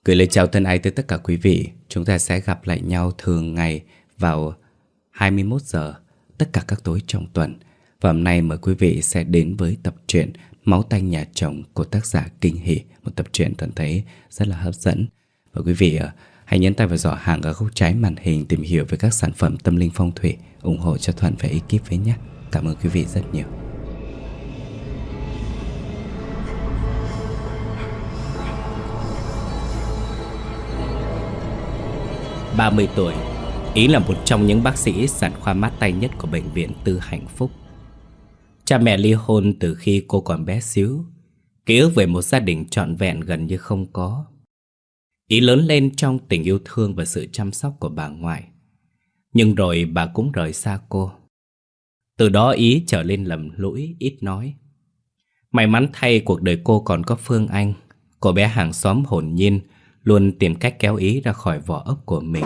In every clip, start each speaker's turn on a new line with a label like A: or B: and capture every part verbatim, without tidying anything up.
A: Gửi lời chào thân ái tới tất cả quý vị. Chúng ta sẽ gặp lại nhau thường ngày vào hai mươi mốt giờ tất cả các tối trong tuần. Và hôm nay mời quý vị sẽ đến với tập truyện Máu tanh nhà chồng của tác giả Kinh Hỷ. Một tập truyện Thuận thấy rất là hấp dẫn. Và quý vị hãy nhấn tay vào giỏ hàng ở góc trái màn hình tìm hiểu về các sản phẩm tâm linh phong thủy, ủng hộ cho Thuận và ekip với nhé. Cảm ơn quý vị rất nhiều. ba mươi tuổi, Ý là một trong những bác sĩ sản khoa mát tay nhất của bệnh viện Tư Hạnh Phúc. Cha mẹ ly hôn từ khi cô còn bé xíu. Ký ức về một gia đình trọn vẹn gần như không có. Ý lớn lên trong tình yêu thương và sự chăm sóc của bà ngoại. Nhưng rồi bà cũng rời xa cô. Từ đó Ý trở lên lầm lũi, ít nói. May mắn thay cuộc đời cô còn có Phương Anh, cô bé hàng xóm hồn nhiên, luôn tìm cách kéo Ý ra khỏi vỏ ốc của mình.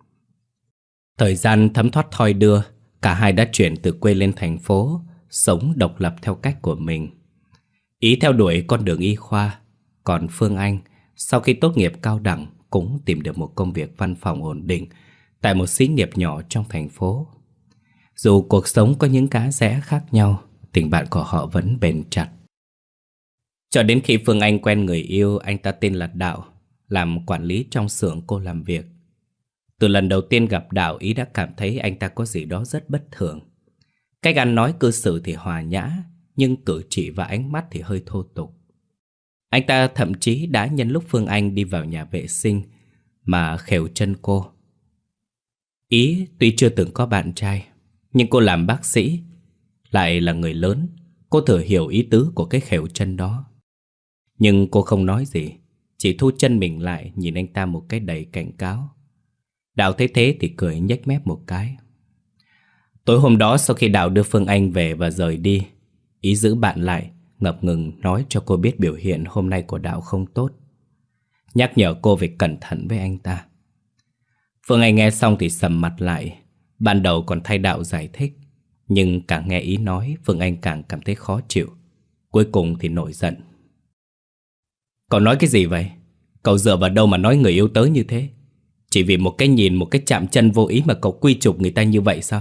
A: Thời gian thấm thoát thoi đưa, cả hai đã chuyển từ quê lên thành phố, sống độc lập theo cách của mình. Ý theo đuổi con đường y khoa, còn Phương Anh sau khi tốt nghiệp cao đẳng cũng tìm được một công việc văn phòng ổn định tại một xí nghiệp nhỏ trong thành phố. Dù cuộc sống có những cá rẽ khác nhau, tình bạn của họ vẫn bền chặt. Cho đến khi Phương Anh quen người yêu, anh ta tên là Đạo, làm quản lý trong xưởng cô làm việc. Từ lần đầu tiên gặp Đạo, Ý đã cảm thấy anh ta có gì đó rất bất thường. Cách ăn nói cư xử thì hòa nhã, nhưng cử chỉ và ánh mắt thì hơi thô tục. Anh ta thậm chí đã nhân lúc Phương Anh đi vào nhà vệ sinh mà khều chân cô. Ý tuy chưa từng có bạn trai, nhưng cô làm bác sĩ, lại là người lớn, cô thừa hiểu ý tứ của cái khều chân đó. Nhưng cô không nói gì, chỉ thu chân mình lại nhìn anh ta một cái đầy cảnh cáo. Đạo thấy thế thì cười nhếch mép một cái. Tối hôm đó sau khi Đạo đưa Phương Anh về và rời đi, Ý giữ bạn lại, ngập ngừng nói cho cô biết biểu hiện hôm nay của Đạo không tốt, nhắc nhở cô phải cẩn thận với anh ta. Phương Anh nghe xong thì sầm mặt lại. Ban đầu còn thay Đạo giải thích, nhưng càng nghe Ý nói, Phương Anh càng cảm thấy khó chịu. Cuối cùng thì nổi giận. Cậu nói cái gì vậy? Cậu dựa vào đâu mà nói người yêu tớ như thế? Chỉ vì một cái nhìn, một cái chạm chân vô ý mà cậu quy chụp người ta như vậy sao?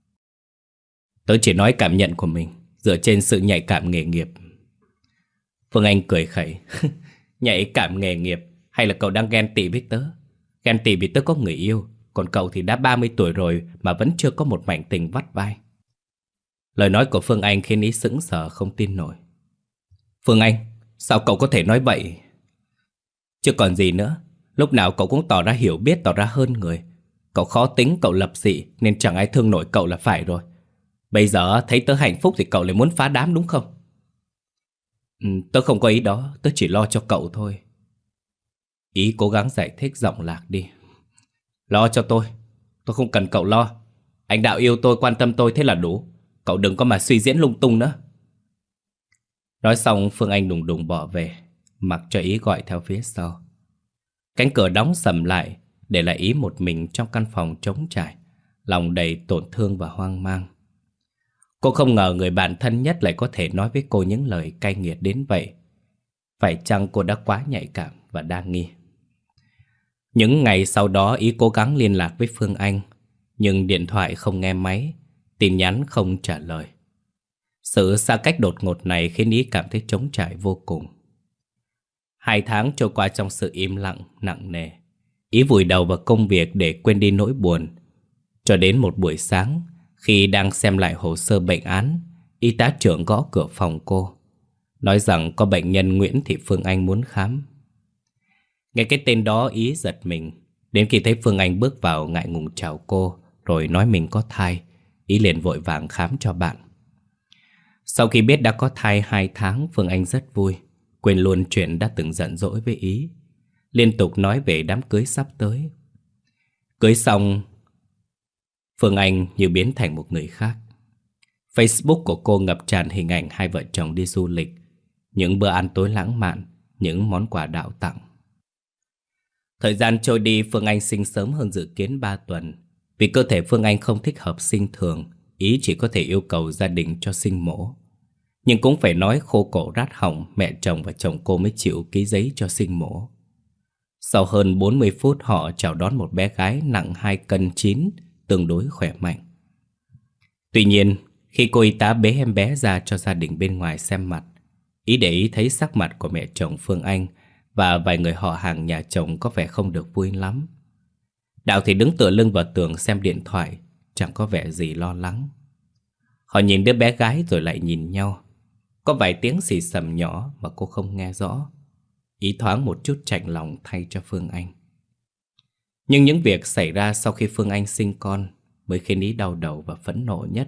A: Tớ chỉ nói cảm nhận của mình, dựa trên sự nhạy cảm nghề nghiệp. Phương Anh cười khẩy. Nhạy cảm nghề nghiệp? Hay là cậu đang ghen tị với tớ? Ghen tị vì tớ có người yêu, còn cậu thì đã ba mươi tuổi rồi mà vẫn chưa có một mảnh tình vắt vai. Lời nói của Phương Anh khiến Ý sững sờ không tin nổi. Phương Anh, sao cậu có thể nói vậy? Chứ còn gì nữa, lúc nào cậu cũng tỏ ra hiểu biết, tỏ ra hơn người. Cậu khó tính, cậu lập dị nên chẳng ai thương nổi cậu là phải rồi. Bây giờ thấy tớ hạnh phúc thì cậu lại muốn phá đám đúng không? Ừ, tớ không có ý đó, tớ chỉ lo cho cậu thôi. Ý cố gắng giải thích giọng lạc đi. Lo cho tôi? Tôi không cần cậu lo. Anh Đạo yêu tôi, quan tâm tôi thế là đủ. Cậu đừng có mà suy diễn lung tung nữa. Nói xong Phương Anh đùng đùng bỏ về, mặc cho Ý gọi theo phía sau. Cánh cửa đóng sầm lại, để lại Ý một mình trong căn phòng trống trải, lòng đầy tổn thương và hoang mang. Cô không ngờ người bạn thân nhất lại có thể nói với cô những lời cay nghiệt đến vậy. Phải chăng cô đã quá nhạy cảm và đa nghi? Những ngày sau đó Ý cố gắng liên lạc với Phương Anh, nhưng điện thoại không nghe máy, tin nhắn không trả lời. Sự xa cách đột ngột này khiến Ý cảm thấy trống trải vô cùng. Hai tháng trôi qua trong sự im lặng nặng nề. Ý vùi đầu vào công việc để quên đi nỗi buồn. Cho đến một buổi sáng, khi đang xem lại hồ sơ bệnh án, y tá trưởng gõ cửa phòng cô, nói rằng có bệnh nhân Nguyễn Thị Phương Anh muốn khám. Nghe cái tên đó Ý giật mình. Đến khi thấy Phương Anh bước vào ngại ngùng chào cô, rồi nói mình có thai, Ý liền vội vàng khám cho bạn. Sau khi biết đã có thai hai tháng, Phương Anh rất vui, quên luôn chuyện đã từng giận dỗi với Ý, liên tục nói về đám cưới sắp tới. Cưới xong, Phương Anh như biến thành một người khác. Facebook của cô ngập tràn hình ảnh hai vợ chồng đi du lịch, những bữa ăn tối lãng mạn, những món quà Đạo tặng. Thời gian trôi đi, Phương Anh sinh sớm hơn dự kiến ba tuần. Vì cơ thể Phương Anh không thích hợp sinh thường, Ý chỉ có thể yêu cầu gia đình cho sinh mổ. Nhưng cũng phải nói khô cổ rát họng, mẹ chồng và chồng cô mới chịu ký giấy cho sinh mổ. Sau hơn bốn mươi phút họ chào đón một bé gái nặng hai cân chín, tương đối khỏe mạnh. Tuy nhiên, khi cô y tá bế em bé ra cho gia đình bên ngoài xem mặt, Ý để ý thấy sắc mặt của mẹ chồng Phương Anh và vài người họ hàng nhà chồng có vẻ không được vui lắm. Đạo thì đứng tựa lưng vào tường xem điện thoại, chẳng có vẻ gì lo lắng. Họ nhìn đứa bé gái rồi lại nhìn nhau. Có vài tiếng xì xầm nhỏ mà cô không nghe rõ. Ý thoáng một chút chạnh lòng thay cho Phương Anh. Nhưng những việc xảy ra sau khi Phương Anh sinh con mới khiến Ý đau đầu và phẫn nộ nhất.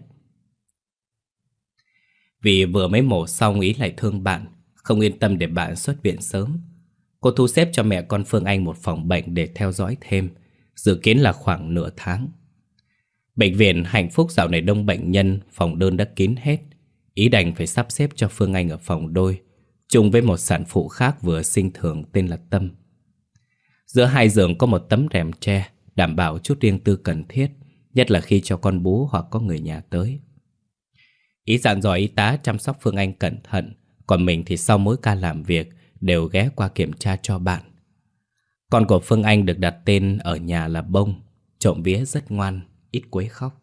A: Vì vừa mới mổ xong, Ý lại thương bạn, không yên tâm để bạn xuất viện sớm. Cô thu xếp cho mẹ con Phương Anh một phòng bệnh để theo dõi thêm, dự kiến là khoảng nửa tháng. Bệnh viện Hạnh Phúc dạo này đông bệnh nhân, phòng đơn đã kín hết. Ý đành phải sắp xếp cho Phương Anh ở phòng đôi, chung với một sản phụ khác vừa sinh thường tên là Tâm. Giữa hai giường có một tấm rèm tre, đảm bảo chút riêng tư cần thiết, nhất là khi cho con bú hoặc có người nhà tới. Ý dặn dò y tá chăm sóc Phương Anh cẩn thận, còn mình thì sau mỗi ca làm việc đều ghé qua kiểm tra cho bạn. Con của Phương Anh được đặt tên ở nhà là Bông, trộm vía rất ngoan, ít quấy khóc.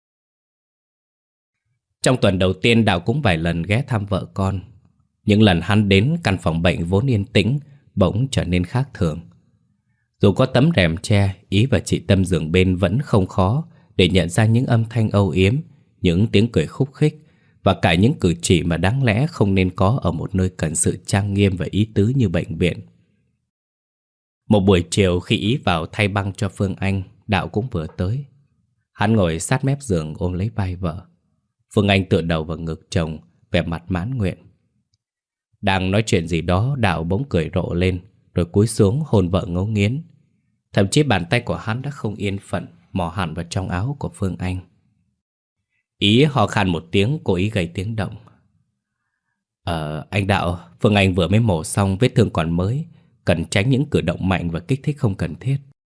A: Trong tuần đầu tiên, Đạo cũng vài lần ghé thăm vợ con. Những lần hắn đến, căn phòng bệnh vốn yên tĩnh bỗng trở nên khác thường. Dù có tấm rèm che, Ý và chị Tâm giường bên vẫn không khó để nhận ra những âm thanh âu yếm, những tiếng cười khúc khích và cả những cử chỉ mà đáng lẽ không nên có ở một nơi cần sự trang nghiêm và ý tứ như bệnh viện. Một buổi chiều khi Ý vào thay băng cho Phương Anh, Đạo cũng vừa tới. Hắn ngồi sát mép giường ôm lấy vai vợ. Phương Anh tựa đầu vào ngực chồng, vẻ mặt mãn nguyện. Đang nói chuyện gì đó, Đạo bỗng cười rộ lên, rồi cúi xuống hôn vợ ngấu nghiến. Thậm chí bàn tay của hắn đã không yên phận mò hẳn vào trong áo của Phương Anh. Ý ho khan một tiếng, cố ý gây tiếng động. Ờ, anh Đạo, Phương Anh vừa mới mổ xong, vết thương còn mới, cần tránh những cử động mạnh và kích thích không cần thiết.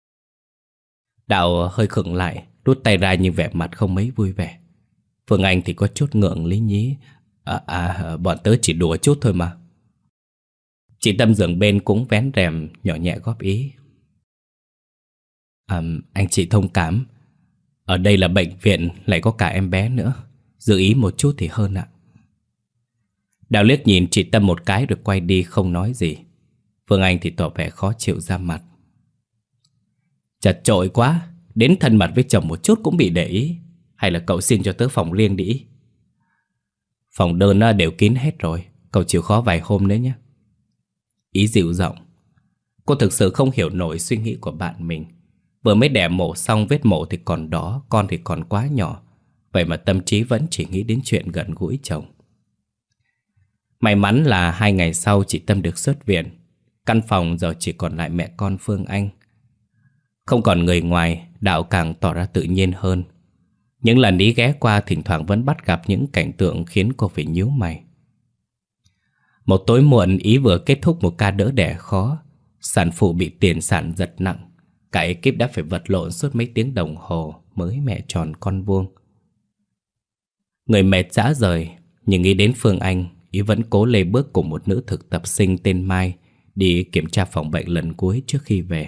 A: Đạo hơi khựng lại, rút tay ra nhưng vẻ mặt không mấy vui vẻ. Phương Anh thì có chút ngượng lý nhí. À, à, bọn tớ chỉ đùa chút thôi mà. Chị Tâm giường bên cũng vén rèm nhỏ nhẹ góp ý. À, anh chị thông cảm. Ở đây là bệnh viện, lại có cả em bé nữa. Giữ ý một chút thì hơn ạ. Đạo liếc nhìn chị Tâm một cái rồi quay đi không nói gì. Phương Anh thì tỏ vẻ khó chịu ra mặt. Chật chội quá, đến thân mật với chồng một chút cũng bị để ý. Hay là cậu xin cho tớ phòng riêng đi. Phòng đơn đều kín hết rồi, cậu chịu khó vài hôm nữa nhé. Ý dịu giọng. Cô thực sự không hiểu nổi suy nghĩ của bạn mình. Vừa mới đẻ mổ xong, vết mổ thì còn đỏ, con thì còn quá nhỏ. Vậy mà tâm trí vẫn chỉ nghĩ đến chuyện gần gũi chồng. May mắn là hai ngày sau chị Tâm được xuất viện. Căn phòng giờ chỉ còn lại mẹ con Phương Anh. Không còn người ngoài, Đạo càng tỏ ra tự nhiên hơn. Những lần Ý ghé qua thỉnh thoảng vẫn bắt gặp những cảnh tượng khiến cô phải nhíu mày. Một tối muộn, Ý vừa kết thúc một ca đỡ đẻ khó. Sản phụ bị tiền sản giật nặng. Cả ekip đã phải vật lộn suốt mấy tiếng đồng hồ mới mẹ tròn con vuông. Người mệt rã rời, nhưng nghĩ đến Phương Anh, Ý vẫn cố lê bước cùng một nữ thực tập sinh tên Mai đi kiểm tra phòng bệnh lần cuối trước khi về.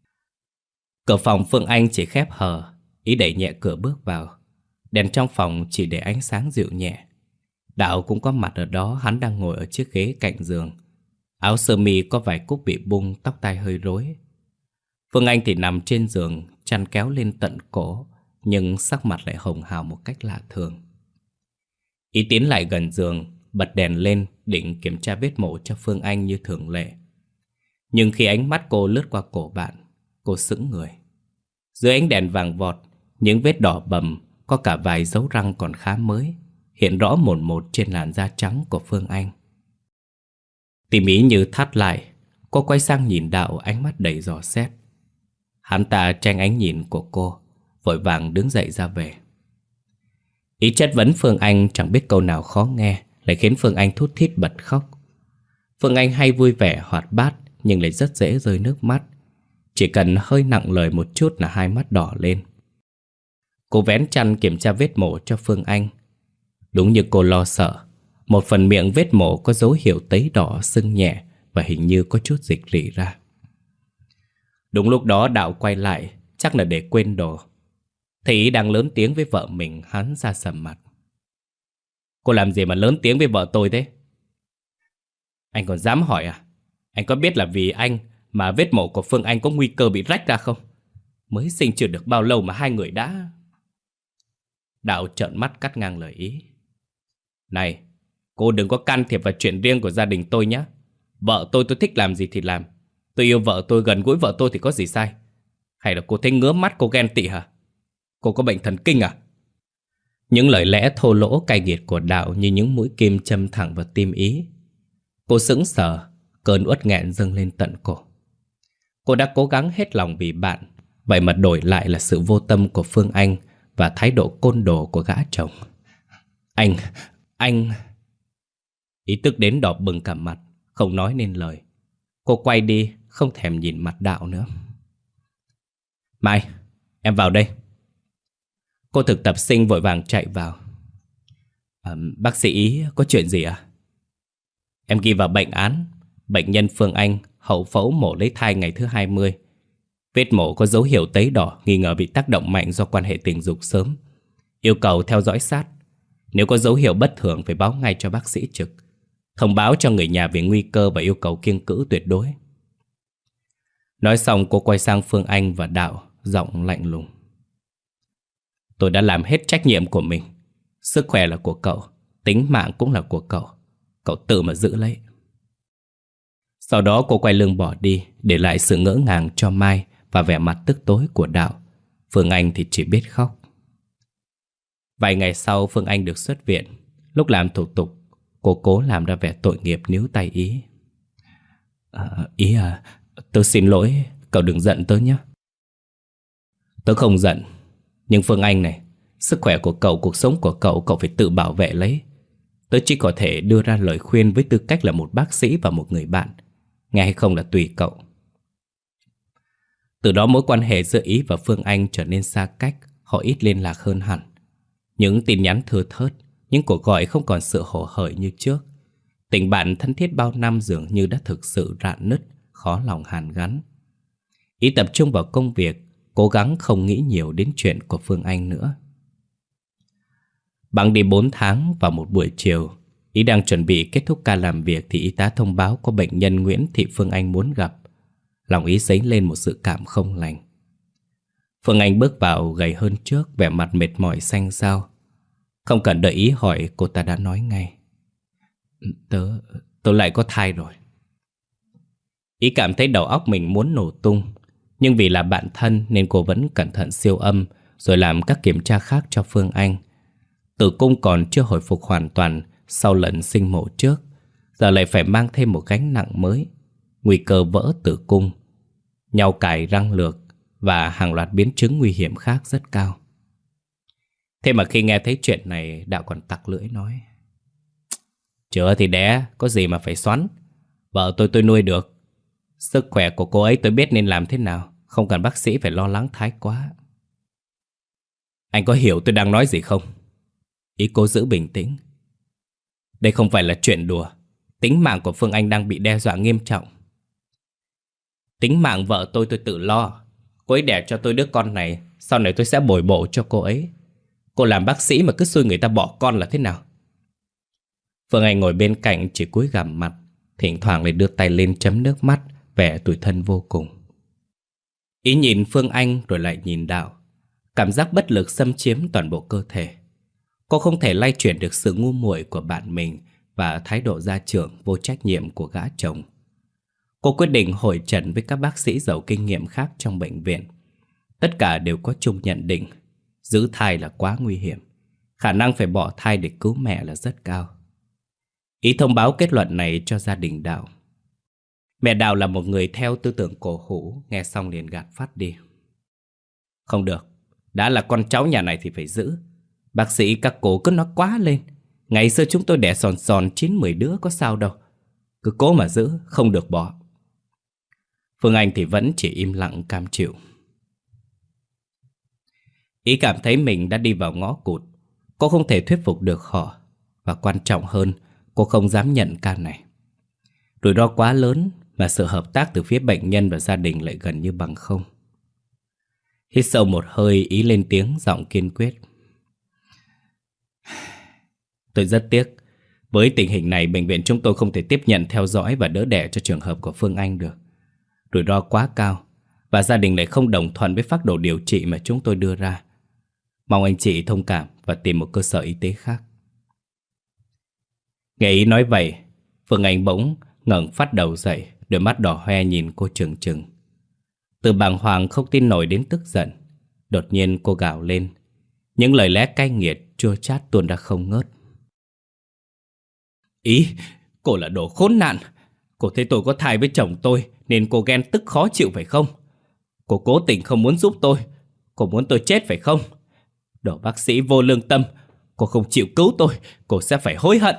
A: Cửa phòng Phương Anh chỉ khép hờ. Ý đẩy nhẹ cửa bước vào. Đèn trong phòng chỉ để ánh sáng dịu nhẹ. Đạo cũng có mặt ở đó, hắn đang ngồi ở chiếc ghế cạnh giường. Áo sơ mi có vài cúc bị bung, tóc tai hơi rối. Phương Anh thì nằm trên giường, chăn kéo lên tận cổ, nhưng sắc mặt lại hồng hào một cách lạ thường. Ý tiến lại gần giường, bật đèn lên định kiểm tra vết mổ cho Phương Anh như thường lệ. Nhưng khi ánh mắt cô lướt qua cổ bạn, cô sững người. Dưới ánh đèn vàng vọt, những vết đỏ bầm, có cả vài dấu răng còn khá mới, hiện rõ mồn một trên làn da trắng của Phương Anh. Tim Ý như thắt lại, cô quay sang nhìn Đạo, ánh mắt đầy dò xét. Hắn ta tranh ánh nhìn của cô, vội vàng đứng dậy ra về. Ý chất vấn Phương Anh chẳng biết câu nào khó nghe, lại khiến Phương Anh thút thít bật khóc. Phương Anh hay vui vẻ hoạt bát, nhưng lại rất dễ rơi nước mắt. Chỉ cần hơi nặng lời một chút là hai mắt đỏ lên. Cô vén chăn kiểm tra vết mổ cho Phương Anh. Đúng như cô lo sợ, một phần miệng vết mổ có dấu hiệu tấy đỏ, sưng nhẹ và hình như có chút dịch rỉ ra. Đúng lúc đó Đạo quay lại, chắc là để quên đồ. Thấy Ý đang lớn tiếng với vợ mình, hắn ra sầm mặt. Cô làm gì mà lớn tiếng với vợ tôi thế? Anh còn dám hỏi à? Anh có biết là vì anh mà vết mổ của Phương Anh có nguy cơ bị rách ra không? Mới sinh chưa được bao lâu mà hai người đã... Đạo trợn mắt cắt ngang lời Ý. Này, cô đừng có can thiệp vào chuyện riêng của gia đình tôi nhé. Vợ tôi tôi thích làm gì thì làm. Tôi yêu vợ tôi, gần gũi vợ tôi thì có gì sai? Hay là cô thấy ngứa mắt, cô ghen tị hả? Cô có bệnh thần kinh à? Những lời lẽ thô lỗ cay nghiệt của Đạo như những mũi kim châm thẳng vào tim Ý. Cô sững sờ, cơn uất nghẹn dâng lên tận cổ. Cô đã cố gắng hết lòng vì bạn, vậy mà đổi lại là sự vô tâm của Phương Anh và thái độ côn đồ của gã chồng. Anh, anh... Ý tức đến đỏ bừng cả mặt, không nói nên lời. Cô quay đi, không thèm nhìn mặt Đạo nữa. Mai, em vào đây. Cô thực tập sinh vội vàng chạy vào. à, Bác sĩ Ý, có chuyện gì à? Em ghi vào bệnh án, bệnh nhân Phương Anh hậu phẫu mổ lấy thai ngày thứ hai mươi. Vết mổ có dấu hiệu tấy đỏ, nghi ngờ bị tác động mạnh do quan hệ tình dục sớm. Yêu cầu theo dõi sát. Nếu có dấu hiệu bất thường phải báo ngay cho bác sĩ trực. Thông báo cho người nhà về nguy cơ và yêu cầu kiêng cữ tuyệt đối. Nói xong cô quay sang Phương Anh và Đạo, giọng lạnh lùng. Tôi đã làm hết trách nhiệm của mình. Sức khỏe là của cậu, tính mạng cũng là của cậu. Cậu tự mà giữ lấy. Sau đó cô quay lưng bỏ đi, để lại sự ngỡ ngàng cho Mai và vẻ mặt tức tối của Đạo. Phương Anh thì chỉ biết khóc. Vài ngày sau Phương Anh được xuất viện. Lúc làm thủ tục, cô cố làm ra vẻ tội nghiệp níu tay Ý. à, Ý à, tớ xin lỗi, cậu đừng giận tớ nhé. Tớ không giận. Nhưng Phương Anh này, sức khỏe của cậu, cuộc sống của cậu, cậu phải tự bảo vệ lấy. Tớ chỉ có thể đưa ra lời khuyên với tư cách là một bác sĩ và một người bạn. Nghe hay không là tùy cậu. Từ đó mối quan hệ giữa Ý và Phương Anh trở nên xa cách. Họ ít liên lạc hơn hẳn. Những tin nhắn thưa thớt, những cuộc gọi không còn sự hổ hởi như trước. Tình bạn thân thiết bao năm dường như đã thực sự rạn nứt, khó lòng hàn gắn. Ý tập trung vào công việc, cố gắng không nghĩ nhiều đến chuyện của Phương Anh nữa. Bẵng đi bốn tháng, vào một buổi chiều, Ý đang chuẩn bị kết thúc ca làm việc thì y tá thông báo có bệnh nhân Nguyễn Thị Phương Anh muốn gặp. Lòng Ý dấy lên một sự cảm không lành. Phương Anh bước vào gầy hơn trước, vẻ mặt mệt mỏi xanh xao. Không cần đợi Ý hỏi, cô ta đã nói ngay. Tớ, tớ lại có thai rồi. Ý cảm thấy đầu óc mình muốn nổ tung. Nhưng vì là bạn thân nên cô vẫn cẩn thận siêu âm, rồi làm các kiểm tra khác cho Phương Anh. Tử cung còn chưa hồi phục hoàn toàn sau lần sinh mổ trước, giờ lại phải mang thêm một gánh nặng mới. Nguy cơ vỡ tử cung, nhau cài răng lược và hàng loạt biến chứng nguy hiểm khác rất cao. Thế mà khi nghe thấy chuyện này, Đạo còn tặc lưỡi nói: Chữa thì đẻ, có gì mà phải xoắn. Vợ tôi tôi nuôi được. Sức khỏe của cô ấy tôi biết nên làm thế nào, không cần bác sĩ phải lo lắng thái quá. Anh có hiểu tôi đang nói gì không? Ý cố giữ bình tĩnh. Đây không phải là chuyện đùa. Tính mạng của Phương Anh đang bị đe dọa nghiêm trọng. Tính mạng vợ tôi tôi tự lo. Cô ấy đẻ cho tôi đứa con này, sau này tôi sẽ bồi bổ cho cô ấy. Cô làm bác sĩ mà cứ xui người ta bỏ con là thế nào? Phương Anh ngồi bên cạnh chỉ cúi gằm mặt, thỉnh thoảng lại đưa tay lên chấm nước mắt, vẻ tủi thân vô cùng. Ý nhìn Phương Anh rồi lại nhìn Đạo. Cảm giác bất lực xâm chiếm toàn bộ cơ thể. Cô không thể lay chuyển được sự ngu muội của bạn mình và thái độ gia trưởng vô trách nhiệm của gã chồng. Cô quyết định hội trần với các bác sĩ giàu kinh nghiệm khác trong bệnh viện. Tất cả đều có chung nhận định: giữ thai là quá nguy hiểm, khả năng phải bỏ thai để cứu mẹ là rất cao. Ý thông báo kết luận này cho gia đình Đạo. Mẹ Đạo là một người theo tư tưởng cổ hủ, nghe xong liền gạt phắt đi. Không được, đã là con cháu nhà này thì phải giữ. Bác sĩ các cô cứ nói quá lên. Ngày xưa chúng tôi đẻ sòn sòn chín mười đứa có sao đâu. Cứ cố mà giữ, không được bỏ. Phương Anh thì vẫn chỉ im lặng cam chịu. Ý cảm thấy mình đã đi vào ngõ cụt. Cô không thể thuyết phục được họ. Và quan trọng hơn, cô không dám nhận ca này. Rủi ro quá lớn, mà sự hợp tác từ phía bệnh nhân và gia đình lại gần như bằng không. Hít sâu một hơi, Ý lên tiếng giọng kiên quyết. Tôi rất tiếc. Với tình hình này, bệnh viện chúng tôi không thể tiếp nhận theo dõi và đỡ đẻ cho trường hợp của Phương Anh được. Rủi ro quá cao, và gia đình lại không đồng thuận với phác đồ điều trị mà chúng tôi đưa ra. Mong anh chị thông cảm và tìm một cơ sở y tế khác. Nghe Ý nói vậy, Phương Anh bỗng ngẩng phát đầu dậy, đôi mắt đỏ hoe nhìn cô trừng trừng. Từ bàng hoàng không tin nổi đến tức giận, đột nhiên cô gào lên. Những lời lẽ cay nghiệt, chua chát tuôn ra không ngớt. Ý, cô là đồ khốn nạn. Cô thấy tôi có thai với chồng tôi nên cô ghen tức khó chịu phải không? Cô cố tình không muốn giúp tôi. Cô muốn tôi chết phải không? Đồ bác sĩ vô lương tâm. Cô không chịu cứu tôi, cô sẽ phải hối hận.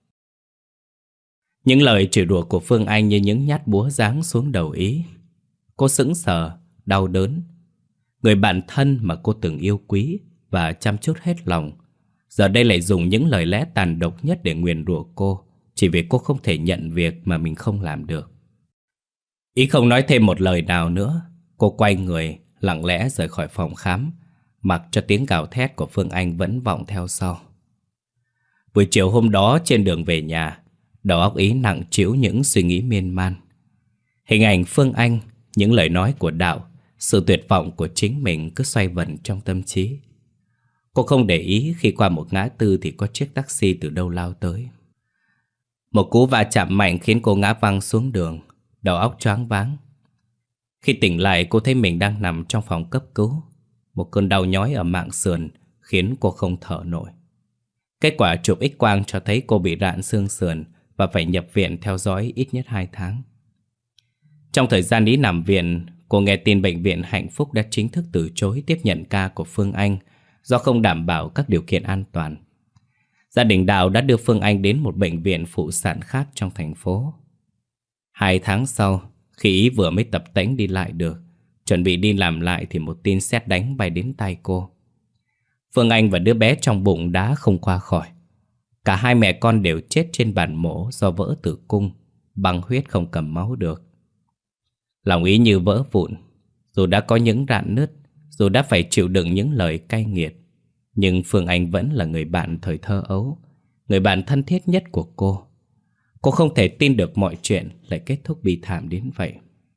A: Những lời chửi đùa của Phương Anh như những nhát búa giáng xuống đầu Ý. Cô sững sờ, đau đớn. Người bạn thân mà cô từng yêu quý và chăm chút hết lòng, giờ đây lại dùng những lời lẽ tàn độc nhất để nguyền rủa cô, chỉ vì cô không thể nhận việc mà mình không làm được. Ý không nói thêm một lời nào nữa. Cô quay người, lặng lẽ rời khỏi phòng khám, mặc cho tiếng gào thét của Phương Anh vẫn vọng theo sau. Buổi chiều hôm đó trên đường về nhà, đầu óc Ý nặng trĩu những suy nghĩ miên man. Hình ảnh Phương Anh, những lời nói của Đạo, sự tuyệt vọng của chính mình cứ xoay vần trong tâm trí. Cô không để ý khi qua một ngã tư thì có chiếc taxi từ đâu lao tới. Một cú va chạm mạnh khiến cô ngã văng xuống đường, đầu óc choáng váng. Khi tỉnh lại, cô thấy mình đang nằm trong phòng cấp cứu. Một cơn đau nhói ở mạn sườn khiến cô không thở nổi. Kết quả chụp X-quang cho thấy cô bị rạn xương sườn và phải nhập viện theo dõi ít nhất hai tháng. Trong thời gian Ý nằm viện, cô nghe tin bệnh viện Hạnh Phúc đã chính thức từ chối tiếp nhận ca của Phương Anh do không đảm bảo các điều kiện an toàn. Gia đình Đào đã đưa Phương Anh đến một bệnh viện phụ sản khác trong thành phố. Hai tháng sau, khi Ý vừa mới tập tễnh đi lại được, chuẩn bị đi làm lại thì một tin sét đánh bay đến tai cô. Phương Anh và đứa bé trong bụng đã không qua khỏi. Cả hai mẹ con đều chết trên bàn mổ do vỡ tử cung, băng huyết không cầm máu được. Lòng Ý như vỡ vụn. Dù đã có những rạn nứt, dù đã phải chịu đựng những lời cay nghiệt, nhưng Phương Anh vẫn là người bạn thời thơ ấu, người bạn thân thiết nhất của cô. Cô không thể tin được mọi chuyện lại kết thúc bi thảm đến vậy.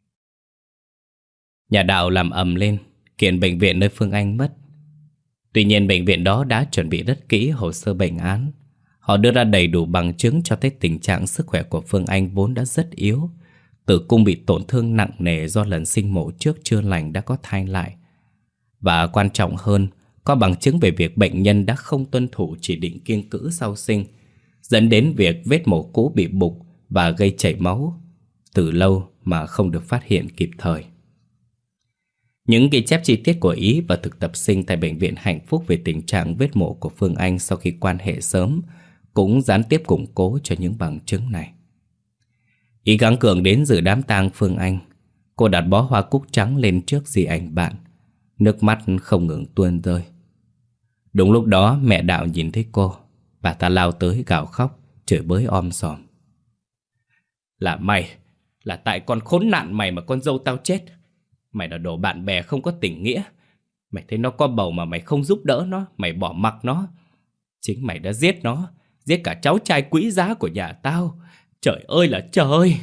A: Nhà Đạo làm ầm lên, kiện bệnh viện nơi Phương Anh mất. Tuy nhiên bệnh viện đó đã chuẩn bị rất kỹ hồ sơ bệnh án. Họ đưa ra đầy đủ bằng chứng cho thấy tình trạng sức khỏe của Phương Anh vốn đã rất yếu. Tử cung bị tổn thương nặng nề do lần sinh mổ trước chưa lành đã có thai lại. Và quan trọng hơn, có bằng chứng về việc bệnh nhân đã không tuân thủ chỉ định kiêng cữ sau sinh, dẫn đến việc vết mổ cũ bị bục và gây chảy máu từ lâu mà không được phát hiện kịp thời. Những ghi chép chi tiết của Ý và thực tập sinh tại bệnh viện Hạnh Phúc về tình trạng vết mổ của Phương Anh sau khi quan hệ sớm cũng gián tiếp củng cố cho những bằng chứng này. Ý gắng cường đến dự đám tang Phương Anh. Cô đặt bó hoa cúc trắng lên trước di ảnh bạn, nước mắt không ngừng tuôn rơi. Đúng lúc đó mẹ Đạo nhìn thấy cô, bà ta lao tới gào khóc, chửi bới om sòm. Là mày, là tại con khốn nạn mày mà con dâu tao chết. Mày là đồ bạn bè không có tình nghĩa. Mày thấy nó có bầu mà mày không giúp đỡ nó, mày bỏ mặc nó. Chính mày đã giết nó, giết cả cháu trai quý giá của nhà tao. Trời ơi là trời!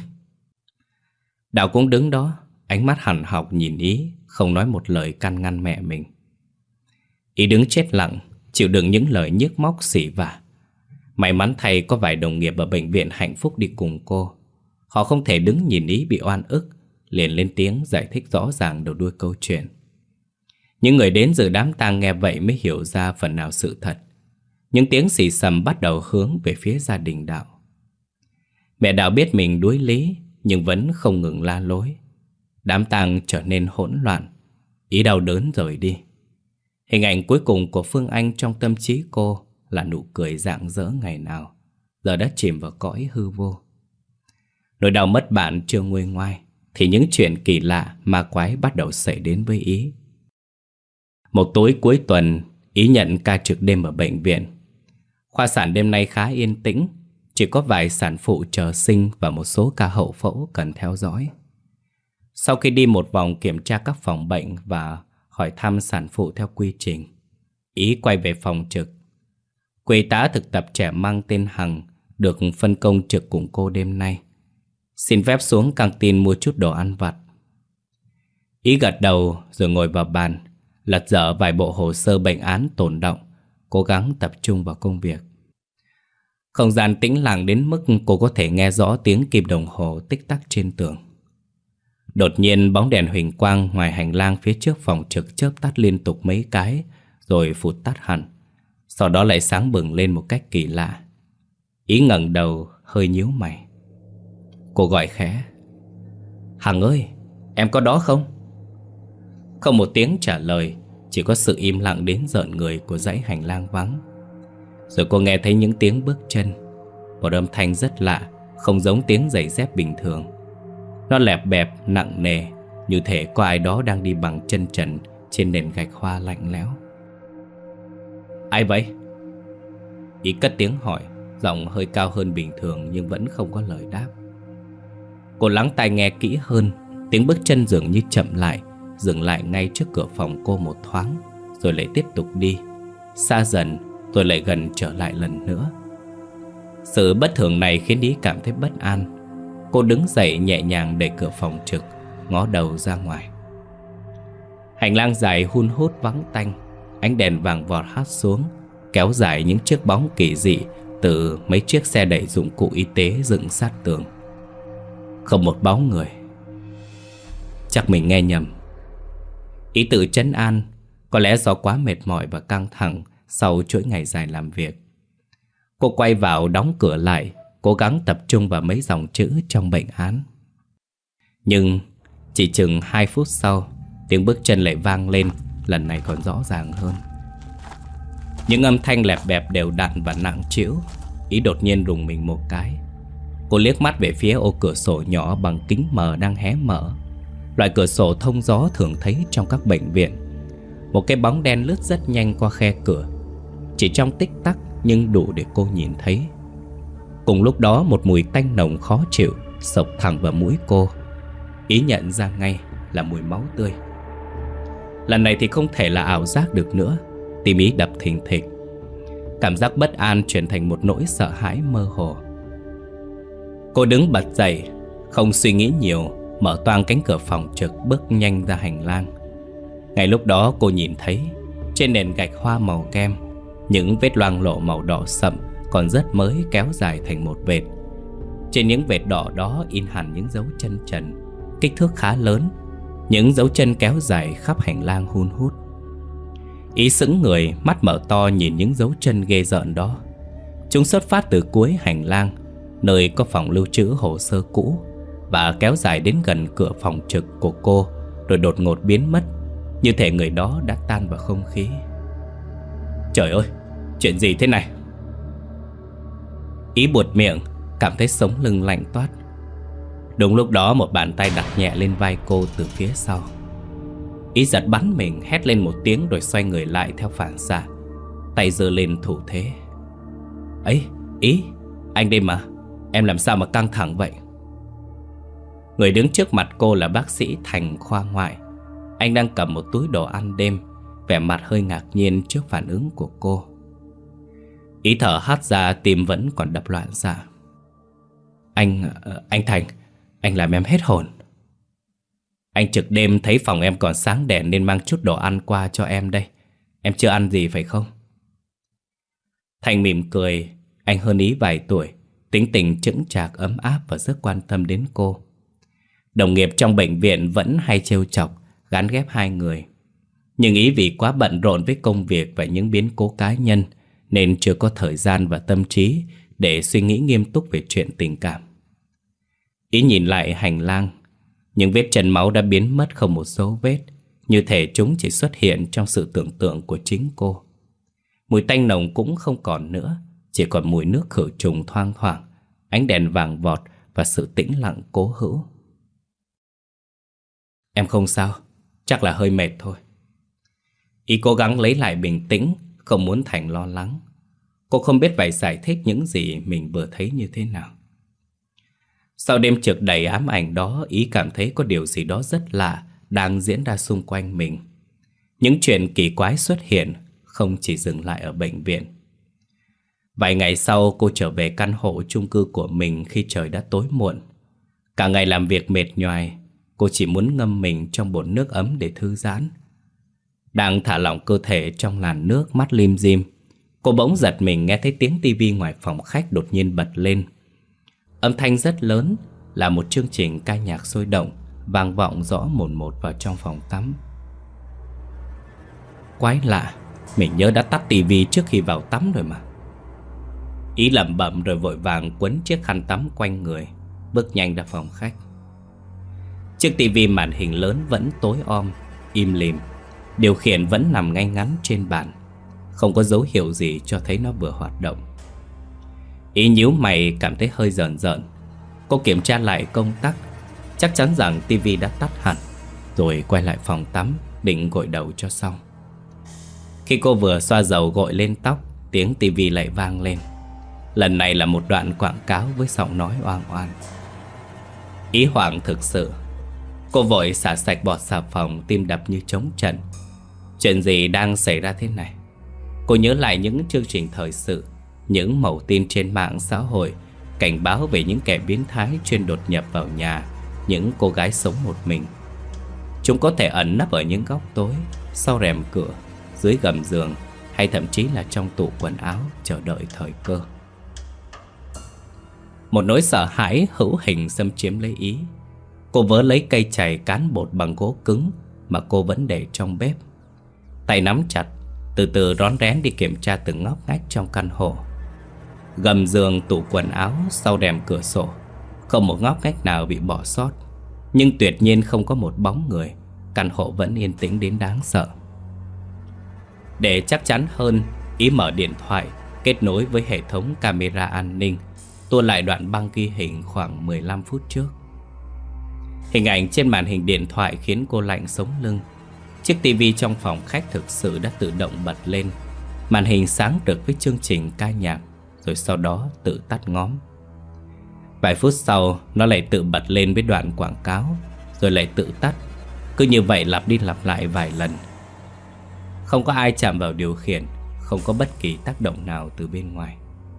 A: Đạo cũng đứng đó, ánh mắt hằn học nhìn Ý, không nói một lời can ngăn mẹ mình. Ý đứng chết lặng, chịu đựng những lời nhức móc xỉ vả. May mắn thay có vài đồng nghiệp ở bệnh viện Hạnh Phúc đi cùng cô. Họ không thể đứng nhìn Ý bị oan ức, liền lên tiếng giải thích rõ ràng đầu đuôi câu chuyện. Những người đến dự đám tang nghe vậy mới hiểu ra phần nào sự thật. Những tiếng xì xầm bắt đầu hướng về phía gia đình Đạo. Mẹ Đạo biết mình đuối lý, nhưng vẫn không ngừng la lối. Đám tang trở nên hỗn loạn. Ý đau đớn rời đi. Hình ảnh cuối cùng của Phương Anh trong tâm trí cô là nụ cười rạng rỡ ngày nào, giờ đã chìm vào cõi hư vô. Nỗi đau mất bạn chưa nguôi ngoai thì những chuyện kỳ lạ ma quái bắt đầu xảy đến với Ý. Một tối cuối tuần, Ý nhận ca trực đêm ở bệnh viện. Khoa sản đêm nay khá yên tĩnh, chỉ có vài sản phụ chờ sinh và một số ca hậu phẫu cần theo dõi. Sau khi đi một vòng kiểm tra các phòng bệnh và hỏi thăm sản phụ theo quy trình, Ý quay về phòng trực. Quỳ tá thực tập trẻ mang tên Hằng được phân công trực cùng cô đêm nay. Xin phép xuống căng tin mua chút đồ ăn vặt. Ý gật đầu rồi ngồi vào bàn, lật dở vài bộ hồ sơ bệnh án tồn đọng, cố gắng tập trung vào công việc. Không gian tĩnh lặng đến mức cô có thể nghe rõ tiếng kim đồng hồ tích tắc trên tường. Đột nhiên bóng đèn huỳnh quang ngoài hành lang phía trước phòng trực chớp tắt liên tục mấy cái rồi phụt tắt hẳn. Sau đó lại sáng bừng lên một cách kỳ lạ. Ý ngẩng đầu hơi nhíu mày. Cô gọi khẽ: Hằng ơi, em có đó không? Không một tiếng trả lời, chỉ có sự im lặng đến rợn người của dãy hành lang vắng. Rồi cô nghe thấy những tiếng bước chân. Một âm thanh rất lạ, không giống tiếng giày dép bình thường. Nó lẹp bẹp, nặng nề, như thể có ai đó đang đi bằng chân trần trên nền gạch hoa lạnh lẽo. Ai vậy? Ý cất tiếng hỏi, giọng hơi cao hơn bình thường nhưng vẫn không có lời đáp. Cô lắng tai nghe kỹ hơn. Tiếng bước chân dường như chậm lại, dừng lại ngay trước cửa phòng cô một thoáng, rồi lại tiếp tục đi, xa dần, rồi lại gần trở lại lần nữa. Sự bất thường này khiến Ý cảm thấy bất an. Cô đứng dậy nhẹ nhàng đẩy cửa phòng trực, ngó đầu ra ngoài. Hành lang dài hun hút vắng tanh. Ánh đèn vàng vọt hắt xuống, kéo dài những chiếc bóng kỳ dị từ mấy chiếc xe đẩy dụng cụ y tế dựng sát tường. Không một bóng người. Chắc mình nghe nhầm. Ý tự trấn an, có lẽ do quá mệt mỏi và căng thẳng sau chuỗi ngày dài làm việc. Cô quay vào đóng cửa lại, cố gắng tập trung vào mấy dòng chữ trong bệnh án. Nhưng chỉ chừng hai phút sau, tiếng bước chân lại vang lên, lần này còn rõ ràng hơn. Những âm thanh lẹp bẹp đều đặn và nặng trĩu. Ý đột nhiên rùng mình một cái. Cô liếc mắt về phía ô cửa sổ nhỏ bằng kính mờ đang hé mở, loại cửa sổ thông gió thường thấy trong các bệnh viện. Một cái bóng đen lướt rất nhanh qua khe cửa, chỉ trong tích tắc nhưng đủ để cô nhìn thấy. Cùng lúc đó một mùi tanh nồng khó chịu xộc thẳng vào mũi cô. Ý nhận ra ngay là mùi máu tươi. Lần này thì không thể là ảo giác được nữa. Tim Ý đập thình thịch. Cảm giác bất an chuyển thành một nỗi sợ hãi mơ hồ. Cô đứng bật dậy, không suy nghĩ nhiều, mở toang cánh cửa phòng trực, bước nhanh ra hành lang. Ngay lúc đó cô nhìn thấy trên nền gạch hoa màu kem, những vết loang lổ màu đỏ sậm còn rất mới kéo dài thành một vệt. Trên những vệt đỏ đó in hẳn những dấu chân trần, kích thước khá lớn. Những dấu chân kéo dài khắp hành lang hun hút. Ý sững người, mắt mở to nhìn những dấu chân ghê rợn đó. Chúng xuất phát từ cuối hành lang, nơi có phòng lưu trữ hồ sơ cũ, và kéo dài đến gần cửa phòng trực của cô, rồi đột ngột biến mất, như thể người đó đã tan vào không khí. Trời ơi, chuyện gì thế này? Ý buột miệng, cảm thấy sống lưng lạnh toát. Đúng lúc đó một bàn tay đặt nhẹ lên vai cô từ phía sau. Ý giật bắn mình, hét lên một tiếng rồi xoay người lại theo phản xạ, tay giơ lên thủ thế. Ấy, Ý, anh đây mà, em làm sao mà căng thẳng vậy? Người đứng trước mặt cô là bác sĩ Thành khoa ngoại. Anh đang cầm một túi đồ ăn đêm, vẻ mặt hơi ngạc nhiên trước phản ứng của cô. Ý thở hắt ra, tim vẫn còn đập loạn xạ. Anh, anh Thành, anh làm em hết hồn. Anh trực đêm thấy phòng em còn sáng đèn nên mang chút đồ ăn qua cho em đây. Em chưa ăn gì phải không? Thành mỉm cười. Anh hơn Ý vài tuổi, tính tình chững chạc ấm áp và rất quan tâm đến cô. Đồng nghiệp trong bệnh viện vẫn hay trêu chọc, gán ghép hai người. Nhưng Ý vì quá bận rộn với công việc và những biến cố cá nhân nên chưa có thời gian và tâm trí để suy nghĩ nghiêm túc về chuyện tình cảm. Ý nhìn lại hành lang. Những vết chân máu đã biến mất không một dấu vết, như thể chúng chỉ xuất hiện trong sự tưởng tượng của chính cô. Mùi tanh nồng cũng không còn nữa, chỉ còn mùi nước khử trùng thoang thoảng, ánh đèn vàng vọt và sự tĩnh lặng cố hữu. Em không sao, chắc là hơi mệt thôi. Ý cố gắng lấy lại bình tĩnh, không muốn Thành lo lắng. Cô không biết phải giải thích những gì mình vừa thấy như thế nào. Sau đêm trực đầy ám ảnh đó, Ý cảm thấy có điều gì đó rất lạ đang diễn ra xung quanh mình. Những chuyện kỳ quái xuất hiện, không chỉ dừng lại ở bệnh viện. Vài ngày sau, cô trở về căn hộ chung cư của mình khi trời đã tối muộn. Cả ngày làm việc mệt nhoài, cô chỉ muốn ngâm mình trong bồn nước ấm để thư giãn. Đang thả lỏng cơ thể trong làn nước, mắt lim dim, cô bỗng giật mình nghe thấy tiếng tivi ngoài phòng khách đột nhiên bật lên. Âm thanh rất lớn, là một chương trình ca nhạc sôi động, vang vọng rõ mồn một vào trong phòng tắm. Quái lạ, mình nhớ đã tắt tivi trước khi vào tắm rồi mà. Ý lẩm bẩm rồi vội vàng quấn chiếc khăn tắm quanh người, bước nhanh ra phòng khách. Chiếc tivi màn hình lớn vẫn tối om, im lìm. Điều khiển vẫn nằm ngay ngắn trên bàn, không có dấu hiệu gì cho thấy nó vừa hoạt động. Ý nhíu mày cảm thấy hơi rờn rợn. Cô kiểm tra lại công tắc, chắc chắn rằng tivi đã tắt hẳn, rồi quay lại phòng tắm định gội đầu cho xong. Khi cô vừa xoa dầu gội lên tóc, tiếng tivi lại vang lên. Lần này là một đoạn quảng cáo với giọng nói oang oang. Ý hoảng thực sự. Cô vội xả sạch bọt xà phòng, tim đập như trống trận. Chuyện gì đang xảy ra thế này? Cô nhớ lại những chương trình thời sự, những mẩu tin trên mạng xã hội cảnh báo về những kẻ biến thái chuyên đột nhập vào nhà những cô gái sống một mình. Chúng có thể ẩn nấp ở những góc tối, sau rèm cửa, dưới gầm giường, hay thậm chí là trong tủ quần áo chờ đợi thời cơ. Một nỗi sợ hãi hữu hình xâm chiếm lấy Ý. Cô vớ lấy cây chày cán bột bằng gỗ cứng mà cô vẫn để trong bếp. Tay nắm chặt, từ từ rón rén đi kiểm tra từng ngóc ngách trong căn hộ. Gầm giường, tủ quần áo, sau rèm cửa sổ, không một ngóc ngách nào bị bỏ sót. Nhưng tuyệt nhiên không có một bóng người. Căn hộ vẫn yên tĩnh đến đáng sợ. Để chắc chắn hơn, Ý mở điện thoại, kết nối với hệ thống camera an ninh, tua lại đoạn băng ghi hình khoảng mười lăm phút trước. Hình ảnh trên màn hình điện thoại khiến cô lạnh sống lưng. Chiếc tivi trong phòng khách thực sự đã tự động bật lên. Màn hình sáng rực với chương trình ca nhạc, rồi sau đó tự tắt ngóm. Vài phút sau, nó lại tự bật lên với đoạn quảng cáo, rồi lại tự tắt. Cứ như vậy lặp đi lặp lại vài lần. Không có ai chạm vào điều khiển, không có bất kỳ tác động nào từ bên ngoài.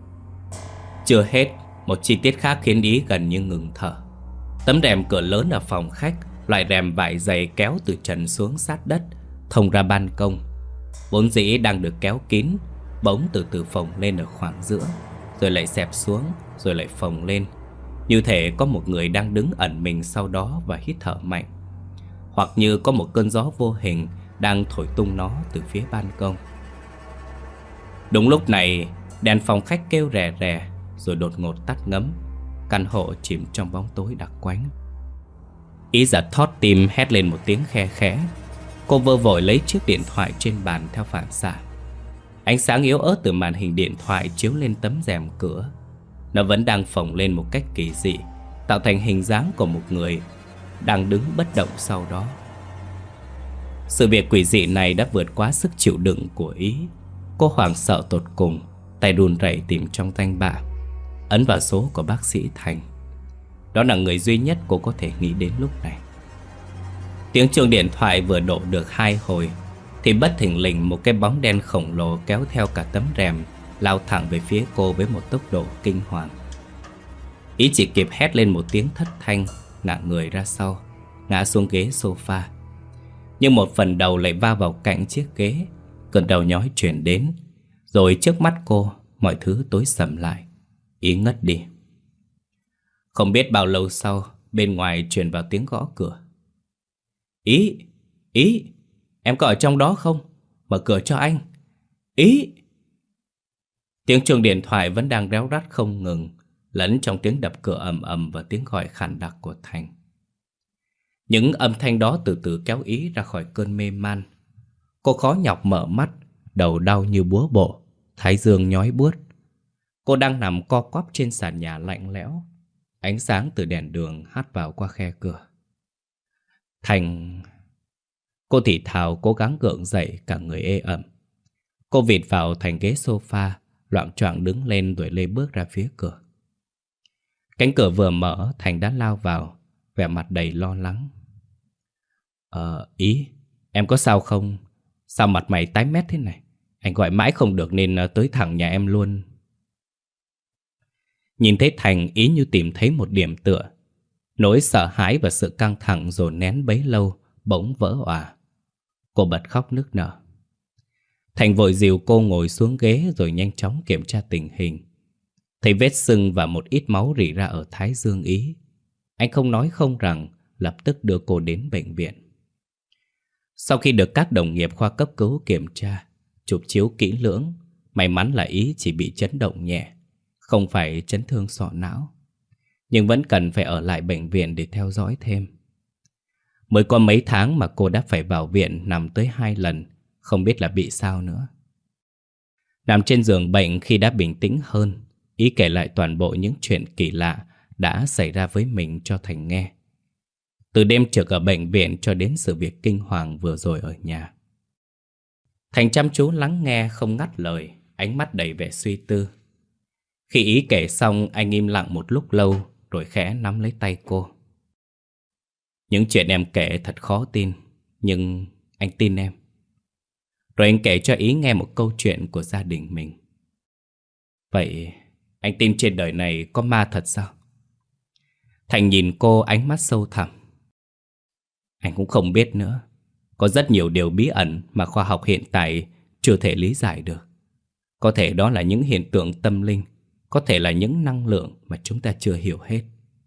A: Chưa hết, một chi tiết khác khiến Ý gần như ngừng thở. Tấm rèm cửa lớn ở phòng khách, loại rèm vải dày kéo từ trần xuống sát đất, thông ra ban công, vốn dĩ đang được kéo kín, bỗng từ từ phồng lên ở khoảng giữa, rồi lại xẹp xuống, rồi lại phồng lên, như thể có một người đang đứng ẩn mình sau đó và hít thở mạnh, hoặc như có một cơn gió vô hình đang thổi tung nó từ phía ban công. Đúng lúc này, đèn phòng khách kêu rè rè, rồi đột ngột tắt ngấm. Căn hộ chìm trong bóng tối đặc quánh. Ý giật thót tim, hét lên một tiếng khe khẽ. Cô vơ vội lấy chiếc điện thoại trên bàn theo phản xạ. Ánh sáng yếu ớt từ màn hình điện thoại chiếu lên tấm rèm cửa. Nó vẫn đang phồng lên một cách kỳ dị, tạo thành hình dáng của một người đang đứng bất động sau đó. Sự việc quỷ dị này đã vượt quá sức chịu đựng của Ý. Cô hoảng sợ tột cùng, tay run rẩy tìm trong danh bạ, ấn vào số của bác sĩ Thành. Đó là người duy nhất cô có thể nghĩ đến lúc này. Tiếng chuông điện thoại vừa đổ được hai hồi thì bất thình lình một cái bóng đen khổng lồ kéo theo cả tấm rèm lao thẳng về phía cô với một tốc độ kinh hoàng. Ý chỉ kịp hét lên một tiếng thất thanh, ngả người ra sau, ngã xuống ghế sofa. Nhưng một phần đầu lại va vào cạnh chiếc ghế, cơn đau nhói chuyển đến. Rồi trước mắt cô, mọi thứ tối sầm lại. Ý ngất đi. Không biết bao lâu sau, bên ngoài truyền vào tiếng gõ cửa. Ý, Ý, em có ở trong đó không? Mở cửa cho anh. Ý. Tiếng chuông điện thoại vẫn đang réo rắt không ngừng, lẫn trong tiếng đập cửa ầm ầm và tiếng gọi khàn đặc của Thành. Những âm thanh đó từ từ kéo Ý ra khỏi cơn mê man. Cô khó nhọc mở mắt, đầu đau như búa bổ, thái dương nhói buốt. Cô đang nằm co quắp trên sàn nhà lạnh lẽo. Ánh sáng từ đèn đường hắt vào qua khe cửa. Thành... Cô thì thào cố gắng gượng dậy, cả người ê ẩm. Cô vịt vào thành ghế sofa, loạng choạng đứng lên rồi lê bước ra phía cửa. Cánh cửa vừa mở, Thành đã lao vào, vẻ mặt đầy lo lắng. Ờ, Ý, em có sao không? Sao mặt mày tái mét thế này? Anh gọi mãi không được nên tới thẳng nhà em luôn. Nhìn thấy Thành, Ý như tìm thấy một điểm tựa. Nỗi sợ hãi và sự căng thẳng dồn nén bấy lâu bỗng vỡ òa. Cô bật khóc nức nở. Thành vội dìu cô ngồi xuống ghế rồi nhanh chóng kiểm tra tình hình. Thấy vết sưng và một ít máu rỉ ra ở thái dương Ý. Anh không nói không rằng lập tức đưa cô đến bệnh viện. Sau khi được các đồng nghiệp khoa cấp cứu kiểm tra, chụp chiếu kỹ lưỡng, may mắn là Ý chỉ bị chấn động nhẹ, không phải chấn thương sọ não. Nhưng vẫn cần phải ở lại bệnh viện để theo dõi thêm. Mới có mấy tháng mà cô đã phải vào viện nằm tới hai lần, không biết là bị sao nữa. Nằm trên giường bệnh khi đã bình tĩnh hơn, Ý kể lại toàn bộ những chuyện kỳ lạ đã xảy ra với mình cho Thành nghe. Từ đêm trực ở bệnh viện cho đến sự việc kinh hoàng vừa rồi ở nhà. Thành chăm chú lắng nghe không ngắt lời, ánh mắt đầy vẻ suy tư. Khi Ý kể xong, anh im lặng một lúc lâu rồi khẽ nắm lấy tay cô. Những chuyện em kể thật khó tin, nhưng anh tin em. Rồi anh kể cho Ý nghe một câu chuyện của gia đình mình. Vậy anh tin trên đời này có ma thật sao? Thành nhìn cô ánh mắt sâu thẳm. Anh cũng không biết nữa. Có rất nhiều điều bí ẩn mà khoa học hiện tại chưa thể lý giải được. Có thể đó là những hiện tượng tâm linh, có thể là những năng lượng mà chúng ta chưa hiểu hết.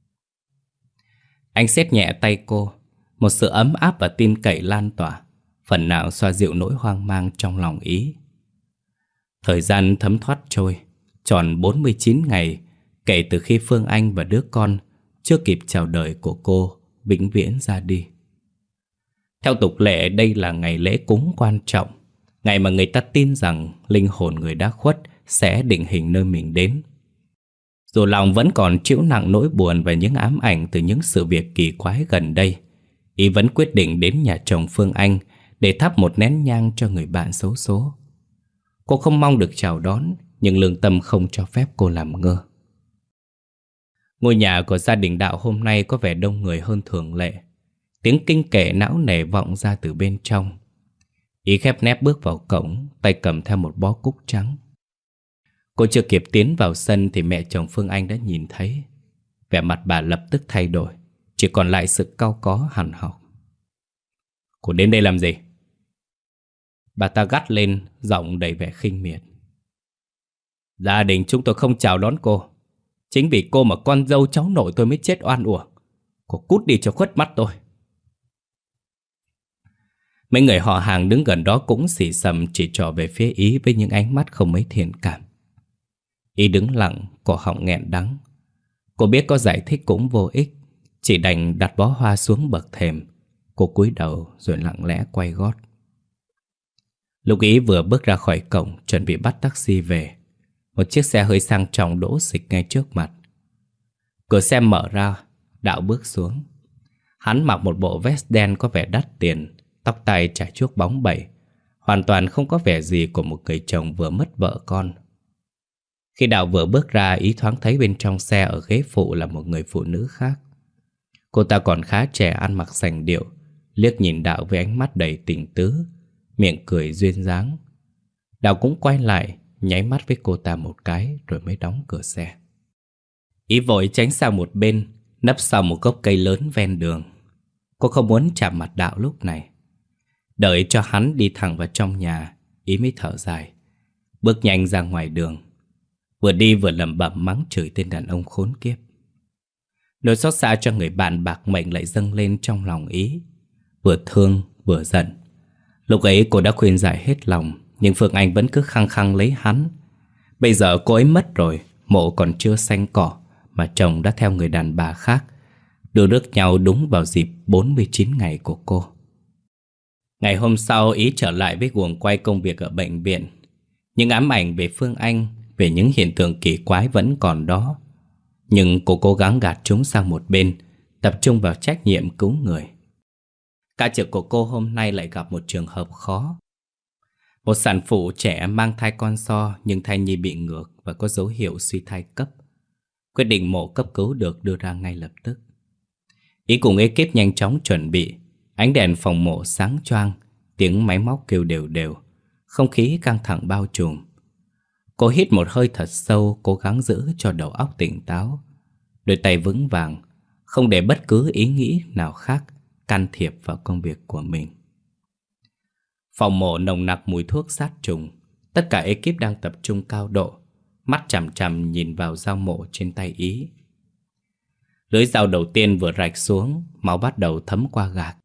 A: Anh siết nhẹ tay cô, một sự ấm áp và tin cậy lan tỏa, phần nào xoa dịu nỗi hoang mang trong lòng Ý. Thời gian thấm thoát trôi, tròn bốn mươi chín ngày kể từ khi Phương Anh và đứa con chưa kịp chào đời của cô vĩnh viễn ra đi. Theo tục lệ, đây là ngày lễ cúng quan trọng, ngày mà người ta tin rằng linh hồn người đã khuất sẽ định hình nơi mình đến. Dù lòng vẫn còn trĩu nặng nỗi buồn và những ám ảnh từ những sự việc kỳ quái gần đây, Ý vẫn quyết định đến nhà chồng Phương Anh để thắp một nén nhang cho người bạn xấu số. Cô không mong được chào đón, nhưng lương tâm không cho phép cô làm ngơ. Ngôi nhà của gia đình Đạo hôm nay có vẻ đông người hơn thường lệ. Tiếng kinh kệ não nề vọng ra từ bên trong. Ý khép nép bước vào cổng, tay cầm theo một bó cúc trắng. Cô chưa kịp tiến vào sân thì mẹ chồng Phương Anh đã nhìn thấy. Vẻ mặt bà lập tức thay đổi, chỉ còn lại sự cau có hằn học. Cô đến đây làm gì? Bà ta gắt lên, giọng đầy vẻ khinh miệt. Gia đình chúng tôi không chào đón cô. Chính vì cô mà con dâu cháu nội tôi mới chết oan uổng. Cô cút đi cho khuất mắt tôi. Mấy người họ hàng đứng gần đó cũng xì xầm chỉ trỏ về phía Ý với những ánh mắt không mấy thiện cảm. Ý đứng lặng, cổ họng nghẹn đắng. Cô biết có giải thích cũng vô ích, chỉ đành đặt bó hoa xuống bậc thềm. Cô cúi đầu rồi lặng lẽ quay gót. Lúc Ý vừa bước ra khỏi cổng chuẩn bị bắt taxi về, một chiếc xe hơi sang trọng đỗ xịch ngay trước mặt. Cửa xe mở ra, Đạo bước xuống. Hắn mặc một bộ vest đen có vẻ đắt tiền, tóc tai chải chuốt bóng bẩy, hoàn toàn không có vẻ gì của một người chồng vừa mất vợ con. Khi Đạo vừa bước ra, Ý thoáng thấy bên trong xe ở ghế phụ là một người phụ nữ khác. Cô ta còn khá trẻ, ăn mặc sành điệu, liếc nhìn Đạo với ánh mắt đầy tình tứ, miệng cười duyên dáng. Đạo cũng quay lại, nháy mắt với cô ta một cái rồi mới đóng cửa xe. Ý vội tránh sang một bên, nấp sau một gốc cây lớn ven đường. Cô không muốn chạm mặt Đạo lúc này. Đợi cho hắn đi thẳng vào trong nhà, Ý mới thở dài, bước nhanh ra ngoài đường. Vừa đi vừa lẩm bẩm mắng chửi tên đàn ông khốn kiếp. Nỗi xót xa cho người bạn bạc mệnh lại dâng lên trong lòng Ý, vừa thương vừa giận. Lúc ấy cô đã khuyên giải hết lòng, nhưng Phương Anh vẫn cứ khăng khăng lấy hắn. Bây giờ cô ấy mất rồi, mộ còn chưa xanh cỏ mà chồng đã theo người đàn bà khác, đưa rước nhau đúng vào dịp bốn mươi chín ngày của cô. Ngày hôm sau, Ý trở lại với guồng quay công việc ở bệnh viện. Những ám ảnh về Phương Anh, về những hiện tượng kỳ quái vẫn còn đó. Nhưng cô cố gắng gạt chúng sang một bên, tập trung vào trách nhiệm cứu người. Ca trực của cô hôm nay lại gặp một trường hợp khó. Một sản phụ trẻ mang thai con so nhưng thai nhi bị ngược và có dấu hiệu suy thai cấp. Quyết định mổ cấp cứu được đưa ra ngay lập tức. Ý cùng ekip nhanh chóng chuẩn bị. Ánh đèn phòng mổ sáng choang, tiếng máy móc kêu đều đều, không khí căng thẳng bao trùm. Cô hít một hơi thật sâu, cố gắng giữ cho đầu óc tỉnh táo, đôi tay vững vàng, không để bất cứ ý nghĩ nào khác can thiệp vào công việc của mình. Phòng mổ nồng nặc mùi thuốc sát trùng. Tất cả ekip đang tập trung cao độ, mắt chằm chằm nhìn vào dao mổ trên tay Ý. Lưỡi dao đầu tiên vừa rạch xuống, máu bắt đầu thấm qua gạc.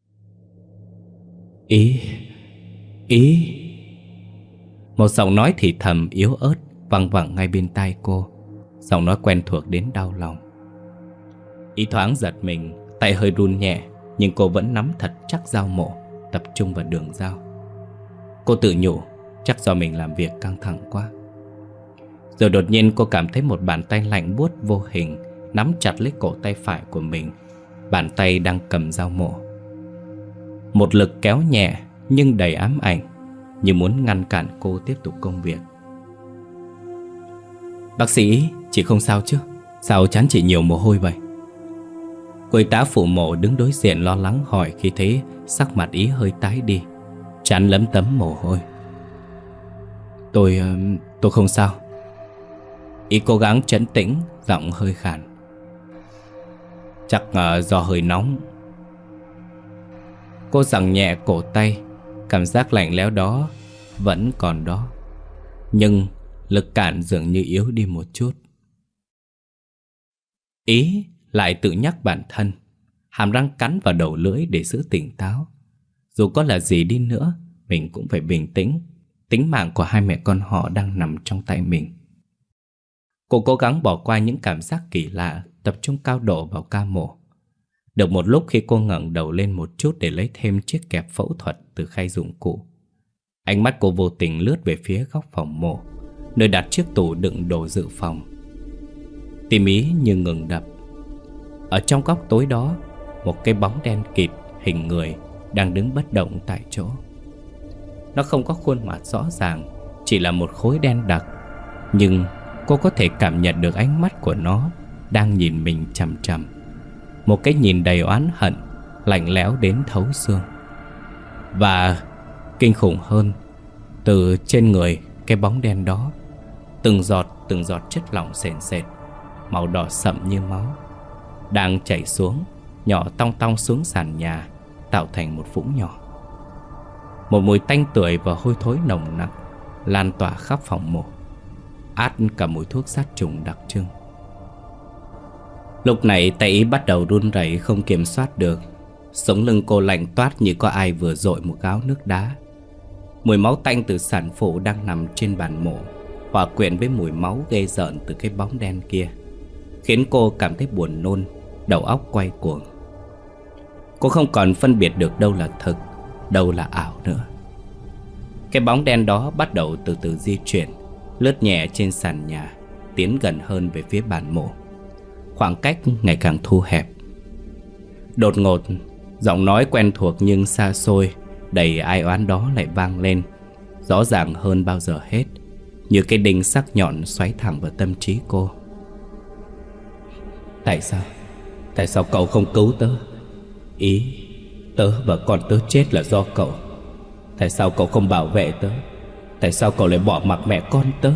A: Ý, Ý. Một giọng nói thì thầm yếu ớt văng vẳng ngay bên tai cô. Giọng nói quen thuộc đến đau lòng. Ý thoáng giật mình, tay hơi run nhẹ, nhưng cô vẫn nắm thật chắc dao mổ, tập trung vào đường dao. Cô tự nhủ, chắc do mình làm việc căng thẳng quá. Rồi đột nhiên cô cảm thấy một bàn tay lạnh buốt vô hình nắm chặt lấy cổ tay phải của mình. Bàn tay đang cầm dao mổ. Một lực kéo nhẹ nhưng đầy ám ảnh, như muốn ngăn cản cô tiếp tục công việc. Bác sĩ, chị không sao chứ? Sao trán chị nhiều mồ hôi vậy? Cô y tá phụ mổ đứng đối diện lo lắng hỏi khi thấy sắc mặt Ý hơi tái đi, trán lấm tấm mồ hôi. Tôi... tôi không sao. Ý cố gắng trấn tĩnh, giọng hơi khàn. Chắc uh, do hơi nóng. Cô giằng nhẹ cổ tay. Cảm giác lạnh lẽo đó vẫn còn đó, nhưng lực cản dường như yếu đi một chút. Ý lại tự nhắc bản thân, hàm răng cắn vào đầu lưỡi để giữ tỉnh táo. Dù có là gì đi nữa, mình cũng phải bình tĩnh. Tính mạng của hai mẹ con họ đang nằm trong tay mình. Cô cố gắng bỏ qua những cảm giác kỳ lạ, tập trung cao độ vào ca mổ. Được một lúc khi cô ngẩng đầu lên một chút để lấy thêm chiếc kẹp phẫu thuật từ khay dụng cụ, ánh mắt cô vô tình lướt về phía góc phòng mổ, nơi đặt chiếc tủ đựng đồ dự phòng. Tim Ý như ngừng đập. Ở trong góc tối đó, một cái bóng đen kịt hình người đang đứng bất động tại chỗ. Nó không có khuôn mặt rõ ràng, chỉ là một khối đen đặc. Nhưng cô có thể cảm nhận được ánh mắt của nó đang nhìn mình chằm chằm. Một cái nhìn đầy oán hận, lạnh lẽo đến thấu xương. Và kinh khủng hơn, từ trên người cái bóng đen đó, từng giọt từng giọt chất lỏng sền sệt, màu đỏ sậm như máu, đang chảy xuống, nhỏ tong tong xuống sàn nhà, tạo thành một vũng nhỏ. Một mùi tanh tưởi và hôi thối nồng nặc lan tỏa khắp phòng mổ, át cả mùi thuốc sát trùng đặc trưng. Lúc này tay Ý bắt đầu run rẩy không kiểm soát được. Sống lưng cô lạnh toát như có ai vừa dội một gáo nước đá. Mùi máu tanh từ sản phụ đang nằm trên bàn mổ hòa quyện với mùi máu ghê rợn từ cái bóng đen kia, khiến cô cảm thấy buồn nôn, đầu óc quay cuồng. Cô không còn phân biệt được đâu là thực, đâu là ảo nữa. Cái bóng đen đó bắt đầu từ từ di chuyển, lướt nhẹ trên sàn nhà, tiến gần hơn về phía bàn mổ. Khoảng cách ngày càng thu hẹp. Đột ngột, giọng nói quen thuộc nhưng xa xôi, đầy ai oán đó lại vang lên, rõ ràng hơn bao giờ hết, như cái đinh sắc nhọn xoáy thẳng vào tâm trí cô. Tại sao? Tại sao cậu không cứu tớ? Ý, tớ và con tớ chết là do cậu. Tại sao cậu không bảo vệ tớ? Tại sao cậu lại bỏ mặc mẹ con tớ?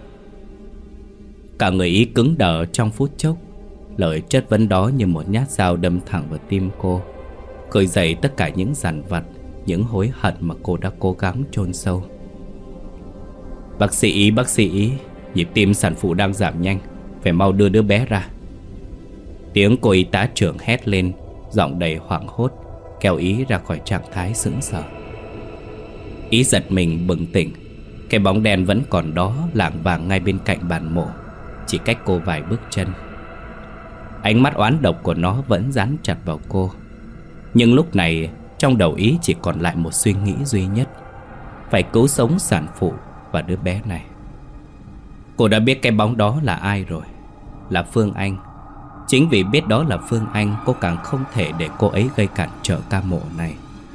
A: Cả người Ý cứng đờ trong phút chốc. Lời chất vấn đó như một nhát dao đâm thẳng vào tim cô, khơi dậy tất cả những dằn vặt, những hối hận mà cô đã cố gắng chôn sâu. Bác sĩ Ý, bác sĩ Ý, nhịp tim sản phụ đang giảm nhanh, phải mau đưa đứa bé ra. Tiếng cô y tá trưởng hét lên, giọng đầy hoảng hốt, kéo Ý ra khỏi trạng thái sững sờ. Ý giật mình bừng tỉnh. Cái bóng đen vẫn còn đó, lảng vảng ngay bên cạnh bàn mổ, chỉ cách cô vài bước chân. Ánh mắt oán độc của nó vẫn dán chặt vào cô. Nhưng lúc này trong đầu Ý chỉ còn lại một suy nghĩ duy nhất: phải cứu sống sản phụ và đứa bé này. Cô đã biết cái bóng đó là ai rồi. Là Phương Anh. Chính vì biết đó là Phương Anh, cô càng không thể để cô ấy gây cản trở ca mổ này.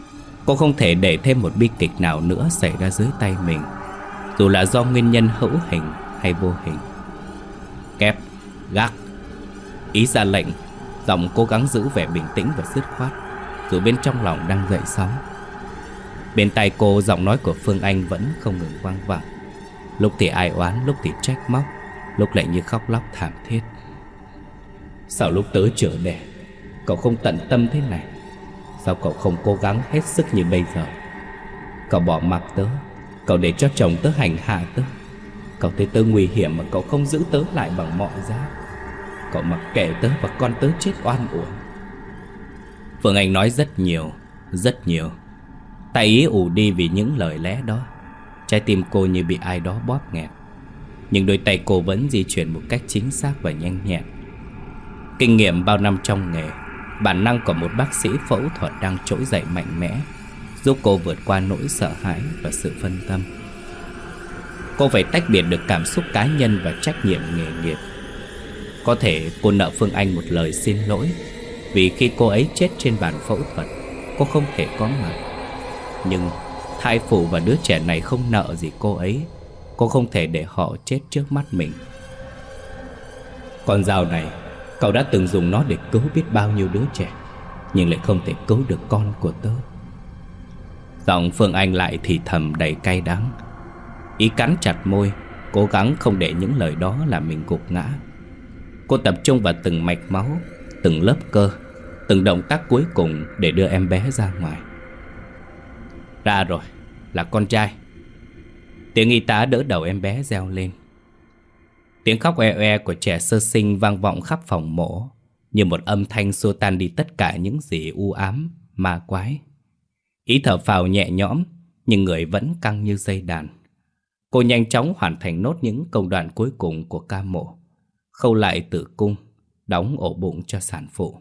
A: Cô không thể để thêm một bi kịch nào nữa xảy ra dưới tay mình, dù là do nguyên nhân hữu hình hay vô hình. Kép, gác. Ý ra lệnh, giọng cố gắng giữ vẻ bình tĩnh và dứt khoát, dù bên trong lòng đang dậy sóng. Bên tai cô, giọng nói của Phương Anh vẫn không ngừng vang vẳng, lúc thì ai oán, lúc thì trách móc, lúc lại như khóc lóc thảm thiết. Sao lúc tớ chữa đẻ cậu không tận tâm thế này? Sao cậu không cố gắng hết sức như bây giờ? Cậu bỏ mặc tớ, cậu để cho chồng tớ hành hạ tớ. Cậu thấy tớ nguy hiểm mà cậu không giữ tớ lại bằng mọi giá. Cậu mặc kệ tớ và con tớ chết oan uổng. Phương Anh nói rất nhiều, rất nhiều. Tại ý ù đi vì những lời lẽ đó. Trái tim cô như bị ai đó bóp nghẹt, nhưng đôi tay cô vẫn di chuyển một cách chính xác và nhanh nhẹn. Kinh nghiệm bao năm trong nghề, bản năng của một bác sĩ phẫu thuật đang trỗi dậy mạnh mẽ, giúp cô vượt qua nỗi sợ hãi và sự phân tâm. Cô phải tách biệt được cảm xúc cá nhân và trách nhiệm nghề nghiệp. Có thể cô nợ Phương Anh một lời xin lỗi, vì khi cô ấy chết trên bàn phẫu thuật, cô không thể có mặt. Nhưng thai phụ và đứa trẻ này không nợ gì cô ấy. Cô không thể để họ chết trước mắt mình. Con dao này, cậu đã từng dùng nó để cứu biết bao nhiêu đứa trẻ, nhưng lại không thể cứu được con của tớ. Giọng Phương Anh lại thì thầm đầy cay đắng. Ý cắn chặt môi, cố gắng không để những lời đó làm mình gục ngã. Cô tập trung vào từng mạch máu, từng lớp cơ, từng động tác cuối cùng để đưa em bé ra ngoài. Ra rồi, là con trai. Tiếng y tá đỡ đầu em bé reo lên. Tiếng khóc oe oe của trẻ sơ sinh vang vọng khắp phòng mổ, như một âm thanh xua tan đi tất cả những gì u ám, ma quái. Ý thở phào nhẹ nhõm, nhưng người vẫn căng như dây đàn. Cô nhanh chóng hoàn thành nốt những công đoạn cuối cùng của ca mổ, khâu lại tử cung, đóng ổ bụng cho sản phụ.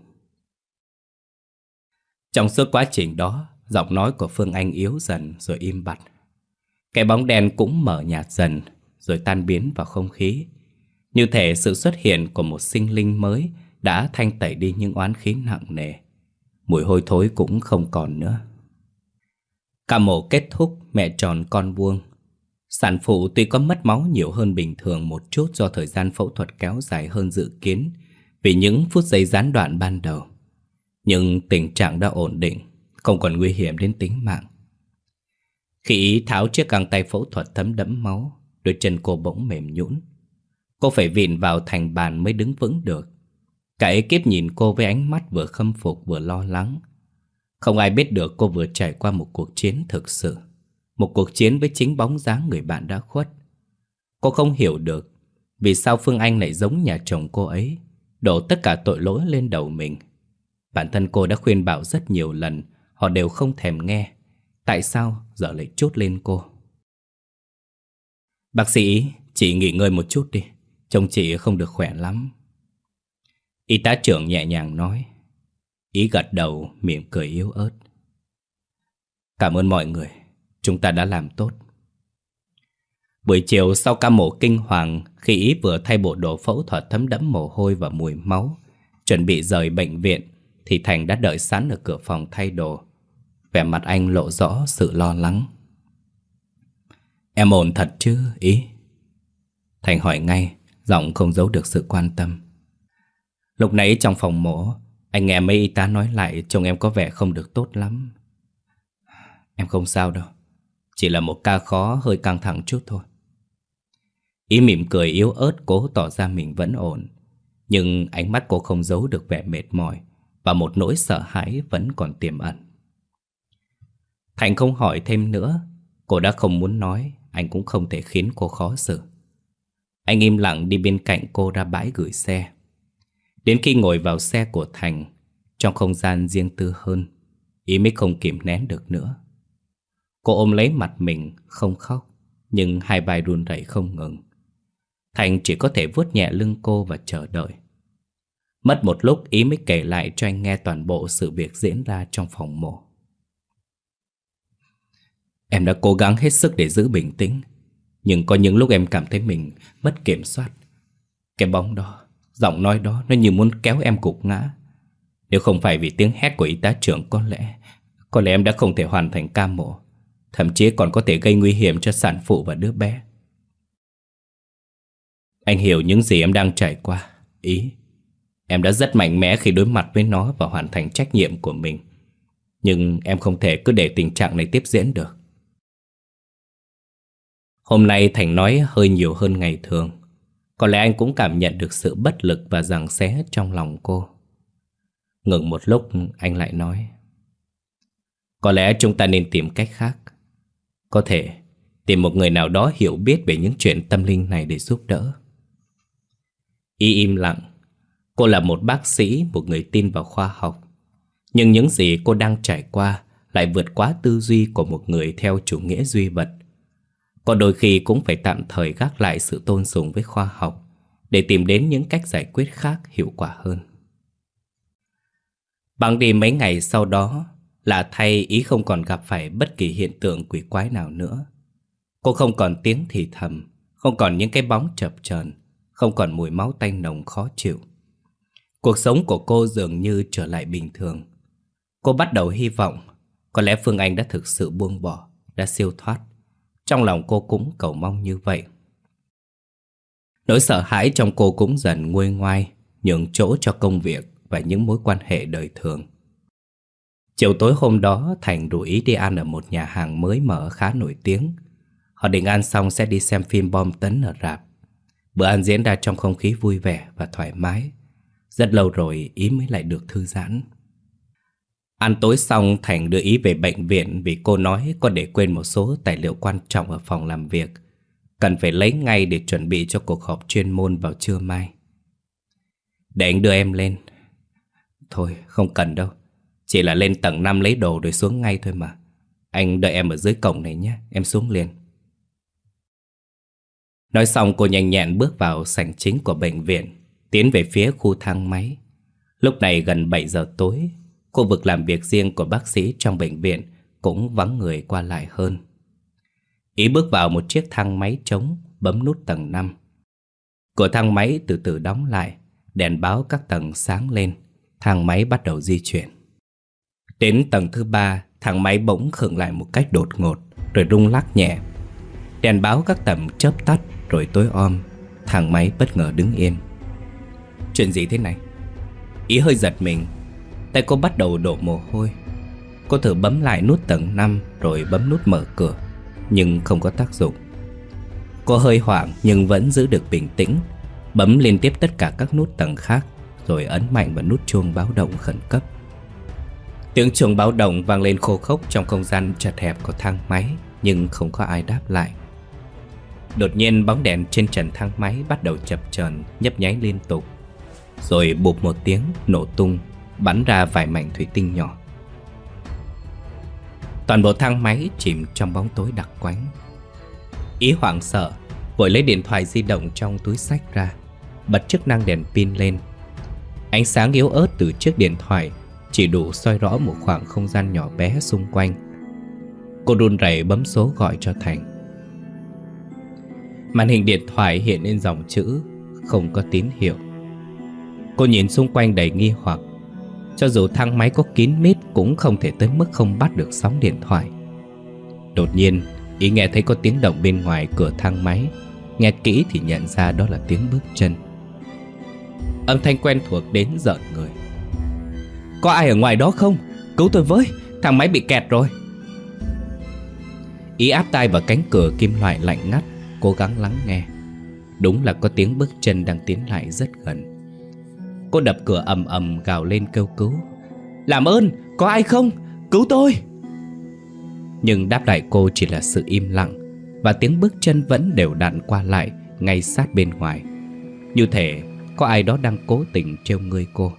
A: Trong suốt quá trình đó, giọng nói của Phương Anh yếu dần rồi im bặt. Cái bóng đen cũng mở nhạt dần rồi tan biến vào không khí, như thể sự xuất hiện của một sinh linh mới đã thanh tẩy đi những oán khí nặng nề. Mùi hôi thối cũng không còn nữa. Ca mổ kết thúc, mẹ tròn con vuông. Sản phụ tuy có mất máu nhiều hơn bình thường một chút do thời gian phẫu thuật kéo dài hơn dự kiến vì những phút giây gián đoạn ban đầu, nhưng tình trạng đã ổn định, không còn nguy hiểm đến tính mạng. Khi ý tháo chiếc găng tay phẫu thuật thấm đẫm máu, đôi chân cô bỗng mềm nhũn. Cô phải vịn vào thành bàn mới đứng vững được. Cả ekip nhìn cô với ánh mắt vừa khâm phục vừa lo lắng. Không ai biết được cô vừa trải qua một cuộc chiến thực sự, một cuộc chiến với chính bóng dáng người bạn đã khuất. Cô không hiểu được vì sao Phương Anh lại giống nhà chồng cô ấy, đổ tất cả tội lỗi lên đầu mình. Bản thân cô đã khuyên bảo rất nhiều lần, họ đều không thèm nghe. Tại sao giờ lại trút lên cô? Bác sĩ, chị nghỉ ngơi một chút đi, trông chị không được khỏe lắm. Y tá trưởng nhẹ nhàng nói. Ý gật đầu, mỉm cười yếu ớt. Cảm ơn mọi người, chúng ta đã làm tốt. Buổi chiều sau ca mổ kinh hoàng, khi Ý vừa thay bộ đồ phẫu thuật thấm đẫm mồ hôi và mùi máu, chuẩn bị rời bệnh viện, thì Thành đã đợi sẵn ở cửa phòng thay đồ. Vẻ mặt anh lộ rõ sự lo lắng. Em ổn thật chứ, Ý? Thành hỏi ngay, giọng không giấu được sự quan tâm. Lúc nãy trong phòng mổ, anh nghe mấy y tá nói lại trông em có vẻ không được tốt lắm. Em không sao đâu, chỉ là một ca khó hơi căng thẳng chút thôi. Ý mỉm cười yếu ớt cố tỏ ra mình vẫn ổn, nhưng ánh mắt cô không giấu được vẻ mệt mỏi và một nỗi sợ hãi vẫn còn tiềm ẩn. Thành không hỏi thêm nữa. Cô đã không muốn nói, anh cũng không thể khiến cô khó xử. Anh im lặng đi bên cạnh cô ra bãi gửi xe. Đến khi ngồi vào xe của Thành, trong không gian riêng tư hơn, Ý mới không kìm nén được nữa. Cô ôm lấy mặt mình, không khóc, nhưng hai vai run rẩy không ngừng. Thành chỉ có thể vuốt nhẹ lưng cô và chờ đợi. Mất một lúc Ý mới kể lại cho anh nghe toàn bộ sự việc diễn ra trong phòng mổ. Em đã cố gắng hết sức để giữ bình tĩnh, nhưng có những lúc em cảm thấy mình mất kiểm soát. Cái bóng đó, giọng nói đó, nó như muốn kéo em gục ngã. Nếu không phải vì tiếng hét của y tá trưởng, có lẽ có lẽ em đã không thể hoàn thành ca mổ, thậm chí còn có thể gây nguy hiểm cho sản phụ và đứa bé. Anh hiểu những gì em đang trải qua. Ý, em đã rất mạnh mẽ khi đối mặt với nó và hoàn thành trách nhiệm của mình. Nhưng em không thể cứ để tình trạng này tiếp diễn được. Hôm nay Thành nói hơi nhiều hơn ngày thường. Có lẽ anh cũng cảm nhận được sự bất lực và giằng xé trong lòng cô. Ngừng một lúc, anh lại nói: có lẽ chúng ta nên tìm cách khác. Có thể tìm một người nào đó hiểu biết về những chuyện tâm linh này để giúp đỡ. Ý im lặng. Cô là một bác sĩ, một người tin vào khoa học. Nhưng những gì cô đang trải qua lại vượt quá tư duy của một người theo chủ nghĩa duy vật. Có đôi khi cũng phải tạm thời gác lại sự tôn sùng với khoa học để tìm đến những cách giải quyết khác hiệu quả hơn. Bẵng đi mấy ngày sau đó, lạ thay Ý không còn gặp phải bất kỳ hiện tượng quỷ quái nào nữa. Cô không còn tiếng thì thầm, không còn những cái bóng chập chờn, không còn mùi máu tanh nồng khó chịu. Cuộc sống của cô dường như trở lại bình thường. Cô bắt đầu hy vọng có lẽ Phương Anh đã thực sự buông bỏ, đã siêu thoát. Trong lòng cô cũng cầu mong như vậy. Nỗi sợ hãi trong cô cũng dần nguôi ngoai, nhường chỗ cho công việc và những mối quan hệ đời thường. Chiều tối hôm đó, Thành rủ Ý đi ăn ở một nhà hàng mới mở khá nổi tiếng. Họ định ăn xong sẽ đi xem phim bom tấn ở rạp. Bữa ăn diễn ra trong không khí vui vẻ và thoải mái. Rất lâu rồi Ý mới lại được thư giãn. Ăn tối xong, Thành đưa Ý về bệnh viện vì cô nói có để quên một số tài liệu quan trọng ở phòng làm việc, cần phải lấy ngay để chuẩn bị cho cuộc họp chuyên môn vào trưa mai. Để anh đưa em lên. Thôi không cần đâu, chỉ là lên tầng năm lấy đồ rồi xuống ngay thôi mà. Anh đợi em ở dưới cổng này nhé, em xuống liền. Nói xong cô nhanh nhẹn bước vào sảnh chính của bệnh viện, tiến về phía khu thang máy. Lúc này gần bảy giờ tối, khu vực làm việc riêng của bác sĩ trong bệnh viện cũng vắng người qua lại hơn. Ý bước vào một chiếc thang máy trống, bấm nút tầng năm. Cửa thang máy từ từ đóng lại, đèn báo các tầng sáng lên, thang máy bắt đầu di chuyển. Đến tầng thứ ba, thang máy bỗng khựng lại một cách đột ngột, rồi rung lắc nhẹ. Đèn báo các tầng chớp tắt rồi tối om, thang máy bất ngờ đứng yên. Chuyện gì thế này? Ý hơi giật mình, tay cô bắt đầu đổ mồ hôi. Cô thử bấm lại nút tầng năm rồi bấm nút mở cửa, nhưng không có tác dụng. Cô hơi hoảng nhưng vẫn giữ được bình tĩnh, bấm liên tiếp tất cả các nút tầng khác, rồi ấn mạnh vào nút chuông báo động khẩn cấp. Tiếng chuông báo động vang lên khô khốc trong không gian chật hẹp của thang máy, nhưng không có ai đáp lại. Đột nhiên bóng đèn trên trần thang máy bắt đầu chập chờn, nhấp nháy liên tục, rồi bụp một tiếng nổ tung, bắn ra vài mảnh thủy tinh nhỏ. Toàn bộ thang máy chìm trong bóng tối đặc quánh. Ý hoảng sợ, vội lấy điện thoại di động trong túi xách ra, bật chức năng đèn pin lên. Ánh sáng yếu ớt từ chiếc điện thoại chỉ đủ soi rõ một khoảng không gian nhỏ bé xung quanh. Cô run rẩy bấm số gọi cho Thành. Màn hình điện thoại hiện lên dòng chữ không có tín hiệu. Cô nhìn xung quanh đầy nghi hoặc. Cho dù thang máy có kín mít cũng không thể tới mức không bắt được sóng điện thoại. Đột nhiên Ý nghe thấy có tiếng động bên ngoài cửa thang máy. Nghe kỹ thì nhận ra đó là tiếng bước chân. Âm thanh quen thuộc đến rợn người. Có ai ở ngoài đó không? Cứu tôi với, thang máy bị kẹt rồi. Ý áp tai vào cánh cửa kim loại lạnh ngắt, cố gắng lắng nghe. Đúng là có tiếng bước chân đang tiến lại rất gần. Cô đập cửa ầm ầm gào lên kêu cứu. Làm ơn, có ai không? Cứu tôi! Nhưng đáp lại cô chỉ là sự im lặng, và tiếng bước chân vẫn đều đặn qua lại ngay sát bên ngoài, như thể có ai đó đang cố tình trêu ngươi cô.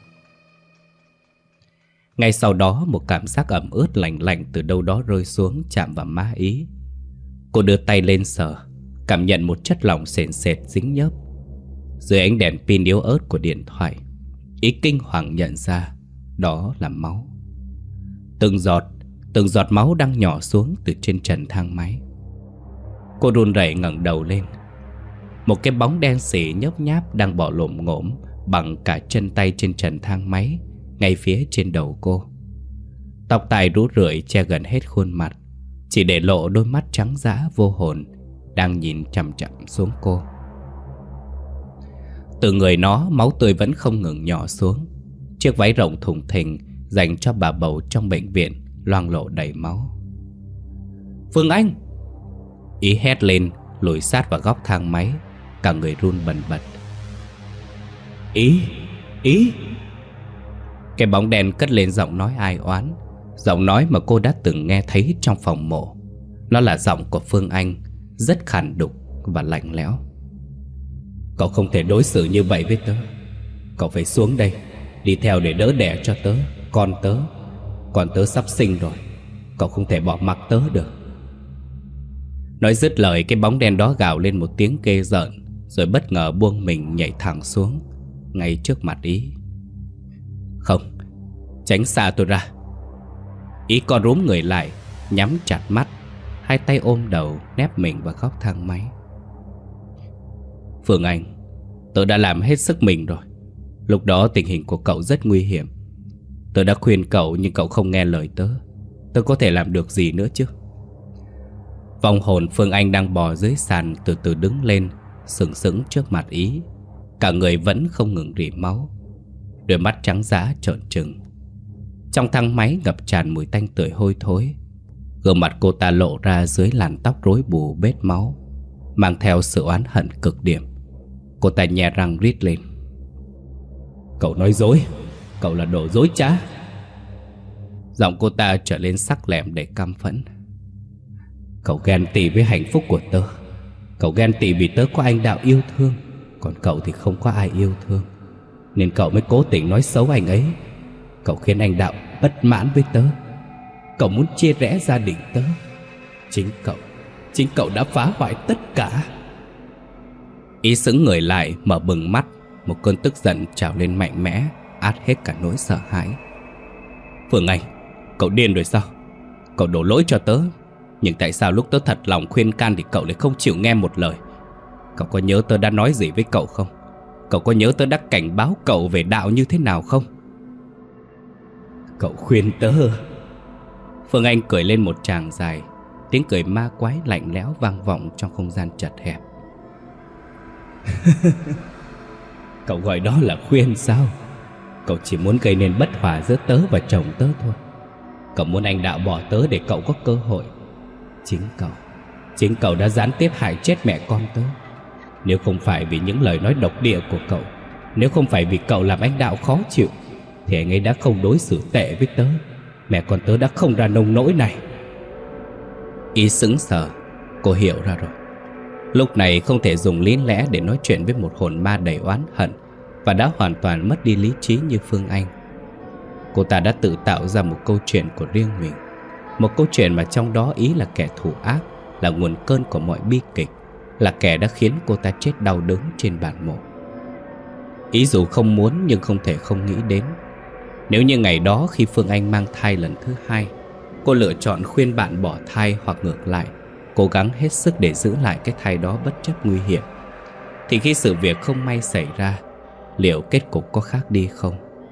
A: Ngay sau đó một cảm giác ẩm ướt lạnh lạnh từ đâu đó rơi xuống, chạm vào má Ý. Cô đưa tay lên sờ, cảm nhận một chất lỏng sền sệt dính nhớp. Dưới ánh đèn pin yếu ớt của điện thoại, Ý kinh hoàng nhận ra đó là máu. Từng giọt, từng giọt máu đang nhỏ xuống từ trên trần thang máy. Cô run rẩy ngẩng đầu lên. Một cái bóng đen xỉ nhấp nháp đang bò lổm ngổm bằng cả chân tay trên trần thang máy, ngay phía trên đầu cô. Tóc tai rũ rượi che gần hết khuôn mặt, chỉ để lộ đôi mắt trắng dã vô hồn đang nhìn chằm chằm xuống cô. Từ người nó, máu tươi vẫn không ngừng nhỏ xuống. Chiếc váy rộng thùng thình dành cho bà bầu trong bệnh viện loang lổ đầy máu. Phương Anh! Ý hét lên, lùi sát vào góc thang máy, cả người run bần bật. Ý! Ý! Cái bóng đen cất lên giọng nói ai oán, giọng nói mà cô đã từng nghe thấy trong phòng mổ. Nó là giọng của Phương Anh, rất khàn đục và lạnh lẽo. Cậu không thể đối xử như vậy với tớ. Cậu phải xuống đây, đi theo để đỡ đẻ cho tớ, con tớ. Con tớ sắp sinh rồi, cậu không thể bỏ mặc tớ được. Nói dứt lời, cái bóng đen đó gào lên một tiếng ghê rợn, rồi bất ngờ buông mình nhảy thẳng xuống ngay trước mặt Ý. Không, tránh xa tôi ra. Ý co rúm người lại, nhắm chặt mắt, hai tay ôm đầu, nép mình vào góc thang máy. Phương Anh, tớ đã làm hết sức mình rồi. Lúc đó tình hình của cậu rất nguy hiểm. Tớ đã khuyên cậu nhưng cậu không nghe lời tớ. Tớ có thể làm được gì nữa chứ? Vong hồn Phương Anh đang bò dưới sàn từ từ đứng lên, sừng sững trước mặt Ý. Cả người vẫn không ngừng rỉ máu, đôi mắt trắng dã trợn trừng. Trong thang máy ngập tràn mùi tanh tưởi hôi thối. Gương mặt cô ta lộ ra dưới làn tóc rối bù bết máu, mang theo sự oán hận cực điểm. Cô ta nhè răng rít lên. Cậu nói dối, cậu là đồ dối trá. Giọng cô ta trở lên sắc lẹm đầy căm phẫn. Cậu ghen tị với hạnh phúc của tớ. Cậu ghen tị vì tớ có anh Đạo yêu thương, còn cậu thì không có ai yêu thương, nên cậu mới cố tình nói xấu anh ấy. Cậu khiến anh Đạo bất mãn với tớ. Cậu muốn chia rẽ gia đình tớ. Chính cậu, chính cậu đã phá hoại tất cả. Ý sững người lại, mở bừng mắt. Một cơn tức giận trào lên mạnh mẽ, át hết cả nỗi sợ hãi. Phương Anh, cậu điên rồi sao? Cậu đổ lỗi cho tớ, nhưng tại sao lúc tớ thật lòng khuyên can thì cậu lại không chịu nghe một lời? Cậu có nhớ tớ đã nói gì với cậu không? Cậu có nhớ tớ đã cảnh báo cậu về Đạo như thế nào không? Cậu khuyên tớ? Phương Anh cười lên một tràng dài, tiếng cười ma quái lạnh lẽo vang vọng trong không gian chật hẹp. Cậu gọi đó là khuyên sao? Cậu chỉ muốn gây nên bất hòa giữa tớ và chồng tớ thôi. Cậu muốn anh Đạo bỏ tớ để cậu có cơ hội. Chính cậu, chính cậu đã gián tiếp hại chết mẹ con tớ. Nếu không phải vì những lời nói độc địa của cậu, nếu không phải vì cậu làm anh Đạo khó chịu, thì anh ấy đã không đối xử tệ với tớ. Mẹ con tớ đã không ra nông nỗi này. Ý sững sờ, cô hiểu ra rồi. Lúc này không thể dùng lý lẽ để nói chuyện với một hồn ma đầy oán hận và đã hoàn toàn mất đi lý trí như Phương Anh. Cô ta đã tự tạo ra một câu chuyện của riêng mình, một câu chuyện mà trong đó Ý là kẻ thù ác, là nguồn cơn của mọi bi kịch, là kẻ đã khiến cô ta chết đau đớn trên bàn mổ. Ý dù không muốn nhưng không thể không nghĩ đến. Nếu như ngày đó khi Phương Anh mang thai lần thứ hai, cô lựa chọn khuyên bạn bỏ thai hoặc ngược lại, cố gắng hết sức để giữ lại cái thai đó bất chấp nguy hiểm, thì khi sự việc không may xảy ra, liệu kết cục có khác đi không?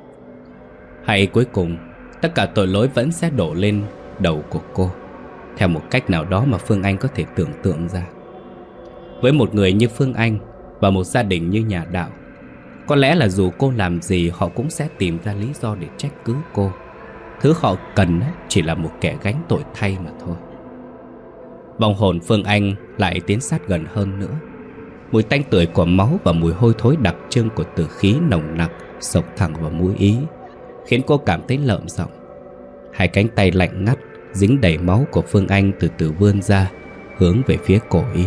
A: Hay cuối cùng tất cả tội lỗi vẫn sẽ đổ lên đầu của cô, theo một cách nào đó mà Phương Anh có thể tưởng tượng ra. Với một người như Phương Anh và một gia đình như nhà Đạo, có lẽ là dù cô làm gì họ cũng sẽ tìm ra lý do để trách cứ cô. Thứ họ cần chỉ là một kẻ gánh tội thay mà thôi. Vong hồn Phương Anh lại tiến sát gần hơn nữa. Mùi tanh tưởi của máu và mùi hôi thối đặc trưng của tử khí nồng nặc xộc thẳng vào mũi Ý, khiến cô cảm thấy lợm giọng. Hai cánh tay lạnh ngắt dính đầy máu của Phương Anh từ từ vươn ra, hướng về phía cổ Ý.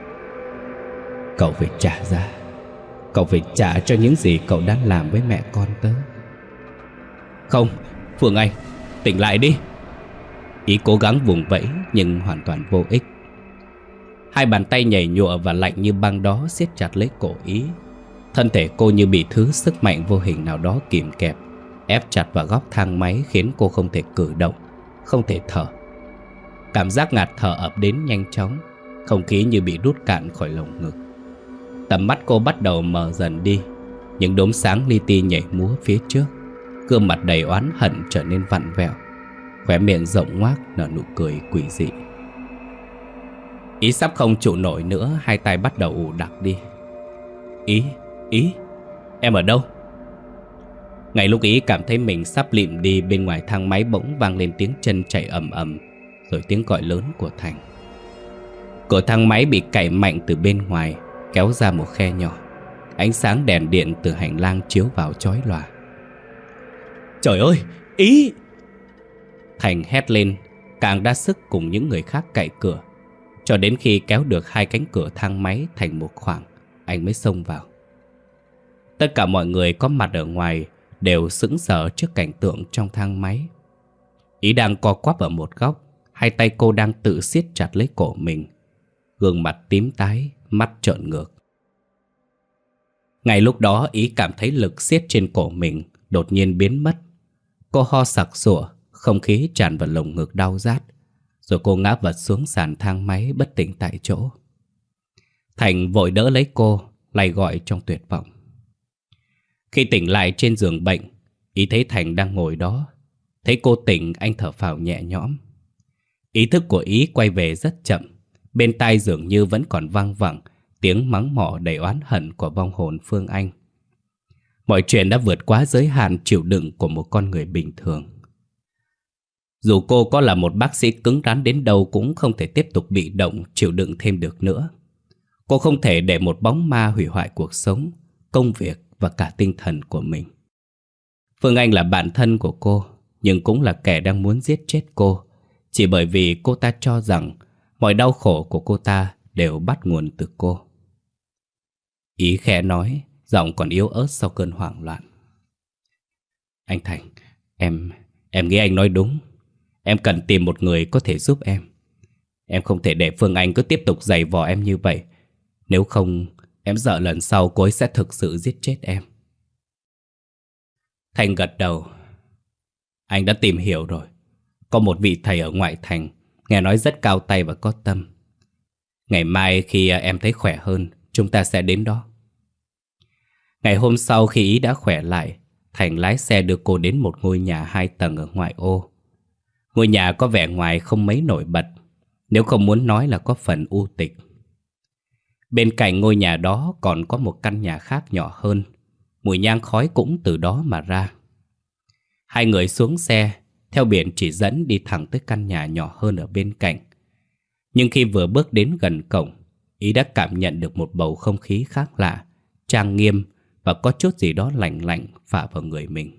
A: Cậu phải trả giá. Cậu phải trả cho những gì cậu đã làm với mẹ con tớ. Không, Phương Anh, tỉnh lại đi. Ý cố gắng vùng vẫy nhưng hoàn toàn vô ích. Hai bàn tay nhảy nhụa và lạnh như băng đó siết chặt lấy cổ Ý. Thân thể cô như bị thứ sức mạnh vô hình nào đó kìm kẹp, ép chặt vào góc thang máy, khiến cô không thể cử động, không thể thở. Cảm giác ngạt thở ập đến nhanh chóng, không khí như bị rút cạn khỏi lồng ngực. Tầm mắt cô bắt đầu mờ dần đi, những đốm sáng li ti nhảy múa phía trước. Gương mặt đầy oán hận trở nên vặn vẹo. khóe miệng rộng ngoác nở nụ cười quỷ dị. Ý sắp không trụ nổi nữa, hai tay bắt đầu ù đặc đi. Ý, Ý, em ở đâu? Ngay lúc Ý cảm thấy mình sắp lịm đi, bên ngoài thang máy bỗng vang lên tiếng chân chạy ầm ầm, rồi tiếng gọi lớn của Thành. Cửa thang máy bị cạy mạnh từ bên ngoài, kéo ra một khe nhỏ. Ánh sáng đèn điện từ hành lang chiếu vào chói lòa. Trời ơi, Ý! Thành hét lên, càng đa sức cùng những người khác cạy cửa, cho đến khi kéo được hai cánh cửa thang máy thành một khoảng, anh mới xông vào. Tất cả mọi người có mặt ở ngoài đều sững sờ trước cảnh tượng trong thang máy. Ý đang co quắp ở một góc, hai tay cô đang tự siết chặt lấy cổ mình, gương mặt tím tái, mắt trợn ngược. Ngay lúc đó Ý cảm thấy lực siết trên cổ mình đột nhiên biến mất. Cô ho sặc sụa, không khí tràn vào lồng ngực đau rát, rồi cô ngã vật xuống sàn thang máy bất tỉnh tại chỗ. Thành vội đỡ lấy cô, lay gọi trong tuyệt vọng. Khi tỉnh lại trên giường bệnh, Ý thấy Thành đang ngồi đó. Thấy cô tỉnh, anh thở phào nhẹ nhõm. Ý thức của Ý quay về rất chậm. Bên tai dường như vẫn còn vang vẳng tiếng mắng mỏ đầy oán hận của vong hồn Phương Anh. Mọi chuyện đã vượt quá giới hạn chịu đựng của một con người bình thường. Dù cô có là một bác sĩ cứng rắn đến đâu cũng không thể tiếp tục bị động chịu đựng thêm được nữa. Cô không thể để một bóng ma hủy hoại cuộc sống, công việc và cả tinh thần của mình. Phương Anh là bạn thân của cô, nhưng cũng là kẻ đang muốn giết chết cô, chỉ bởi vì cô ta cho rằng mọi đau khổ của cô ta đều bắt nguồn từ cô. Ý khẽ nói, giọng còn yếu ớt sau cơn hoảng loạn. Anh Thành, em, em nghĩ anh nói đúng. Em cần tìm một người có thể giúp em. Em không thể để Phương Anh cứ tiếp tục giày vò em như vậy. Nếu không, em sợ lần sau cô ấy sẽ thực sự giết chết em. Thành gật đầu. Anh đã tìm hiểu rồi. Có một vị thầy ở ngoại thành, nghe nói rất cao tay và có tâm. Ngày mai khi em thấy khỏe hơn, chúng ta sẽ đến đó. Ngày hôm sau khi Ý đã khỏe lại, Thành lái xe đưa cô đến một ngôi nhà hai tầng ở ngoại ô. Ngôi nhà có vẻ ngoài không mấy nổi bật, nếu không muốn nói là có phần u tịch. Bên cạnh ngôi nhà đó còn có một căn nhà khác nhỏ hơn. Mùi nhang khói cũng từ đó mà ra. Hai người xuống xe, theo biển chỉ dẫn đi thẳng tới căn nhà nhỏ hơn ở bên cạnh. Nhưng khi vừa bước đến gần cổng, Ý đã cảm nhận được một bầu không khí khác lạ, trang nghiêm và có chút gì đó lạnh lạnh phả vào người mình.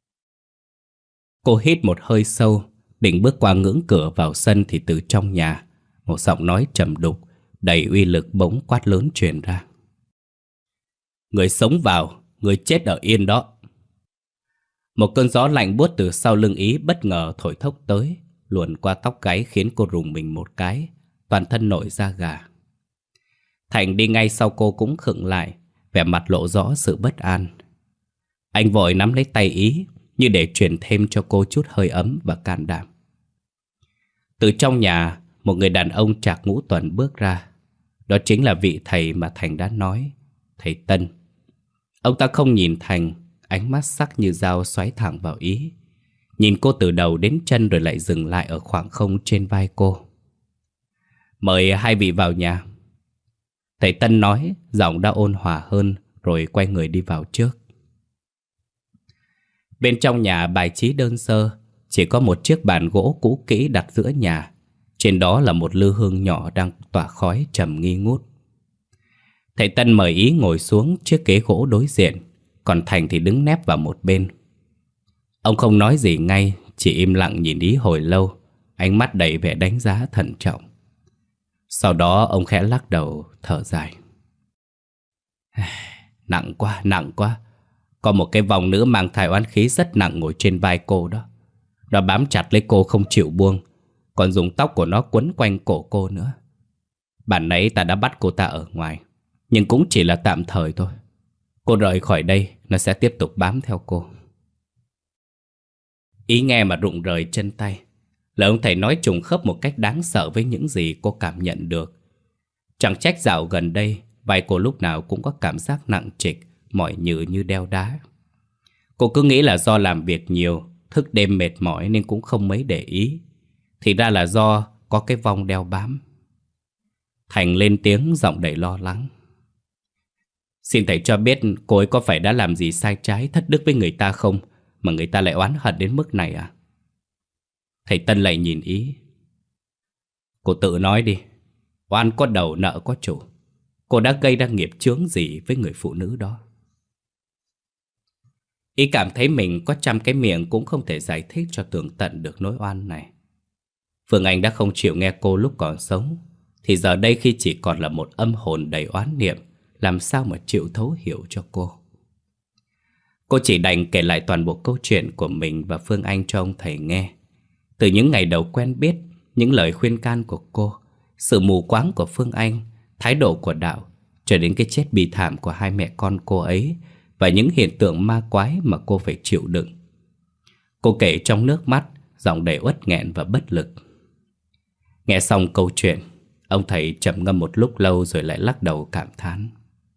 A: Cô hít một hơi sâu, định bước qua ngưỡng cửa vào sân thì từ trong nhà, một giọng nói trầm đục, đầy uy lực bỗng quát lớn truyền ra. Người sống vào, người chết ở yên đó. Một cơn gió lạnh buốt từ sau lưng Ý bất ngờ thổi thốc tới, luồn qua tóc gáy khiến cô rùng mình một cái, toàn thân nổi da gà. Thành đi ngay sau cô cũng khựng lại, vẻ mặt lộ rõ sự bất an. Anh vội nắm lấy tay Ý, như để truyền thêm cho cô chút hơi ấm và can đảm. Từ trong nhà, một người đàn ông trạc ngũ tuần bước ra. Đó chính là vị thầy mà Thành đã nói, thầy Tân. Ông ta không nhìn Thành, ánh mắt sắc như dao xoáy thẳng vào Ý. Nhìn cô từ đầu đến chân rồi lại dừng lại ở khoảng không trên vai cô. Mời hai vị vào nhà. Thầy Tân nói, giọng đã ôn hòa hơn, rồi quay người đi vào trước. Bên trong nhà bài trí đơn sơ, chỉ có một chiếc bàn gỗ cũ kỹ đặt giữa nhà. Trên đó là một lư hương nhỏ đang tỏa khói trầm nghi ngút. Thầy Tân mời Ý ngồi xuống chiếc ghế gỗ đối diện, còn Thành thì đứng nép vào một bên. Ông không nói gì ngay, chỉ im lặng nhìn Ý hồi lâu, ánh mắt đầy vẻ đánh giá thận trọng. Sau đó ông khẽ lắc đầu, thở dài. Nặng quá, nặng quá. Có một cái vòng nữ mang thai oán khí rất nặng ngồi trên vai cô đó. Nó bám chặt lấy cô không chịu buông, còn dùng tóc của nó quấn quanh cổ cô nữa. Bản nãy ta đã bắt cô ta ở ngoài, nhưng cũng chỉ là tạm thời thôi. Cô rời khỏi đây, nó sẽ tiếp tục bám theo cô. Ý nghe mà rụng rời chân tay. Lời ông thầy nói trùng khớp một cách đáng sợ với những gì cô cảm nhận được. Chẳng trách dạo gần đây, vai cô lúc nào cũng có cảm giác nặng trịch, mỏi nhừ như đeo đá. Cô cứ nghĩ là do làm việc nhiều thức đêm mệt mỏi nên cũng không mấy để ý. Thì ra là do có cái vong đeo bám. Thành lên tiếng giọng đầy lo lắng. Xin thầy cho biết cô ấy có phải đã làm gì sai trái thất đức với người ta không, mà người ta lại oán hận đến mức này à? Thầy Tân lại nhìn Ý. Cô tự nói đi. Oan có đầu nợ có chủ. Cô đã gây ra nghiệp chướng gì với người phụ nữ đó? Ý cảm thấy mình có trăm cái miệng cũng không thể giải thích cho tường tận được nỗi oan này. Phương Anh đã không chịu nghe cô lúc còn sống, thì giờ đây khi chỉ còn là một âm hồn đầy oán niệm, làm sao mà chịu thấu hiểu cho cô. Cô chỉ đành kể lại toàn bộ câu chuyện của mình và Phương Anh cho ông thầy nghe. Từ những ngày đầu quen biết, những lời khuyên can của cô, sự mù quáng của Phương Anh, thái độ của Đạo, cho đến cái chết bi thảm của hai mẹ con cô ấy và những hiện tượng ma quái mà cô phải chịu đựng. Cô kể trong nước mắt, giọng đầy uất nghẹn và bất lực. Nghe xong câu chuyện, ông thầy trầm ngâm một lúc lâu rồi lại lắc đầu cảm thán.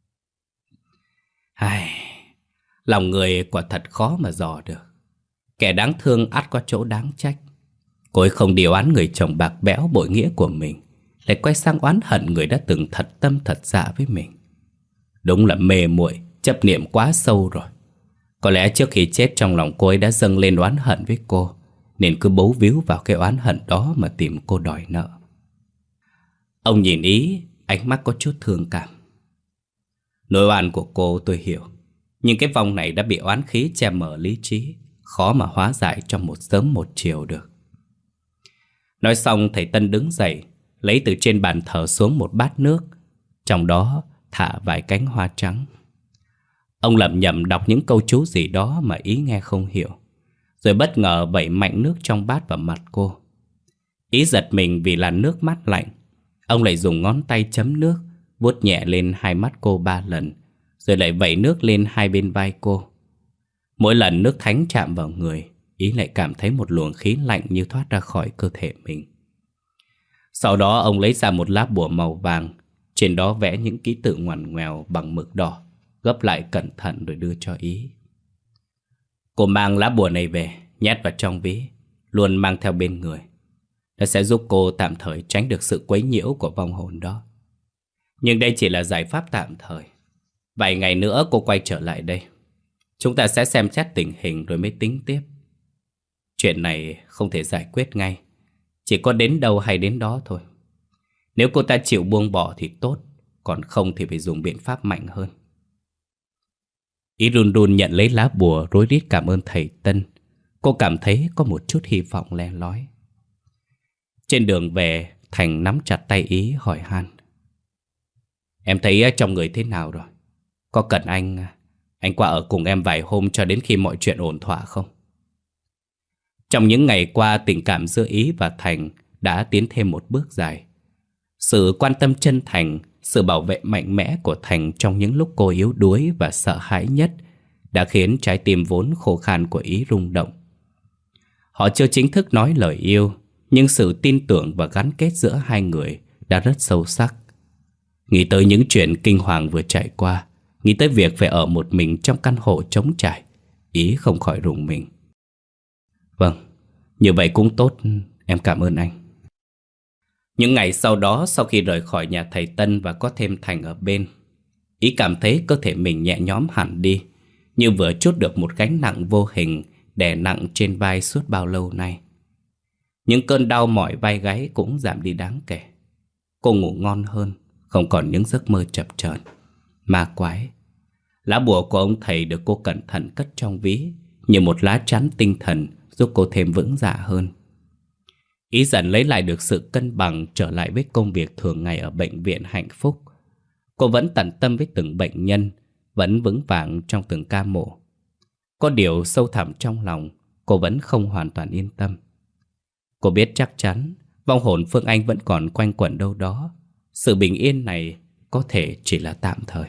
A: Ai, lòng người quả thật khó mà dò được. Kẻ đáng thương ắt có chỗ đáng trách. Cô ấy không điều oán người chồng bạc bẽo bội nghĩa của mình, lại quay sang oán hận người đã từng thật tâm thật dạ với mình. Đúng là mê muội, chấp niệm quá sâu rồi. Có lẽ trước khi chết trong lòng cô ấy đã dâng lên oán hận với cô, nên cứ bấu víu vào cái oán hận đó mà tìm cô đòi nợ. Ông nhìn Ý, ánh mắt có chút thương cảm. Nỗi oan của cô tôi hiểu, nhưng cái vong này đã bị oán khí che mờ lý trí, khó mà hóa giải trong một sớm một chiều được. Nói xong thầy Tân đứng dậy, lấy từ trên bàn thờ xuống một bát nước, trong đó thả vài cánh hoa trắng. Ông lẩm nhẩm đọc những câu chú gì đó mà Ý nghe không hiểu, rồi bất ngờ vẩy mạnh nước trong bát vào mặt cô. Ý giật mình vì làn nước mát lạnh. Ông lại dùng ngón tay chấm nước, vuốt nhẹ lên hai mắt cô ba lần, rồi lại vẩy nước lên hai bên vai cô. Mỗi lần nước thánh chạm vào người, Ý lại cảm thấy một luồng khí lạnh như thoát ra khỏi cơ thể mình. Sau đó ông lấy ra một lá bùa màu vàng, trên đó vẽ những ký tự ngoằn ngoèo bằng mực đỏ, gấp lại cẩn thận rồi đưa cho Ý. Cô mang lá bùa này về, nhét vào trong ví, luôn mang theo bên người. Nó sẽ giúp cô tạm thời tránh được sự quấy nhiễu của vong hồn đó. Nhưng đây chỉ là giải pháp tạm thời. Vài ngày nữa cô quay trở lại đây. Chúng ta sẽ xem xét tình hình rồi mới tính tiếp. Chuyện này không thể giải quyết ngay, chỉ có đến đâu hay đến đó thôi. Nếu cô ta chịu buông bỏ thì tốt, còn không thì phải dùng biện pháp mạnh hơn. Ý run run nhận lấy lá bùa, rối rít cảm ơn thầy Tân. Cô cảm thấy có một chút hy vọng le lói. Trên đường về, Thành nắm chặt tay Ý hỏi han. Em thấy trong người thế nào rồi? Có cần anh Anh qua ở cùng em vài hôm cho đến khi mọi chuyện ổn thỏa không? Trong những ngày qua, tình cảm giữa Ý và Thành đã tiến thêm một bước dài. Sự quan tâm chân thành, sự bảo vệ mạnh mẽ của Thành trong những lúc cô yếu đuối và sợ hãi nhất đã khiến trái tim vốn khô khan của Ý rung động. Họ chưa chính thức nói lời yêu, nhưng sự tin tưởng và gắn kết giữa hai người đã rất sâu sắc. Nghĩ tới những chuyện kinh hoàng vừa trải qua, nghĩ tới việc phải ở một mình trong căn hộ trống trải, Ý không khỏi rùng mình. Vâng, như vậy cũng tốt, em cảm ơn anh. Những ngày sau đó, sau khi rời khỏi nhà thầy Tân và có thêm Thành ở bên, Ý cảm thấy cơ thể mình nhẹ nhõm hẳn đi, như vừa trút được một gánh nặng vô hình đè nặng trên vai suốt bao lâu nay. Những cơn đau mỏi vai gáy cũng giảm đi đáng kể. Cô ngủ ngon hơn, không còn những giấc mơ chập chờn ma quái. Lá bùa của ông thầy được cô cẩn thận cất trong ví, như một lá chắn tinh thần giúp cô thêm vững dạ hơn. Ý dần lấy lại được sự cân bằng, trở lại với công việc thường ngày ở bệnh viện Hạnh Phúc. Cô vẫn tận tâm với từng bệnh nhân, vẫn vững vàng trong từng ca mổ. Có điều sâu thẳm trong lòng, cô vẫn không hoàn toàn yên tâm. Cô biết chắc chắn vong hồn Phương Anh vẫn còn quanh quẩn đâu đó. Sự bình yên này có thể chỉ là tạm thời.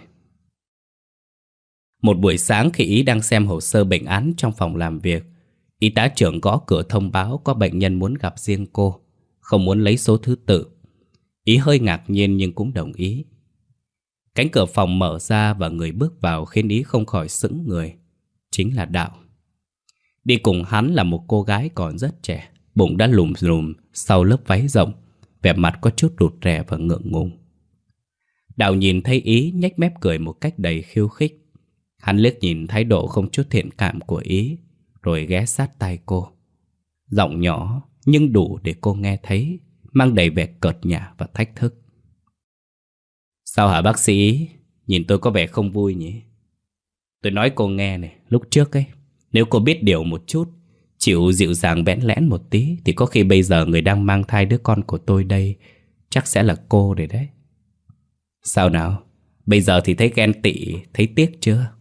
A: Một buổi sáng khi Ý đang xem hồ sơ bệnh án trong phòng làm việc, y tá trưởng gõ cửa thông báo có bệnh nhân muốn gặp riêng cô, không muốn lấy số thứ tự. Ý hơi ngạc nhiên nhưng cũng đồng ý. Cánh cửa phòng mở ra và người bước vào khiến Ý không khỏi sững người. Chính là Đạo. Đi cùng hắn là một cô gái còn rất trẻ, bụng đã lùm lùm sau lớp váy rộng, vẻ mặt có chút rụt rè và ngượng ngùng. Đạo nhìn thấy Ý nhếch mép cười một cách đầy khiêu khích. Hắn liếc nhìn thái độ không chút thiện cảm của Ý, rồi ghé sát tai cô. Giọng nhỏ nhưng đủ để cô nghe thấy, mang đầy vẻ cợt nhả và thách thức. Sao hả bác sĩ? Nhìn tôi có vẻ không vui nhỉ? Tôi nói cô nghe này, lúc trước ấy, nếu cô biết điều một chút, chịu dịu dàng bẽn lẽn một tí, thì có khi bây giờ người đang mang thai đứa con của tôi đây chắc sẽ là cô rồi đấy. Sao nào? Bây giờ thì thấy ghen tị, thấy tiếc chưa?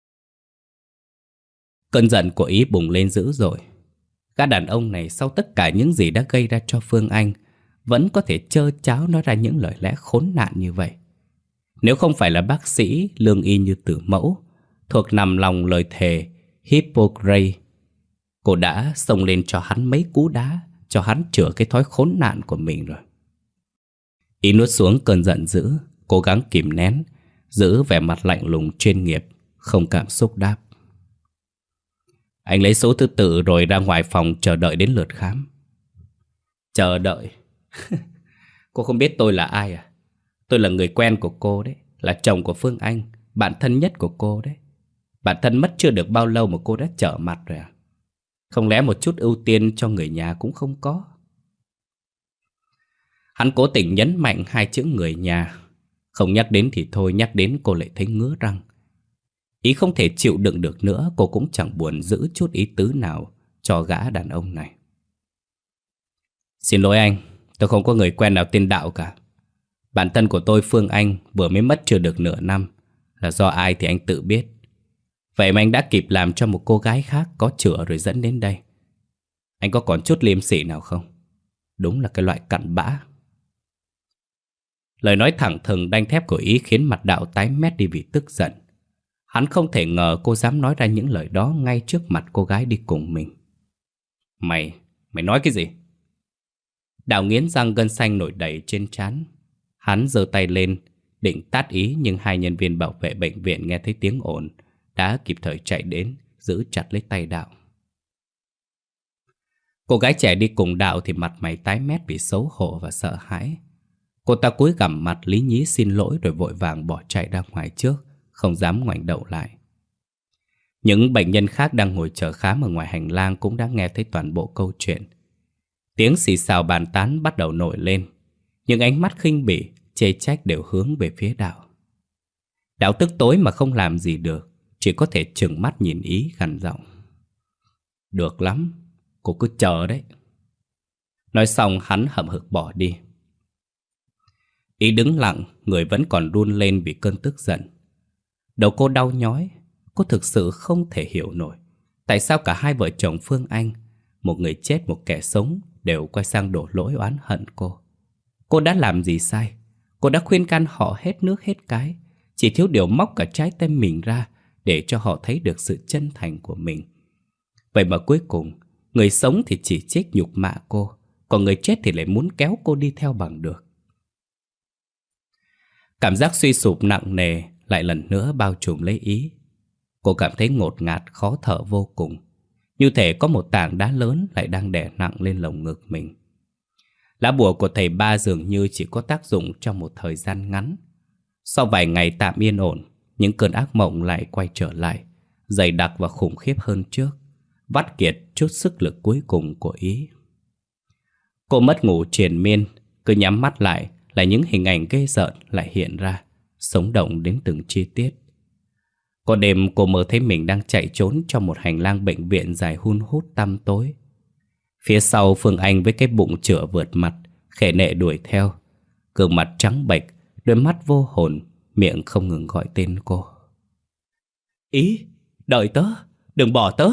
A: Cơn giận của Ý bùng lên dữ dội. Gã đàn ông này sau tất cả những gì đã gây ra cho Phương Anh vẫn có thể trơ tráo nói ra những lời lẽ khốn nạn như vậy. Nếu không phải là bác sĩ lương y như Tử Mẫu, thuộc nằm lòng lời thề Hippocrates, cô đã xông lên cho hắn mấy cú đá, cho hắn chữa cái thói khốn nạn của mình rồi. Ý nuốt xuống cơn giận dữ, cố gắng kìm nén, giữ vẻ mặt lạnh lùng chuyên nghiệp, không cảm xúc đáp. Anh lấy số thứ tự rồi ra ngoài phòng chờ đợi đến lượt khám. Chờ đợi? Cô không biết tôi là ai à? Tôi là người quen của cô đấy, là chồng của Phương Anh, bạn thân nhất của cô đấy. Bạn thân mất chưa được bao lâu mà cô đã trở mặt rồi à? Không lẽ một chút ưu tiên cho người nhà cũng không có? Hắn cố tình nhấn mạnh hai chữ người nhà. Không nhắc đến thì thôi, nhắc đến cô lại thấy ngứa răng. Ý không thể chịu đựng được nữa, cô cũng chẳng buồn giữ chút ý tứ nào cho gã đàn ông này. Xin lỗi anh, tôi không có người quen nào tên Đạo cả. Bản thân của tôi Phương Anh vừa mới mất chưa được nửa năm, là do ai thì anh tự biết. Vậy mà anh đã kịp làm cho một cô gái khác có chữa rồi dẫn đến đây. Anh có còn chút liêm sỉ nào không? Đúng là cái loại cặn bã. Lời nói thẳng thừng đanh thép của Ý khiến mặt Đạo tái mét đi vì tức giận. Hắn không thể ngờ cô dám nói ra những lời đó ngay trước mặt cô gái đi cùng mình. Mày, mày nói cái gì? Đạo nghiến răng, gân xanh nổi đầy trên trán. Hắn giơ tay lên định tát Ý, nhưng hai nhân viên bảo vệ bệnh viện nghe thấy tiếng ồn đã kịp thời chạy đến, giữ chặt lấy tay Đạo. Cô gái trẻ đi cùng Đạo thì mặt mày tái mét vì xấu hổ và sợ hãi. Cô ta cúi gằm mặt lý nhí xin lỗi rồi vội vàng bỏ chạy ra ngoài trước, không dám ngoảnh đầu lại. Những bệnh nhân khác đang ngồi chờ khám ở ngoài hành lang cũng đã nghe thấy toàn bộ câu chuyện. Tiếng xì xào bàn tán bắt đầu nổi lên. Những ánh mắt khinh bỉ, chê trách đều hướng về phía Đạo. Đạo tức tối mà không làm gì được, chỉ có thể trừng mắt nhìn Ý gằn giọng. Được lắm, cô cứ chờ đấy. Nói xong hắn hậm hực bỏ đi. Ý đứng lặng, người vẫn còn run lên vì cơn tức giận. Đầu cô đau nhói. Cô thực sự không thể hiểu nổi tại sao cả hai vợ chồng Phương Anh, một người chết một kẻ sống, đều quay sang đổ lỗi oán hận cô. Cô đã làm gì sai? Cô đã khuyên can họ hết nước hết cái, chỉ thiếu điều móc cả trái tim mình ra để cho họ thấy được sự chân thành của mình. Vậy mà cuối cùng, người sống thì chỉ trích nhục mạ cô, còn người chết thì lại muốn kéo cô đi theo bằng được. Cảm giác suy sụp nặng nề lại lần nữa bao trùm lấy Ý. Cô cảm thấy ngột ngạt, khó thở vô cùng, như thể có một tảng đá lớn lại đang đè nặng lên lồng ngực mình. Lá bùa của thầy Ba dường như chỉ có tác dụng trong một thời gian ngắn. Sau vài ngày tạm yên ổn, những cơn ác mộng lại quay trở lại, dày đặc và khủng khiếp hơn trước, vắt kiệt chút sức lực cuối cùng của Ý. Cô mất ngủ triền miên, cứ nhắm mắt lại là những hình ảnh ghê rợn lại hiện ra, sống động đến từng chi tiết. Có đêm cô mơ thấy mình đang chạy trốn trong một hành lang bệnh viện dài hun hút tăm tối. Phía sau Phương Anh với cái bụng chữa vượt mặt, khệ nệ đuổi theo, gương mặt trắng bệch, đôi mắt vô hồn, miệng không ngừng gọi tên cô. Ý, đợi tớ, đừng bỏ tớ.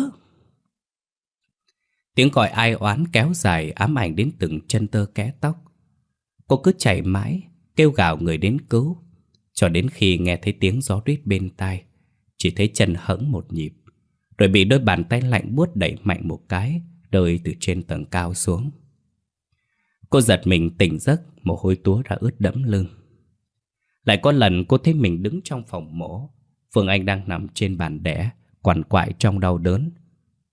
A: Tiếng gọi ai oán kéo dài ám ảnh đến từng chân tơ kẽ tóc. Cô cứ chạy mãi, kêu gào người đến cứu, cho đến khi nghe thấy tiếng gió rít bên tai. Chỉ thấy chân hẫng một nhịp, rồi bị đôi bàn tay lạnh buốt đẩy mạnh một cái, rơi từ trên tầng cao xuống. Cô giật mình tỉnh giấc, mồ hôi túa ra ướt đẫm lưng. Lại có lần cô thấy mình đứng trong phòng mổ, Phương Anh đang nằm trên bàn đẻ, quằn quại trong đau đớn.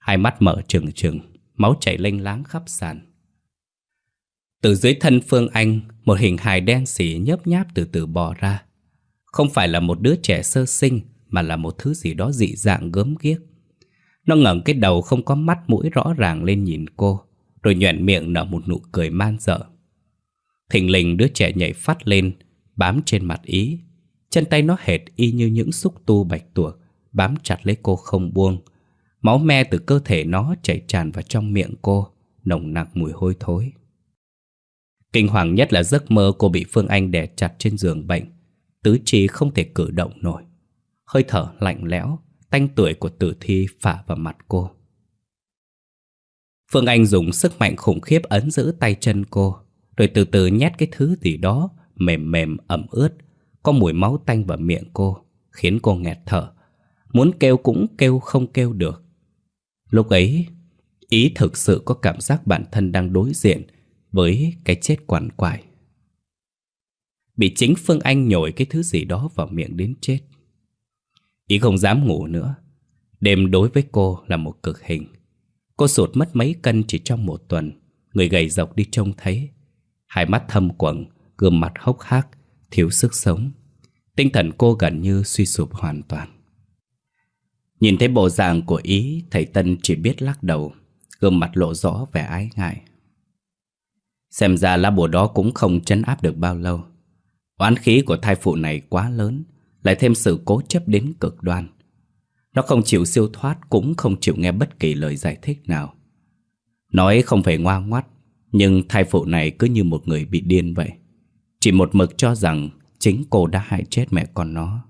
A: Hai mắt mở trừng trừng, máu chảy lênh láng khắp sàn. Từ dưới thân Phương Anh, một hình hài đen xỉ nhớp nháp từ từ bò ra. Không phải là một đứa trẻ sơ sinh, mà là một thứ gì đó dị dạng gớm ghiếc. Nó ngẩng cái đầu không có mắt mũi rõ ràng lên nhìn cô, rồi nhoẻn miệng nở một nụ cười man dợ. Thình lình đứa trẻ nhảy phát lên, bám trên mặt Ý. Chân tay nó hệt y như những xúc tu bạch tuộc, bám chặt lấy cô không buông. Máu me từ cơ thể nó chảy tràn vào trong miệng cô, nồng nặc mùi hôi thối. Kinh hoàng nhất là giấc mơ cô bị Phương Anh đè chặt trên giường bệnh, tứ chi không thể cử động nổi. Hơi thở lạnh lẽo, tanh tưởi của tử thi phả vào mặt cô. Phương Anh dùng sức mạnh khủng khiếp ấn giữ tay chân cô, rồi từ từ nhét cái thứ gì đó mềm mềm ẩm ướt, có mùi máu tanh vào miệng cô, khiến cô nghẹt thở. Muốn kêu cũng kêu không kêu được. Lúc ấy, Ý thực sự có cảm giác bản thân đang đối diện với cái chết quằn quại. Bị chính Phương Anh nhồi cái thứ gì đó vào miệng đến chết. Ý không dám ngủ nữa. Đêm đối với cô là một cực hình. Cô sụt mất mấy cân chỉ trong một tuần. Người gầy rộc đi trông thấy. Hai mắt thâm quầng, gương mặt hốc hác, thiếu sức sống. Tinh thần cô gần như suy sụp hoàn toàn. Nhìn thấy bộ dạng của Ý, thầy Tân chỉ biết lắc đầu, gương mặt lộ rõ vẻ ái ngại. Xem ra lá bùa đó cũng không trấn áp được bao lâu. Oán khí của thai phụ này quá lớn, lại thêm sự cố chấp đến cực đoan. Nó không chịu siêu thoát, cũng không chịu nghe bất kỳ lời giải thích nào. Nói không phải ngoan ngoắt, nhưng thai phụ này cứ như một người bị điên vậy. Chỉ một mực cho rằng chính cô đã hại chết mẹ con nó.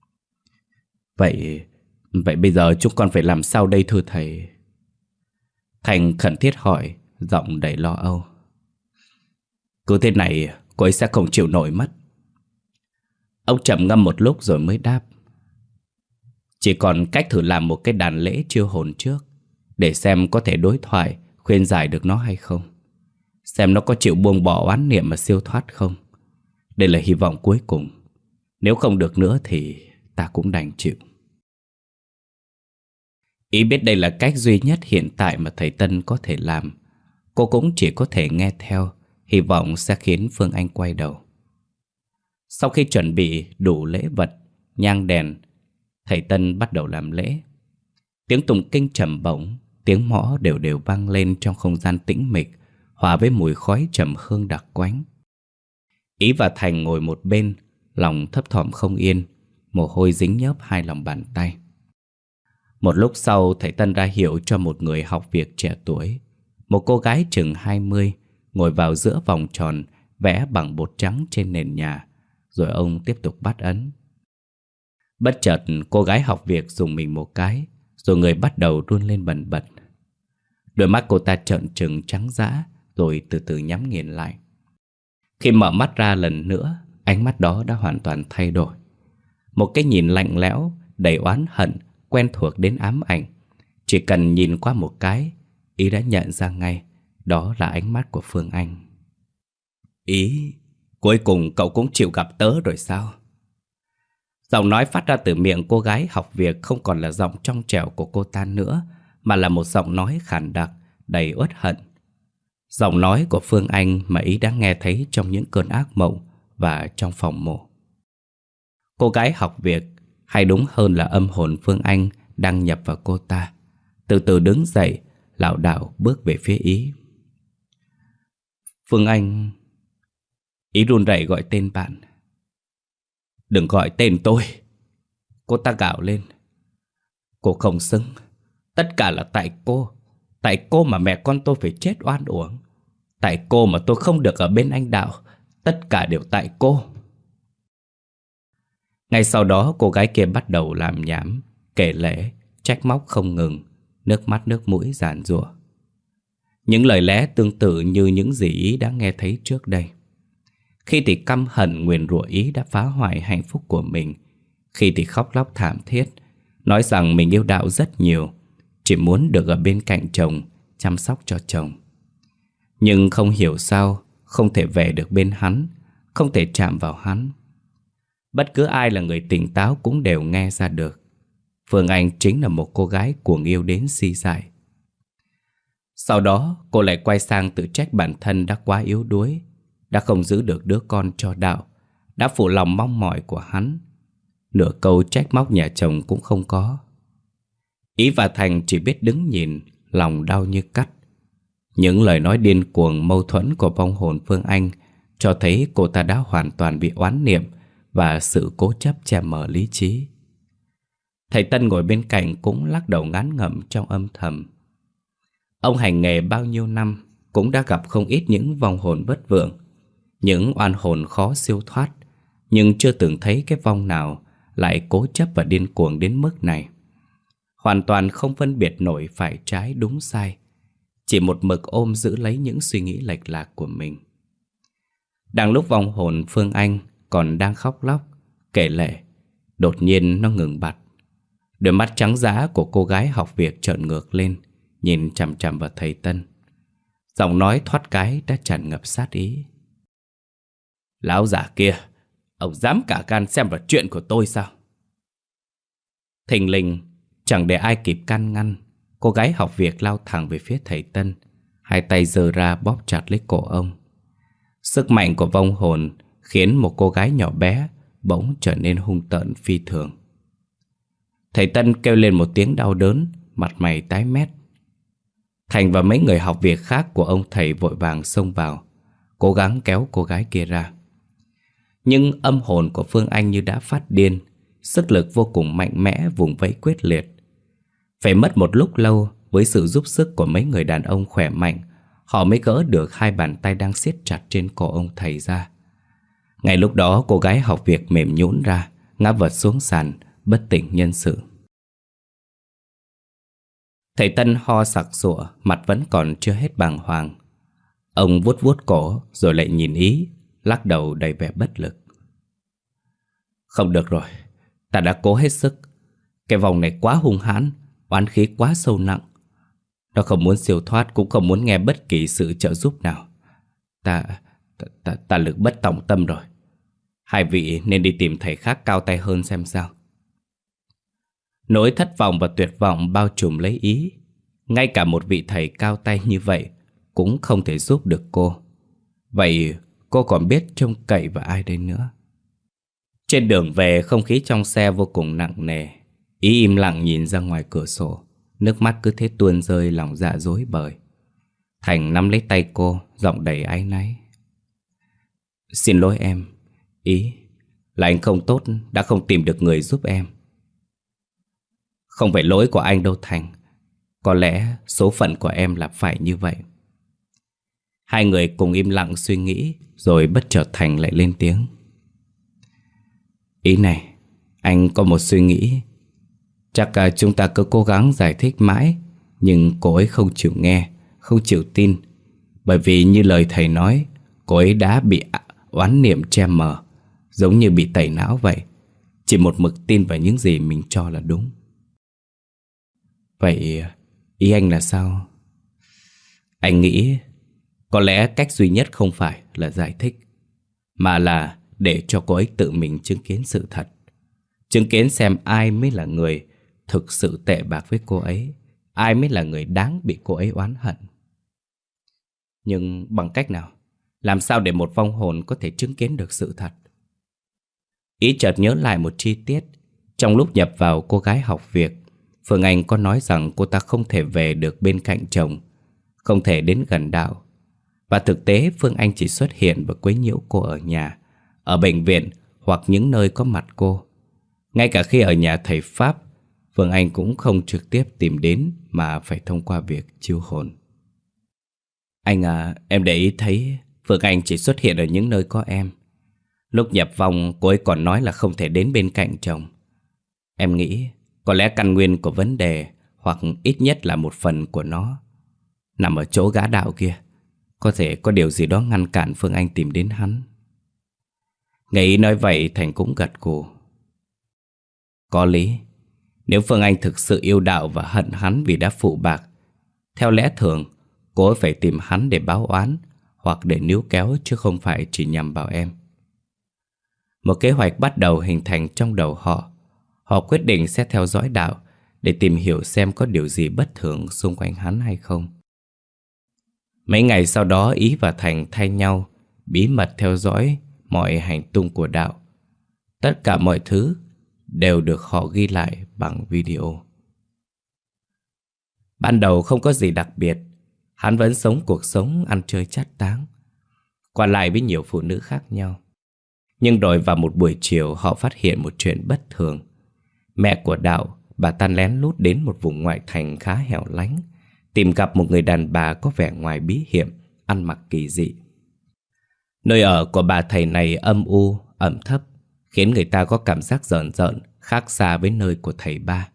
A: Vậy, vậy bây giờ chúng con phải làm sao đây thưa thầy? Thành khẩn thiết hỏi, giọng đầy lo âu. Cứ thế này cô ấy sẽ không chịu nổi mất. Ông trầm ngâm một lúc rồi mới đáp. Chỉ còn cách thử làm một cái đàn lễ chiêu hồn trước, để xem có thể đối thoại khuyên giải được nó hay không. Xem nó có chịu buông bỏ oán niệm mà siêu thoát không. Đây là hy vọng cuối cùng. Nếu không được nữa thì ta cũng đành chịu. Ý biết đây là cách duy nhất hiện tại mà thầy Tân có thể làm. Cô cũng chỉ có thể nghe theo, hy vọng sẽ khiến Phương Anh quay đầu. Sau khi chuẩn bị đủ lễ vật, nhang đèn, thầy Tân bắt đầu làm lễ. Tiếng tụng kinh trầm bổng, tiếng mõ đều đều vang lên trong không gian tĩnh mịch, hòa với mùi khói trầm hương đặc quánh. Ý và Thành ngồi một bên, lòng thấp thỏm không yên, mồ hôi dính nhớp hai lòng bàn tay. Một lúc sau, thầy Tân ra hiệu cho một người học việc trẻ tuổi, một cô gái chừng hai mươi, ngồi vào giữa vòng tròn vẽ bằng bột trắng trên nền nhà, rồi ông tiếp tục bắt ấn. Bất chợt cô gái học việc dùng mình một cái, rồi người bắt đầu run lên bần bật. Đôi mắt cô ta trợn trừng trắng dã, rồi từ từ nhắm nghiền lại. Khi mở mắt ra lần nữa, ánh mắt đó đã hoàn toàn thay đổi. Một cái nhìn lạnh lẽo, đầy oán hận, quen thuộc đến ám ảnh. Chỉ cần nhìn qua một cái, Ý đã nhận ra ngay, đó là ánh mắt của Phương Anh. Ý, cuối cùng cậu cũng chịu gặp tớ rồi sao? Giọng nói phát ra từ miệng cô gái học việc không còn là giọng trong trẻo của cô ta nữa, mà là một giọng nói khàn đặc, đầy uất hận. Giọng nói của Phương Anh mà Ý đã nghe thấy trong những cơn ác mộng và trong phòng mổ. Cô gái học việc, hay đúng hơn là âm hồn Phương Anh đang nhập vào cô ta, từ từ đứng dậy, lảo đảo bước về phía Ý. Phương Anh... Ý run rẩy gọi tên bạn. Đừng gọi tên tôi, cô ta gào lên. Cô không xứng. Tất cả là tại cô. Tại cô mà mẹ con tôi phải chết oan uổng. Tại cô mà tôi không được ở bên anh Đạo. Tất cả đều tại cô. Ngay sau đó cô gái kia bắt đầu làm nhảm, kể lể, trách móc không ngừng, nước mắt nước mũi giàn giụa. Những lời lẽ tương tự như những gì Ý đã nghe thấy trước đây. Khi thì căm hận nguyền rủa Ý đã phá hoại hạnh phúc của mình, khi thì khóc lóc thảm thiết, nói rằng mình yêu Đạo rất nhiều, chỉ muốn được ở bên cạnh chồng, chăm sóc cho chồng. Nhưng không hiểu sao không thể về được bên hắn, không thể chạm vào hắn. Bất cứ ai là người tỉnh táo cũng đều nghe ra được. Phương Anh chính là một cô gái cuồng yêu đến si dại, Sau đó cô lại quay sang tự trách bản thân đã quá yếu đuối, đã không giữ được đứa con cho Đạo, đã phụ lòng mong mỏi của hắn. Nửa câu trách móc nhà chồng cũng không có. Ý và Thành chỉ biết đứng nhìn, lòng đau như cắt. Những lời nói điên cuồng mâu thuẫn của vong hồn Phương Anh cho thấy cô ta đã hoàn toàn bị oán niệm và sự cố chấp che mờ lý trí. Thầy Tân ngồi bên cạnh cũng lắc đầu ngán ngẩm trong âm thầm. Ông hành nghề bao nhiêu năm cũng đã gặp không ít những vong hồn vất vưởng, những oan hồn khó siêu thoát, nhưng chưa từng thấy cái vong nào lại cố chấp và điên cuồng đến mức này. Hoàn toàn không phân biệt nổi phải trái đúng sai, chỉ một mực ôm giữ lấy những suy nghĩ lệch lạc của mình. Đang lúc vong hồn Phương Anh còn đang khóc lóc, kể lể, đột nhiên nó ngừng bặt. Đôi mắt trắng dã của cô gái học việc trợn ngược lên, nhìn chằm chằm vào thầy Tân. Giọng nói thoát cái đã tràn ngập sát ý. Lão già kia, ông dám cả gan xem vào chuyện của tôi sao? Thình lình, chẳng để ai kịp can ngăn, cô gái học việc lao thẳng về phía thầy Tân, hai tay giơ ra bóp chặt lấy cổ ông. Sức mạnh của vong hồn khiến một cô gái nhỏ bé bỗng trở nên hung tợn phi thường. Thầy Tân kêu lên một tiếng đau đớn, mặt mày tái mét. Thành và mấy người học việc khác của ông thầy vội vàng xông vào, cố gắng kéo cô gái kia ra. Nhưng âm hồn của Phương Anh như đã phát điên, sức lực vô cùng mạnh mẽ vùng vẫy quyết liệt. Phải mất một lúc lâu với sự giúp sức của mấy người đàn ông khỏe mạnh, họ mới gỡ được hai bàn tay đang siết chặt trên cổ ông thầy ra. Ngay lúc đó cô gái học việc mềm nhũn ra, ngã vật xuống sàn, bất tỉnh nhân sự. Thầy Tân ho sặc sụa, mặt vẫn còn chưa hết bàng hoàng. Ông vuốt vuốt cổ rồi lại nhìn Ý, lắc đầu đầy vẻ bất lực. Không được rồi, ta đã cố hết sức. Cái vòng này quá hung hãn, oán khí quá sâu nặng. Nó không muốn siêu thoát, cũng không muốn nghe bất kỳ sự trợ giúp nào. Ta, ta, ta, ta lực bất tòng tâm rồi. Hai vị nên đi tìm thầy khác cao tay hơn xem sao. Nỗi thất vọng và tuyệt vọng bao trùm lấy Ý. Ngay cả một vị thầy cao tay như vậy cũng không thể giúp được cô. Vậy cô còn biết trông cậy vào ai đây nữa? Trên đường về, không khí trong xe vô cùng nặng nề. Ý im lặng nhìn ra ngoài cửa sổ, nước mắt cứ thế tuôn rơi, lòng dạ rối bời. Thành nắm lấy tay cô, giọng đầy áy náy. Xin lỗi em, Ý, là anh không tốt, đã không tìm được người giúp em. Không phải lỗi của anh đâu Thành, có lẽ số phận của em là phải như vậy. Hai người cùng im lặng suy nghĩ, rồi bất chợt Thành lại lên tiếng. Ý này, anh có một suy nghĩ. Chắc cả chúng ta cứ cố gắng giải thích mãi, nhưng cô ấy không chịu nghe, không chịu tin. Bởi vì như lời thầy nói, cô ấy đã bị oán niệm che mờ, giống như bị tẩy não vậy. Chỉ một mực tin vào những gì mình cho là đúng. Vậy ý anh là sao? Anh nghĩ có lẽ cách duy nhất không phải là giải thích, mà là để cho cô ấy tự mình chứng kiến sự thật. Chứng kiến xem ai mới là người thực sự tệ bạc với cô ấy, ai mới là người đáng bị cô ấy oán hận. Nhưng bằng cách nào? Làm sao để một vong hồn có thể chứng kiến được sự thật? Ý chợt nhớ lại một chi tiết. Trong lúc nhập vào cô gái học việc, Phương Anh có nói rằng cô ta không thể về được bên cạnh chồng, không thể đến gần Đạo. Và thực tế Phương Anh chỉ xuất hiện và quấy nhiễu cô ở nhà, ở bệnh viện hoặc những nơi có mặt cô. Ngay cả khi ở nhà thầy Pháp, Phương Anh cũng không trực tiếp tìm đến mà phải thông qua việc chiêu hồn. Anh à, em để ý thấy Phương Anh chỉ xuất hiện ở những nơi có em. Lúc nhập vong cô ấy còn nói là không thể đến bên cạnh chồng. Em nghĩ có lẽ căn nguyên của vấn đề, hoặc ít nhất là một phần của nó, nằm ở chỗ gã Đạo kia. Có thể có điều gì đó ngăn cản Phương Anh tìm đến hắn. Nghe Ý nói vậy, Thành cũng gật gù. Có lý. Nếu Phương Anh thực sự yêu Đạo và hận hắn vì đã phụ bạc, theo lẽ thường cô ấy phải tìm hắn để báo oán, hoặc để níu kéo, chứ không phải chỉ nhằm vào em. Một kế hoạch bắt đầu hình thành trong đầu họ. Họ quyết định sẽ theo dõi Đạo để tìm hiểu xem có điều gì bất thường xung quanh hắn hay không. Mấy ngày sau đó Ý và Thành thay nhau bí mật theo dõi mọi hành tung của Đạo. Tất cả mọi thứ đều được họ ghi lại bằng video. Ban đầu không có gì đặc biệt, hắn vẫn sống cuộc sống ăn chơi chát táng, qua lại với nhiều phụ nữ khác nhau. Nhưng rồi vào một buổi chiều họ phát hiện một chuyện bất thường. Mẹ của Đạo, bà ta lén lút đến một vùng ngoại thành khá hẻo lánh, tìm gặp một người đàn bà có vẻ ngoài bí hiểm, ăn mặc kỳ dị. Nơi ở của bà thầy này âm u, ẩm thấp, khiến người ta có cảm giác rợn rợn, khác xa với nơi của thầy ba.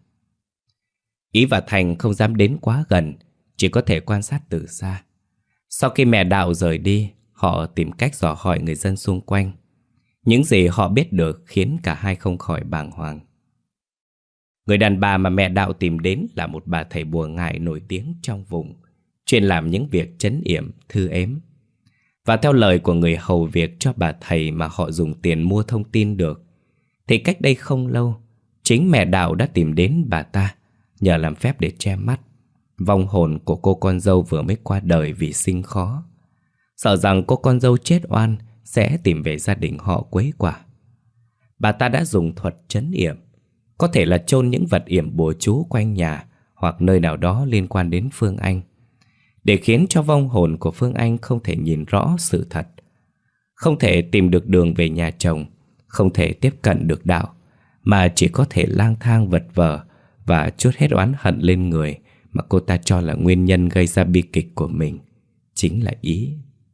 A: Ý và Thành không dám đến quá gần, chỉ có thể quan sát từ xa. Sau khi mẹ Đạo rời đi, họ tìm cách dò hỏi người dân xung quanh. Những gì họ biết được khiến cả hai không khỏi bàng hoàng. Người đàn bà mà mẹ Đạo tìm đến là một bà thầy bùa ngải nổi tiếng trong vùng, chuyên làm những việc trấn yểm, thư ếm. Và theo lời của người hầu việc cho bà thầy mà họ dùng tiền mua thông tin được, thì cách đây không lâu, chính mẹ Đạo đã tìm đến bà ta nhờ làm phép để che mắt vong hồn của cô con dâu vừa mới qua đời vì sinh khó, sợ rằng cô con dâu chết oan sẽ tìm về gia đình họ quấy quả. Bà ta đã dùng thuật trấn yểm, có thể là chôn những vật yểm bùa chú quanh nhà hoặc nơi nào đó liên quan đến Phương Anh, để khiến cho vong hồn của Phương Anh không thể nhìn rõ sự thật, không thể tìm được đường về nhà chồng, không thể tiếp cận được Đạo, mà chỉ có thể lang thang vật vờ và trút hết oán hận lên người mà cô ta cho là nguyên nhân gây ra bi kịch của mình, chính là Ý.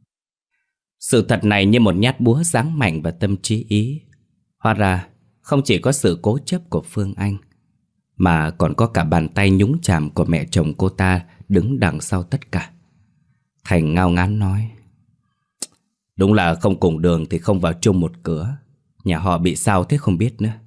A: Sự thật này như một nhát búa giáng mạnh vào tâm trí Ý. Hóa ra không chỉ có sự cố chấp của Phương Anh, mà còn có cả bàn tay nhúng chàm của mẹ chồng cô ta đứng đằng sau tất cả. Thành ngao ngán nói: Đúng là không cùng đường thì không vào chung một cửa. Nhà họ bị sao thế không biết nữa.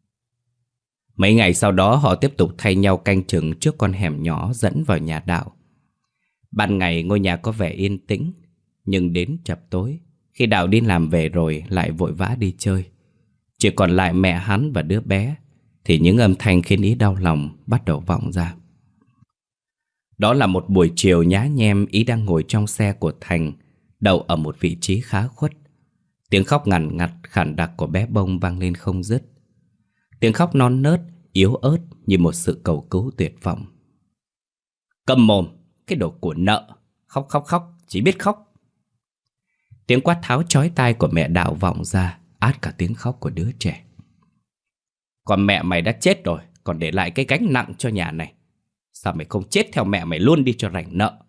A: Mấy ngày sau đó họ tiếp tục thay nhau canh chừng trước con hẻm nhỏ dẫn vào nhà Đạo. Ban ngày ngôi nhà có vẻ yên tĩnh, nhưng đến chập tối, khi Đạo đi làm về rồi lại vội vã đi chơi, chỉ còn lại mẹ hắn và đứa bé, thì những âm thanh khiến Ý đau lòng bắt đầu vọng ra. Đó là một buổi chiều nhá nhem, Ý đang ngồi trong xe của Thành, đậu ở một vị trí khá khuất. Tiếng khóc ngằn ngặt khản đặc của bé Bông vang lên không dứt. Tiếng khóc non nớt, yếu ớt như một sự cầu cứu tuyệt vọng. Câm mồm, cái đồ của nợ, khóc khóc khóc, chỉ biết khóc. Tiếng quát tháo chói tai của mẹ Đạo vọng ra, át cả tiếng khóc của đứa trẻ. Còn mẹ mày đã chết rồi, còn để lại cái gánh nặng cho nhà này. Sao mày không chết theo mẹ mày luôn đi cho rảnh nợ?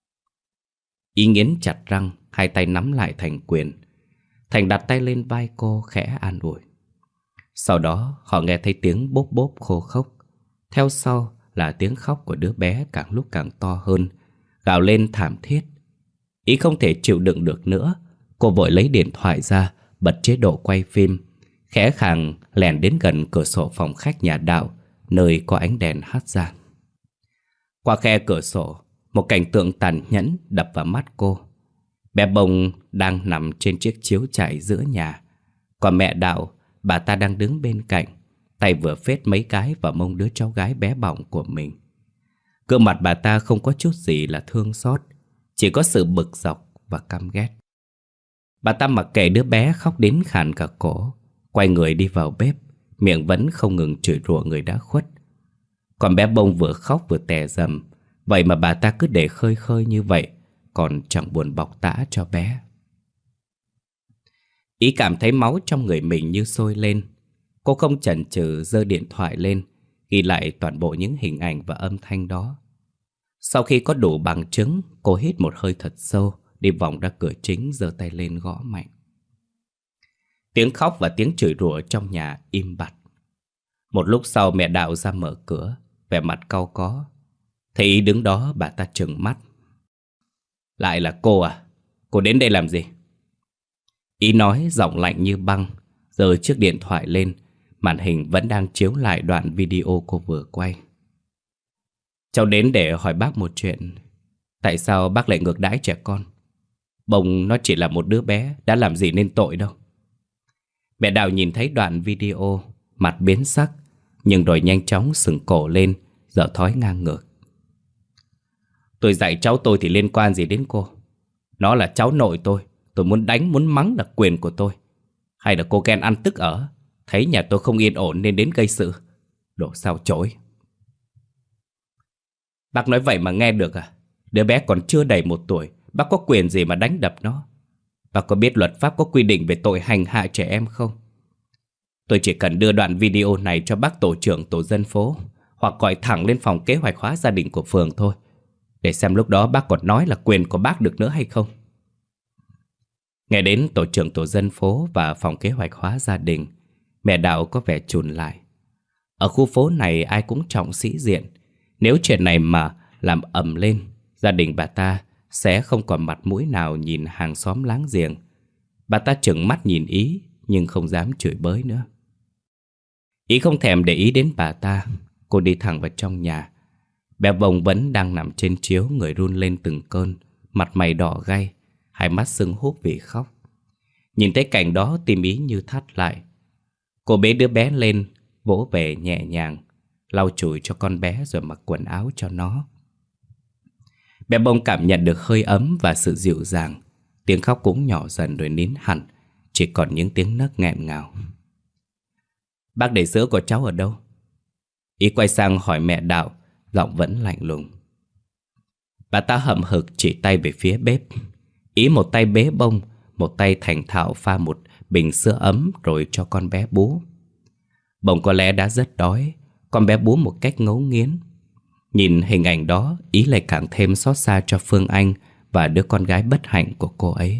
A: Ý nghiến chặt răng, hai tay nắm lại thành quyền. Thành đặt tay lên vai cô khẽ an ủi. Sau đó họ nghe thấy tiếng bốp bốp khô khốc. Theo sau là tiếng khóc của đứa bé càng lúc càng to hơn, gào lên thảm thiết. Ý không thể chịu đựng được nữa, cô vội lấy điện thoại ra, bật chế độ quay phim, khẽ khàng lèn đến gần cửa sổ phòng khách nhà Đạo, nơi có ánh đèn hắt ra. Qua khe cửa sổ, một cảnh tượng tàn nhẫn đập vào mắt cô. Bé Bông đang nằm trên chiếc chiếu trải giữa nhà, còn mẹ Đạo, bà ta đang đứng bên cạnh, tay vừa phết mấy cái vào mông đứa cháu gái bé bỏng của mình. Gương mặt bà ta không có chút gì là thương xót, chỉ có sự bực dọc và căm ghét. Bà ta mặc kệ đứa bé khóc đến khàn cả cổ, quay người đi vào bếp, miệng vẫn không ngừng chửi rủa người đã khuất. Còn bé Bông vừa khóc vừa tè dầm, vậy mà bà ta cứ để khơi khơi như vậy, còn chẳng buồn bọc tã cho bé. Ý cảm thấy máu trong người mình như sôi lên. Cô không chần chừ giơ điện thoại lên, ghi lại toàn bộ những hình ảnh và âm thanh đó. Sau khi có đủ bằng chứng, cô hít một hơi thật sâu, đi vòng ra cửa chính, giơ tay lên gõ mạnh. Tiếng khóc và tiếng chửi rủa trong nhà im bặt. Một lúc sau mẹ Đạo ra mở cửa, vẻ mặt cau có. Thấy Ý đứng đó, bà ta trừng mắt. Lại là cô à? Cô đến đây làm gì? Ý nói giọng lạnh như băng, giơ chiếc điện thoại lên. Màn hình vẫn đang chiếu lại đoạn video cô vừa quay. Cháu đến để hỏi bác một chuyện. Tại sao bác lại ngược đãi trẻ con? Bông nó chỉ là một đứa bé, đã làm gì nên tội đâu. Mẹ Đạo nhìn thấy đoạn video, mặt biến sắc, nhưng rồi nhanh chóng sừng cổ lên, giở thói ngang ngược. Tôi dạy cháu tôi thì liên quan gì đến cô? Nó là cháu nội tôi. Tôi muốn đánh, muốn mắng là quyền của tôi. Hay là cô ghen ăn tức ở, thấy nhà tôi không yên ổn nên đến gây sự? Đồ sao chối. Bác nói vậy mà nghe được à? Đứa bé còn chưa đầy một tuổi, bác có quyền gì mà đánh đập nó? Bác có biết luật pháp có quy định về tội hành hạ trẻ em không? Tôi chỉ cần đưa đoạn video này cho bác tổ trưởng tổ dân phố, hoặc gọi thẳng lên phòng kế hoạch hóa gia đình của phường thôi, để xem lúc đó bác còn nói là quyền của bác được nữa hay không. Nghe đến tổ trưởng tổ dân phố và phòng kế hoạch hóa gia đình, mẹ Đạo có vẻ chùn lại. Ở khu phố này ai cũng trọng sĩ diện. Nếu chuyện này mà làm ầm lên, gia đình bà ta sẽ không còn mặt mũi nào nhìn hàng xóm láng giềng. Bà ta trừng mắt nhìn Ý, nhưng không dám chửi bới nữa. Ý không thèm để ý đến bà ta. Cô đi thẳng vào trong nhà. Bé Bông vẫn đang nằm trên chiếu, người run lên từng cơn, mặt mày đỏ gay, hai mắt sưng húp vì khóc. Nhìn thấy cảnh đó, tim Ý như thắt lại. Cô bế đứa bé lên, vỗ về nhẹ nhàng, lau chùi cho con bé rồi mặc quần áo cho nó. Bé Bông cảm nhận được hơi ấm và sự dịu dàng. Tiếng khóc cũng nhỏ dần rồi nín hẳn, chỉ còn những tiếng nấc nghẹn ngào. Bác để sữa của cháu ở đâu? Ý quay sang hỏi mẹ Đạo, giọng vẫn lạnh lùng. Bà ta hậm hực chỉ tay về phía bếp. Ý một tay bế Bông, một tay thành thạo pha một bình sữa ấm rồi cho con bé bú. Bông có lẽ đã rất đói, con bé bú một cách ngấu nghiến. Nhìn hình ảnh đó, Ý lại càng thêm xót xa cho Phương Anh và đứa con gái bất hạnh của cô ấy.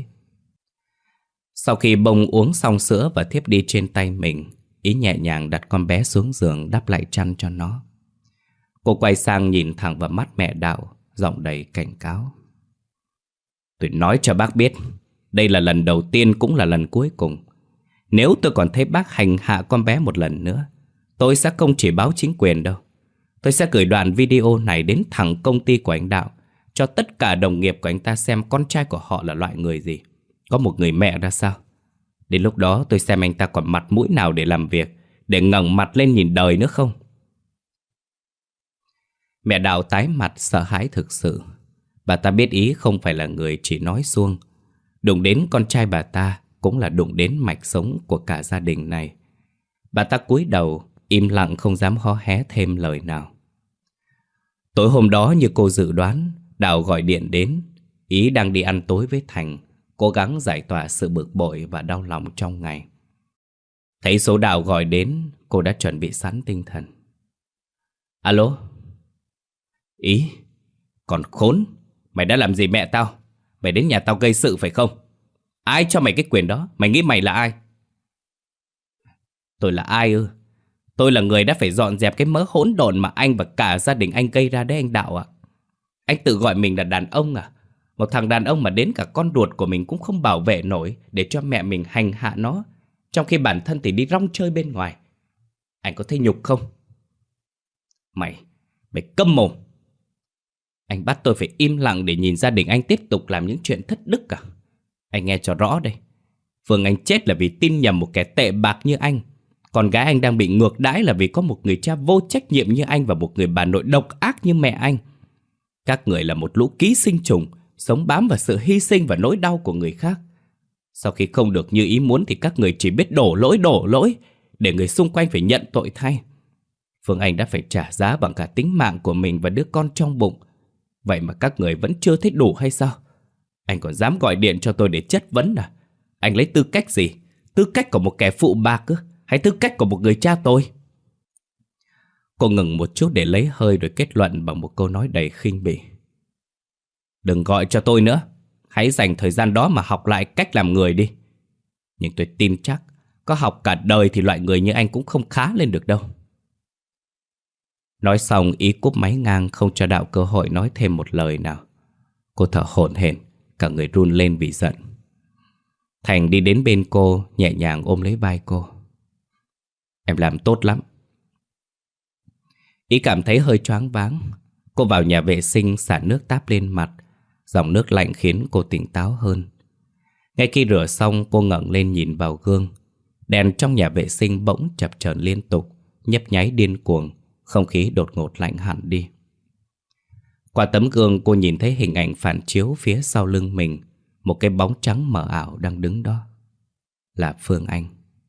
A: Sau khi Bông uống xong sữa và thiếp đi trên tay mình, Ý nhẹ nhàng đặt con bé xuống giường, đắp lại chăn cho nó. Cô quay sang nhìn thẳng vào mắt mẹ Đạo, giọng đầy cảnh cáo. Tôi nói cho bác biết, đây là lần đầu tiên cũng là lần cuối cùng. Nếu tôi còn thấy bác hành hạ con bé một lần nữa, tôi sẽ không chỉ báo chính quyền đâu. Tôi sẽ gửi đoạn video này đến thẳng công ty của anh Đạo, cho tất cả đồng nghiệp của anh ta xem con trai của họ là loại người gì, có một người mẹ ra sao. Đến lúc đó tôi xem anh ta còn mặt mũi nào để làm việc, để ngẩng mặt lên nhìn đời nữa không. Mẹ Đạo tái mặt sợ hãi thực sự. Bà ta biết Ý không phải là người chỉ nói suông. Đụng đến con trai bà ta cũng là đụng đến mạch sống của cả gia đình này. Bà ta cúi đầu, im lặng không dám hó hé thêm lời nào. Tối hôm đó như cô dự đoán, Đạo gọi điện đến. Ý đang đi ăn tối với Thành, cố gắng giải tỏa sự bực bội và đau lòng trong ngày. Thấy số Đạo gọi đến, cô đã chuẩn bị sẵn tinh thần. Alo? Ý? Còn khốn, mày đã làm gì mẹ tao? Mày đến nhà tao gây sự phải không? Ai cho mày cái quyền đó? Mày nghĩ mày là ai? Tôi là ai ư? Tôi là người đã phải dọn dẹp cái mớ hỗn độn mà anh và cả gia đình anh gây ra đấy anh Đạo ạ. Anh tự gọi mình là đàn ông à? Một thằng đàn ông mà đến cả con ruột của mình cũng không bảo vệ nổi, để cho mẹ mình hành hạ nó, trong khi bản thân thì đi rong chơi bên ngoài. Anh có thấy nhục không? Mày, mày câm mồm. Anh bắt tôi phải im lặng để nhìn gia đình anh tiếp tục làm những chuyện thất đức à? Anh nghe cho rõ đây. Phương Anh chết là vì tin nhầm một kẻ tệ bạc như anh. Con gái anh đang bị ngược đãi là vì có một người cha vô trách nhiệm như anh và một người bà nội độc ác như mẹ anh. Các người là một lũ ký sinh trùng, sống bám vào sự hy sinh và nỗi đau của người khác. Sau khi không được như ý muốn thì các người chỉ biết đổ lỗi đổ lỗi, để người xung quanh phải nhận tội thay. Phương Anh đã phải trả giá bằng cả tính mạng của mình và đứa con trong bụng. Vậy mà các người vẫn chưa thấy đủ hay sao? Anh còn dám gọi điện cho tôi để chất vấn à? Anh lấy tư cách gì? Tư cách của một kẻ phụ bạc ư? Hay tư cách của một người cha tôi? Cô ngừng một chút để lấy hơi rồi kết luận bằng một câu nói đầy khinh bỉ. Đừng gọi cho tôi nữa. Hãy dành thời gian đó mà học lại cách làm người đi. Nhưng tôi tin chắc có học cả đời thì loại người như anh cũng không khá lên được đâu. Nói xong Ý cúp máy ngang, không cho Đạo cơ hội nói thêm một lời nào. Cô thở hổn hển, cả người run lên vì giận. Thành đi đến bên cô, nhẹ nhàng ôm lấy vai cô. Em làm tốt lắm. Ý cảm thấy hơi choáng váng. Cô vào nhà vệ sinh xả nước táp lên mặt. Dòng nước lạnh khiến cô tỉnh táo hơn. Ngay khi rửa xong, cô ngẩng lên nhìn vào gương. Đèn trong nhà vệ sinh bỗng chập chờn liên tục, nhấp nháy điên cuồng. Không khí đột ngột lạnh hẳn đi. Qua tấm gương cô nhìn thấy hình ảnh phản chiếu phía sau lưng mình, một cái bóng trắng mờ ảo đang đứng đó. Là Phương Anh.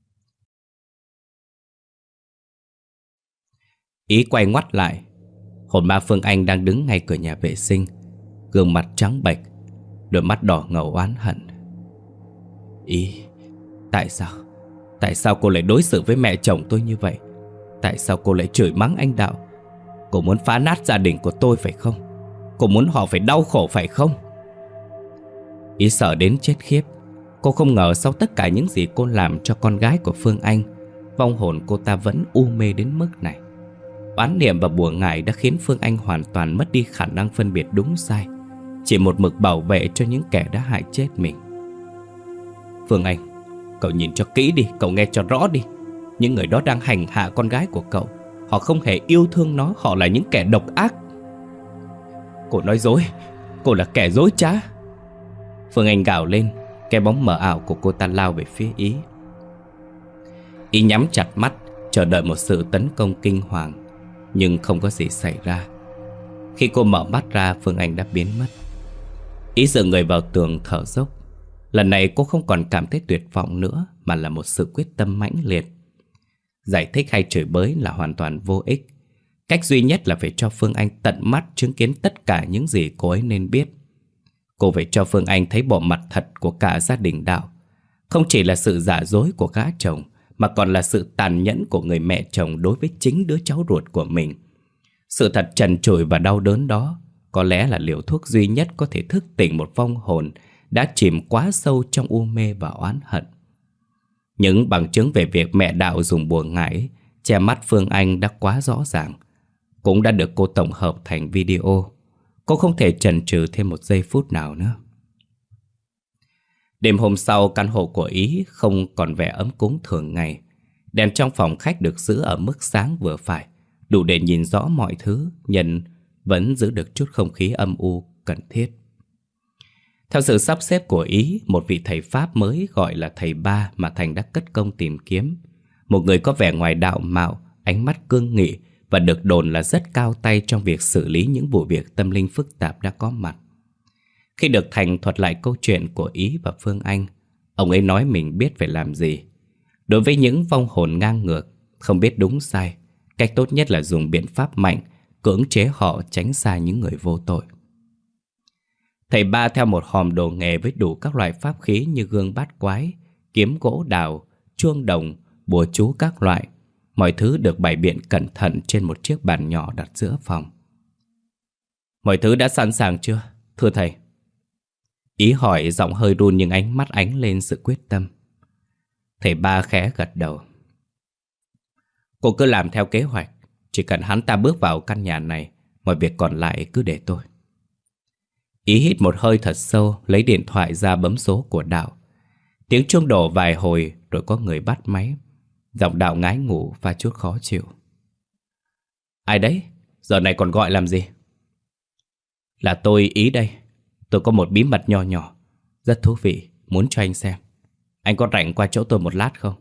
A: Ý quay ngoắt lại, hồn ma Phương Anh đang đứng ngay cửa nhà vệ sinh, gương mặt trắng bệch, đôi mắt đỏ ngầu oán hận. Ý, tại sao? Tại sao cô lại đối xử với mẹ chồng tôi như vậy? Tại sao cô lại chửi mắng anh Đạo? Cô muốn phá nát gia đình của tôi phải không? Cô muốn họ phải đau khổ phải không? Ý sợ đến chết khiếp. Cô không ngờ sau tất cả những gì cô làm cho con gái của Phương Anh, vong hồn cô ta vẫn u mê đến mức này. Oán niệm và bùa ngải đã khiến Phương Anh hoàn toàn mất đi khả năng phân biệt đúng sai, chỉ một mực bảo vệ cho những kẻ đã hại chết mình. Phương Anh, cậu nhìn cho kỹ đi, cậu nghe cho rõ đi. Những người đó đang hành hạ con gái của cậu. Họ không hề yêu thương nó, họ là những kẻ độc ác. Cô nói dối, cô là kẻ dối trá. Phương Anh gào lên, cái bóng mờ ảo của cô ta lao về phía Ý. Ý nhắm chặt mắt, chờ đợi một sự tấn công kinh hoàng, nhưng không có gì xảy ra. Khi cô mở mắt ra, Phương Anh đã biến mất. Ý dựa người vào tường thở dốc. Lần này cô không còn cảm thấy tuyệt vọng nữa, mà là một sự quyết tâm mãnh liệt. Giải thích hay chửi bới là hoàn toàn vô ích. Cách duy nhất là phải cho Phương Anh tận mắt chứng kiến tất cả những gì cô ấy nên biết. Cô phải cho Phương Anh thấy bộ mặt thật của cả gia đình Đạo. Không chỉ là sự giả dối của gã chồng, mà còn là sự tàn nhẫn của người mẹ chồng đối với chính đứa cháu ruột của mình. Sự thật trần trụi và đau đớn đó có lẽ là liều thuốc duy nhất có thể thức tỉnh một vong hồn đã chìm quá sâu trong u mê và oán hận. Những bằng chứng về việc mẹ Đạo dùng bùa ngải che mắt Phương Anh đã quá rõ ràng, cũng đã được cô tổng hợp thành video. Cô không thể chần chừ thêm một giây phút nào nữa. Đêm hôm sau, căn hộ của Ý không còn vẻ ấm cúng thường ngày. Đèn trong phòng khách được giữ ở mức sáng vừa phải, đủ để nhìn rõ mọi thứ, nhưng vẫn giữ được chút không khí âm u cần thiết. Theo sự sắp xếp của Ý, một vị thầy Pháp mới gọi là thầy Ba mà Thành đã cất công tìm kiếm. Một người có vẻ ngoài đạo mạo, ánh mắt cương nghị và được đồn là rất cao tay trong việc xử lý những vụ việc tâm linh phức tạp đã có mặt. Khi được Thành thuật lại câu chuyện của Ý và Phương Anh, ông ấy nói mình biết phải làm gì. Đối với những vong hồn ngang ngược, không biết đúng sai, cách tốt nhất là dùng biện pháp mạnh, cưỡng chế họ tránh xa những người vô tội. Thầy Ba theo một hòm đồ nghề với đủ các loại pháp khí như gương bát quái, kiếm gỗ đào, chuông đồng, bùa chú các loại. Mọi thứ được bày biện cẩn thận trên một chiếc bàn nhỏ đặt giữa phòng. Mọi thứ đã sẵn sàng chưa, thưa thầy? Ý hỏi, giọng hơi run nhưng ánh mắt ánh lên sự quyết tâm. Thầy Ba khẽ gật đầu. Cô cứ làm theo kế hoạch. Chỉ cần hắn ta bước vào căn nhà này, mọi việc còn lại cứ để tôi. Ý hít một hơi thật sâu, lấy điện thoại ra bấm số của Đạo. Tiếng chuông đổ vài hồi rồi có người bắt máy. Giọng Đạo ngái ngủ và chút khó chịu. Ai đấy? Giờ này còn gọi làm gì? Là tôi, Ý đây. Tôi có một bí mật nho nhỏ, rất thú vị, muốn cho anh xem. Anh có rảnh qua chỗ tôi một lát không?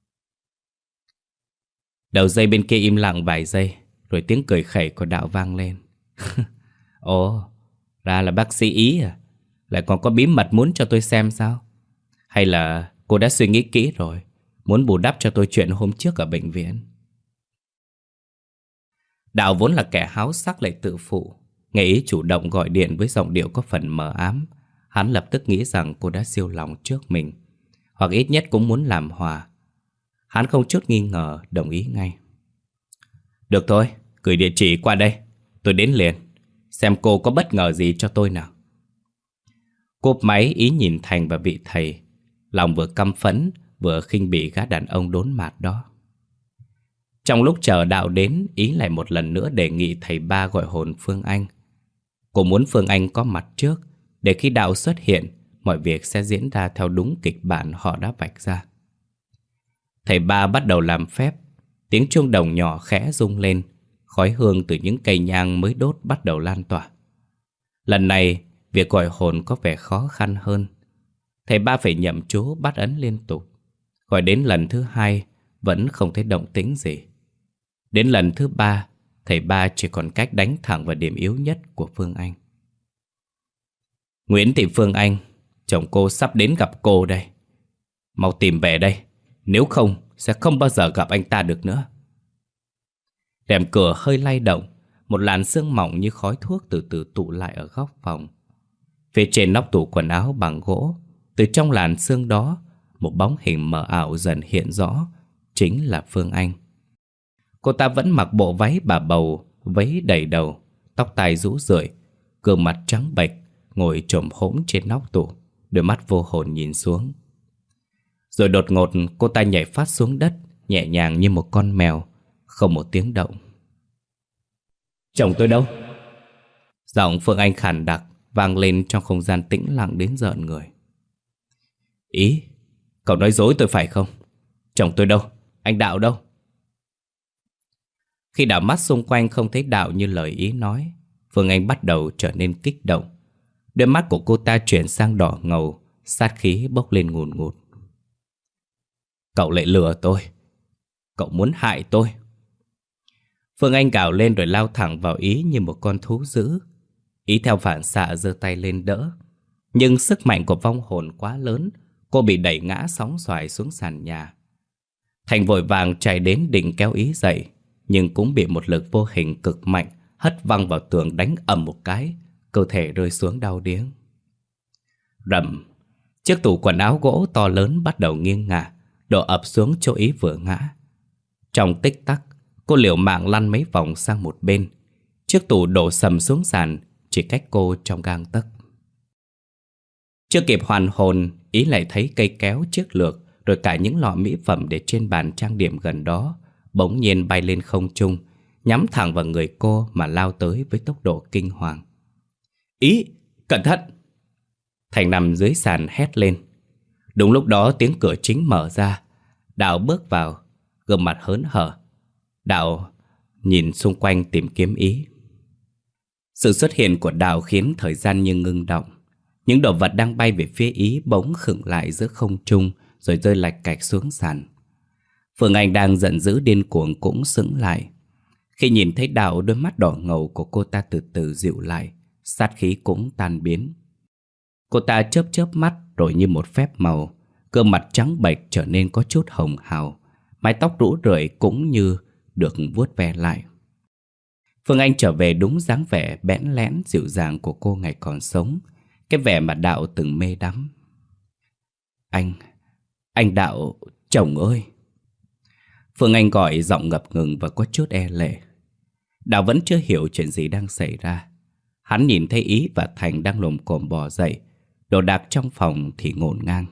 A: Đầu dây bên kia im lặng vài giây, rồi tiếng cười khẩy của Đạo vang lên. Ồ, ra là bác sĩ Ý à? Lại còn có bí mật muốn cho tôi xem sao? Hay là cô đã suy nghĩ kỹ rồi, muốn bù đắp cho tôi chuyện hôm trước ở bệnh viện? Đạo vốn là kẻ háo sắc lại tự phụ. Nghe Ý chủ động gọi điện với giọng điệu có phần mờ ám, hắn lập tức nghĩ rằng cô đã siêu lòng trước mình, hoặc ít nhất cũng muốn làm hòa. Hắn không chút nghi ngờ, đồng ý ngay. Được thôi, gửi địa chỉ qua đây, tôi đến liền. Xem cô có bất ngờ gì cho tôi nào. Cúp máy, Ý nhìn Thành và vị thầy, lòng vừa căm phẫn vừa khinh bỉ gã đàn ông đốn mạt đó. Trong lúc chờ Đạo đến, Ý lại một lần nữa đề nghị thầy Ba gọi hồn Phương Anh. Cô muốn Phương Anh có mặt trước, để khi Đạo xuất hiện, mọi việc sẽ diễn ra theo đúng kịch bản họ đã vạch ra. Thầy Ba bắt đầu làm phép. Tiếng chuông đồng nhỏ khẽ rung lên, khói hương từ những cây nhang mới đốt bắt đầu lan tỏa. Lần này, việc gọi hồn có vẻ khó khăn hơn. Thầy Ba phải nhậm chú bắt ấn liên tục. Gọi đến lần thứ hai, vẫn không thấy động tĩnh gì. Đến lần thứ ba, thầy ba chỉ còn cách đánh thẳng vào điểm yếu nhất của Phương Anh. Nguyễn Thị Phương Anh, chồng cô sắp đến gặp cô đây. Mau tìm về đây, nếu không sẽ không bao giờ gặp anh ta được nữa. Rèm cửa hơi lay động, một làn sương mỏng như khói thuốc từ từ tụ lại ở góc phòng. Phía trên nóc tủ quần áo bằng gỗ, từ trong làn sương đó, một bóng hình mờ ảo dần hiện rõ, chính là Phương Anh. Cô ta vẫn mặc bộ váy bà bầu, váy đầy đầu, tóc tai rũ rượi, gương mặt trắng bệch, ngồi chồm hổm trên nóc tủ, đôi mắt vô hồn nhìn xuống. Rồi đột ngột cô ta nhảy phát xuống đất, nhẹ nhàng như một con mèo, không một tiếng động. Chồng tôi đâu? Giọng Phương Anh khàn đặc vang lên trong không gian tĩnh lặng đến rợn người. Ý, cậu nói dối tôi phải không? Chồng tôi đâu? Anh Đạo đâu? Khi đảo mắt xung quanh không thấy Đạo như lời Ý nói, Phương Anh bắt đầu trở nên kích động. Đôi mắt của cô ta chuyển sang đỏ ngầu, sát khí bốc lên ngùn ngụt. Cậu lại lừa tôi. Cậu muốn hại tôi. Phương Anh gào lên rồi lao thẳng vào Ý như một con thú dữ. Ý theo phản xạ giơ tay lên đỡ, nhưng sức mạnh của vong hồn quá lớn, cô bị đẩy ngã sóng xoài xuống sàn nhà. Thành vội vàng chạy đến định kéo Ý dậy, nhưng cũng bị một lực vô hình cực mạnh hất văng vào tường đánh ầm một cái, cơ thể rơi xuống đau điếng. Rầm, chiếc tủ quần áo gỗ to lớn bắt đầu nghiêng ngả, đổ ập xuống chỗ Ý vừa ngã. Trong tích tắc, cô liều mạng lăn mấy vòng sang một bên. Chiếc tủ đổ sầm xuống sàn, chỉ cách cô trong gang tấc. Chưa kịp hoàn hồn, Ý lại thấy cây kéo, chiếc lược, rồi cả những lọ mỹ phẩm để trên bàn trang điểm gần đó bỗng nhiên bay lên không trung, nhắm thẳng vào người cô mà lao tới với tốc độ kinh hoàng. Ý, cẩn thận! Thành nằm dưới sàn hét lên. Đúng lúc đó tiếng cửa chính mở ra. Đạo bước vào, gương mặt hớn hở. Đạo nhìn xung quanh tìm kiếm Ý. Sự xuất hiện của Đạo khiến thời gian như ngưng động. Những đồ vật đang bay về phía Ý bỗng khựng lại giữa không trung, rồi rơi lạch cạch xuống sàn. Phương Anh đang giận dữ điên cuồng cũng sững lại. Khi nhìn thấy Đạo, đôi mắt đỏ ngầu của cô ta từ từ dịu lại, sát khí cũng tan biến. Cô ta chớp chớp mắt rồi như một phép màu, gương mặt trắng bệch trở nên có chút hồng hào, mái tóc rũ rượi cũng như được vuốt ve lại. Phương Anh trở về đúng dáng vẻ bẽn lẽn dịu dàng của cô ngày còn sống, cái vẻ mà Đạo từng mê đắm. Anh, anh Đạo, chồng ơi! Phương Anh gọi giọng ngập ngừng và có chút e lệ. Đạo vẫn chưa hiểu chuyện gì đang xảy ra. Hắn nhìn thấy Ý và Thành đang lồm cồm bò dậy, đồ đạc trong phòng thì ngổn ngang.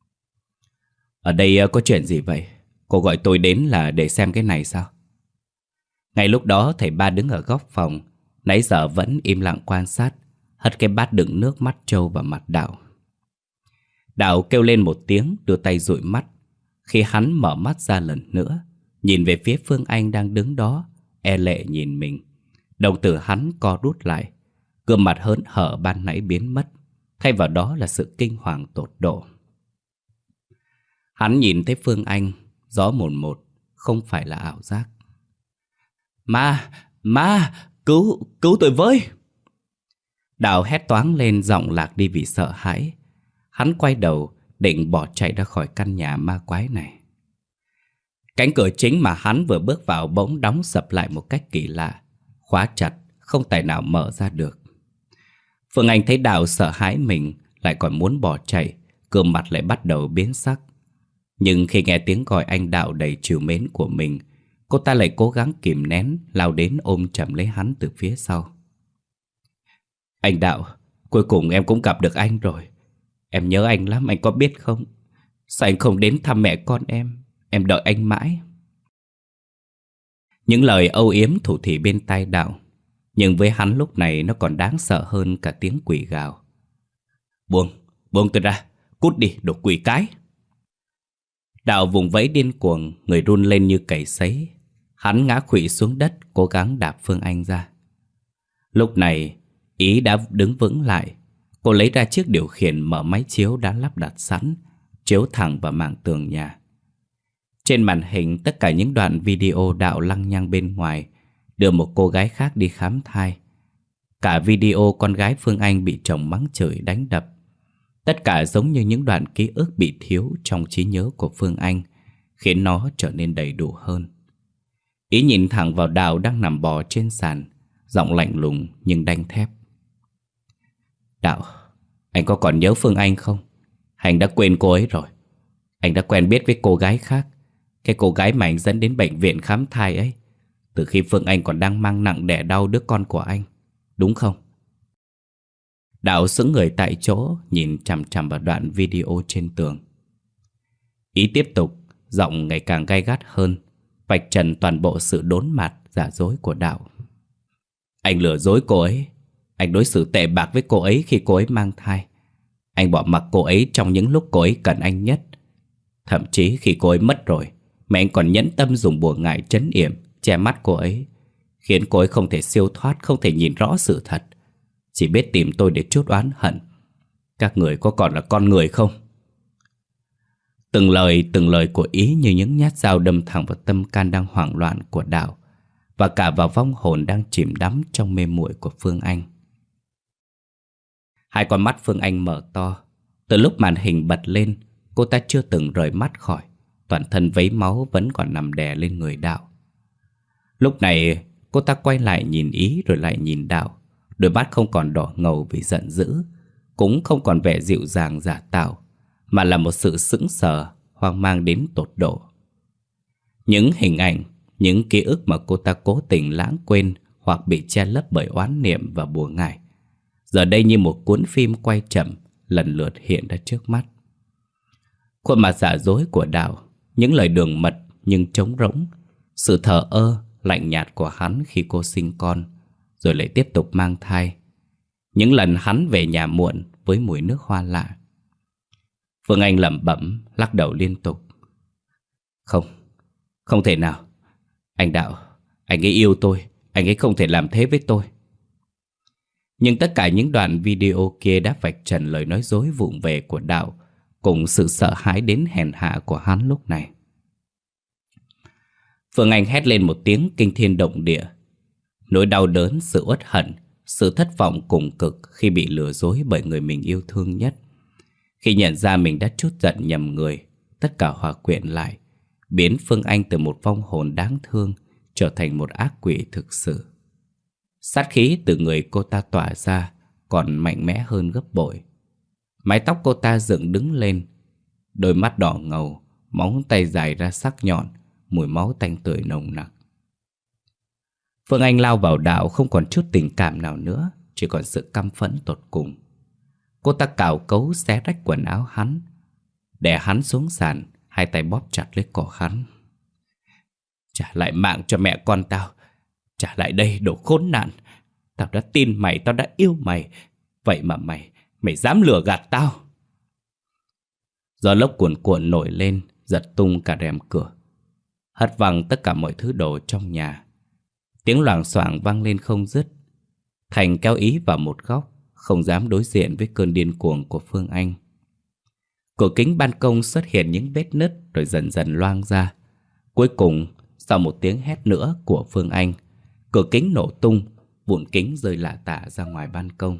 A: Ở đây có chuyện gì vậy? Cô gọi tôi đến là để xem cái này sao? Ngay lúc đó thầy ba đứng ở góc phòng, nãy giờ vẫn im lặng quan sát, hất cái bát đựng nước mắt trâu vào mặt Đạo. Đạo kêu lên một tiếng, đưa tay dụi mắt. Khi hắn mở mắt ra lần nữa, nhìn về phía Phương Anh đang đứng đó, e lệ nhìn mình, đồng tử hắn co rút lại, gương mặt hớn hở ban nãy biến mất, thay vào đó là sự kinh hoàng tột độ. Hắn nhìn thấy Phương Anh rõ mồn một, không phải là ảo giác. Ma, ma, cứu, cứu tôi với! Đạo hét toáng lên, giọng lạc đi vì sợ hãi. Hắn quay đầu định bỏ chạy ra khỏi căn nhà ma quái này. Cánh cửa chính mà hắn vừa bước vào bỗng đóng sập lại một cách kỳ lạ, khóa chặt, không tài nào mở ra được. Phương Anh thấy Đạo sợ hãi mình, lại còn muốn bỏ chạy, gương mặt lại bắt đầu biến sắc. Nhưng khi nghe tiếng gọi anh Đạo đầy trìu mến của mình, cô ta lại cố gắng kìm nén, lao đến ôm chầm lấy hắn từ phía sau. Anh Đạo, cuối cùng em cũng gặp được anh rồi. Em nhớ anh lắm, anh có biết không? Sao anh không đến thăm mẹ con em? Em đợi anh mãi. Những lời âu yếm thủ thỉ bên tai Đạo, nhưng với hắn lúc này nó còn đáng sợ hơn cả tiếng quỷ gào. Buông, buông tôi ra, cút đi, đồ quỷ cái! Đạo vùng vẫy điên cuồng, người run lên như cầy sấy. Hắn ngã khuỵu xuống đất, cố gắng đạp Phương Anh ra. Lúc này, Ý đã đứng vững lại. Cô lấy ra chiếc điều khiển mở máy chiếu đã lắp đặt sẵn, chiếu thẳng vào mảng tường nhà. Trên màn hình tất cả những đoạn video Đạo lăng nhăng bên ngoài, đưa một cô gái khác đi khám thai. Cả video con gái Phương Anh bị chồng mắng chửi đánh đập. Tất cả giống như những đoạn ký ức bị thiếu trong trí nhớ của Phương Anh, khiến nó trở nên đầy đủ hơn. Ý nhìn thẳng vào Đào đang nằm bò trên sàn, giọng lạnh lùng nhưng đanh thép. Đào, anh có còn nhớ Phương Anh không? Anh đã quên cô ấy rồi. Anh đã quen biết với cô gái khác, cái cô gái mà anh dẫn đến bệnh viện khám thai ấy, từ khi Phương Anh còn đang mang nặng đẻ đau đứa con của anh, đúng không? Đào sững người tại chỗ, nhìn chằm chằm vào đoạn video trên tường. Ý tiếp tục, giọng ngày càng gay gắt hơn, vạch trần toàn bộ sự đốn mặt giả dối của Đào. Anh lừa dối cô ấy. Anh đối xử tệ bạc với cô ấy khi cô ấy mang thai. Anh bỏ mặc cô ấy trong những lúc cô ấy cần anh nhất. Thậm chí khi cô ấy mất rồi, mà anh còn nhẫn tâm dùng bùa ngải trấn yểm, che mắt cô ấy, khiến cô ấy không thể siêu thoát, không thể nhìn rõ sự thật, chỉ biết tìm tôi để trút oán hận. Các người có còn là con người không? Từng lời từng lời của Ý như những nhát dao đâm thẳng vào tâm can đang hoảng loạn của Đào, và cả vào vong hồn đang chìm đắm trong mê muội của Phương Anh. Hai con mắt Phương Anh mở to. Từ lúc màn hình bật lên, cô ta chưa từng rời mắt khỏi. Toàn thân vấy máu vẫn còn nằm đè lên người Đào. Lúc này cô ta quay lại nhìn Ý rồi lại nhìn Đào. Đôi mắt không còn đỏ ngầu vì giận dữ, cũng không còn vẻ dịu dàng giả tạo, mà là một sự sững sờ, hoang mang đến tột độ. Những hình ảnh, những ký ức mà cô ta cố tình lãng quên hoặc bị che lấp bởi oán niệm và bùa ngải, giờ đây như một cuốn phim quay chậm lần lượt hiện ra trước mắt. Khuôn mặt giả dối của Đào, những lời đường mật nhưng trống rỗng, sự thờ ơ, lạnh nhạt của hắn khi cô sinh con, rồi lại tiếp tục mang thai, những lần hắn về nhà muộn với mùi nước hoa lạ. Phương Anh lẩm bẩm, lắc đầu liên tục. Không, không thể nào. Anh Đạo, anh ấy yêu tôi, anh ấy không thể làm thế với tôi. Nhưng tất cả những đoạn video kia đã vạch trần lời nói dối vụng về của Đạo, cùng sự sợ hãi đến hèn hạ của hắn lúc này. Phương Anh hét lên một tiếng kinh thiên động địa. Nỗi đau đớn, sự uất hận, sự thất vọng cùng cực khi bị lừa dối bởi người mình yêu thương nhất. Khi nhận ra mình đã trút giận nhầm người, tất cả hòa quyện lại, biến Phương Anh từ một vong hồn đáng thương trở thành một ác quỷ thực sự. Sát khí từ người cô ta tỏa ra còn mạnh mẽ hơn gấp bội. Mái tóc cô ta dựng đứng lên, đôi mắt đỏ ngầu, móng tay dài ra sắc nhọn, mùi máu tanh tưởi nồng nặc. Phương Anh lao vào Đạo không còn chút tình cảm nào nữa, chỉ còn sự căm phẫn tột cùng. Cô ta cào cấu xé rách quần áo hắn, đè hắn xuống sàn, hai tay bóp chặt lấy cổ hắn. Trả lại mạng cho mẹ con tao. Trả lại đây, đồ khốn nạn. Tao đã tin mày, tao đã yêu mày. Vậy mà mày, mày dám lừa gạt tao. Gió lốc cuồn cuộn nổi lên, giật tung cả rèm cửa, hất văng tất cả mọi thứ đồ trong nhà. Tiếng loảng xoảng vang lên không dứt. Thành kéo Ý vào một góc, không dám đối diện với cơn điên cuồng của Phương Anh. Cửa kính ban công xuất hiện những vết nứt rồi dần dần loang ra. Cuối cùng, sau một tiếng hét nữa của Phương Anh, cửa kính nổ tung, vụn kính rơi lả tả ra ngoài ban công.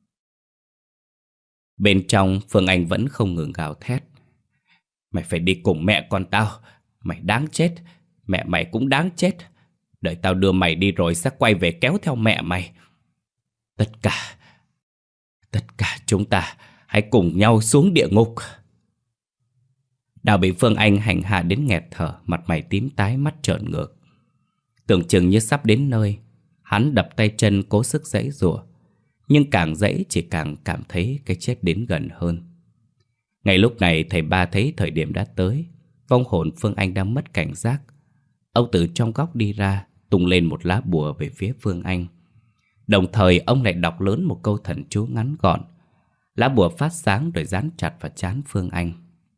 A: Bên trong, Phương Anh vẫn không ngừng gào thét. Mày phải đi cùng mẹ con tao. Mày đáng chết. Mẹ mày cũng đáng chết. Đợi tao đưa mày đi rồi sẽ quay về kéo theo mẹ mày. Tất cả, tất cả chúng ta hãy cùng nhau xuống địa ngục. Đào bị Phương Anh hành hạ đến nghẹt thở, mặt mày tím tái, mắt trợn ngược. Tưởng chừng như sắp đến nơi, hắn đập tay chân cố sức giãy giụa, nhưng càng giãy chỉ càng cảm thấy cái chết đến gần hơn. Ngay lúc này thầy ba thấy thời điểm đã tới, vong hồn Phương Anh đang mất cảnh giác. Ông từ trong góc đi ra, tung lên một lá bùa về phía Phương Anh. Đồng thời ông lại đọc lớn một câu thần chú ngắn gọn. Lá bùa phát sáng rồi dán chặt vào trán Phương Anh.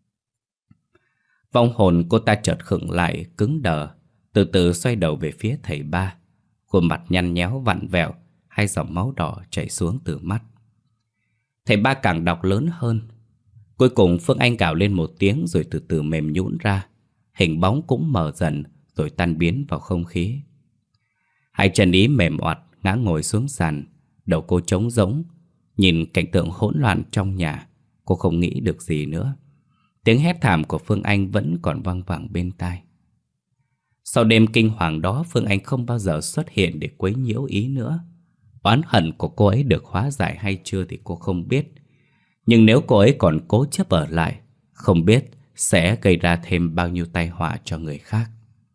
A: Vong hồn cô ta chợt khựng lại, cứng đờ, từ từ xoay đầu về phía thầy ba. Khuôn mặt nhăn nhéo vặn vẹo, hai dòng máu đỏ chảy xuống từ mắt. Thầy ba càng đọc lớn hơn. Cuối cùng Phương Anh gào lên một tiếng rồi từ từ mềm nhũn ra. Hình bóng cũng mờ dần rồi tan biến vào không khí. Hai chân Ý mềm oặt ngã ngồi xuống sàn. Đầu cô trống rỗng, nhìn cảnh tượng hỗn loạn trong nhà. Cô không nghĩ được gì nữa. Tiếng hét thảm của Phương Anh vẫn còn văng vẳng bên tai. Sau đêm kinh hoàng đó, Phương Anh không bao giờ xuất hiện để quấy nhiễu Ý nữa. Oán hận của cô ấy được hóa giải hay chưa thì cô không biết. Nhưng nếu cô ấy còn cố chấp ở lại, không biết sẽ gây ra thêm bao nhiêu tai họa cho người khác.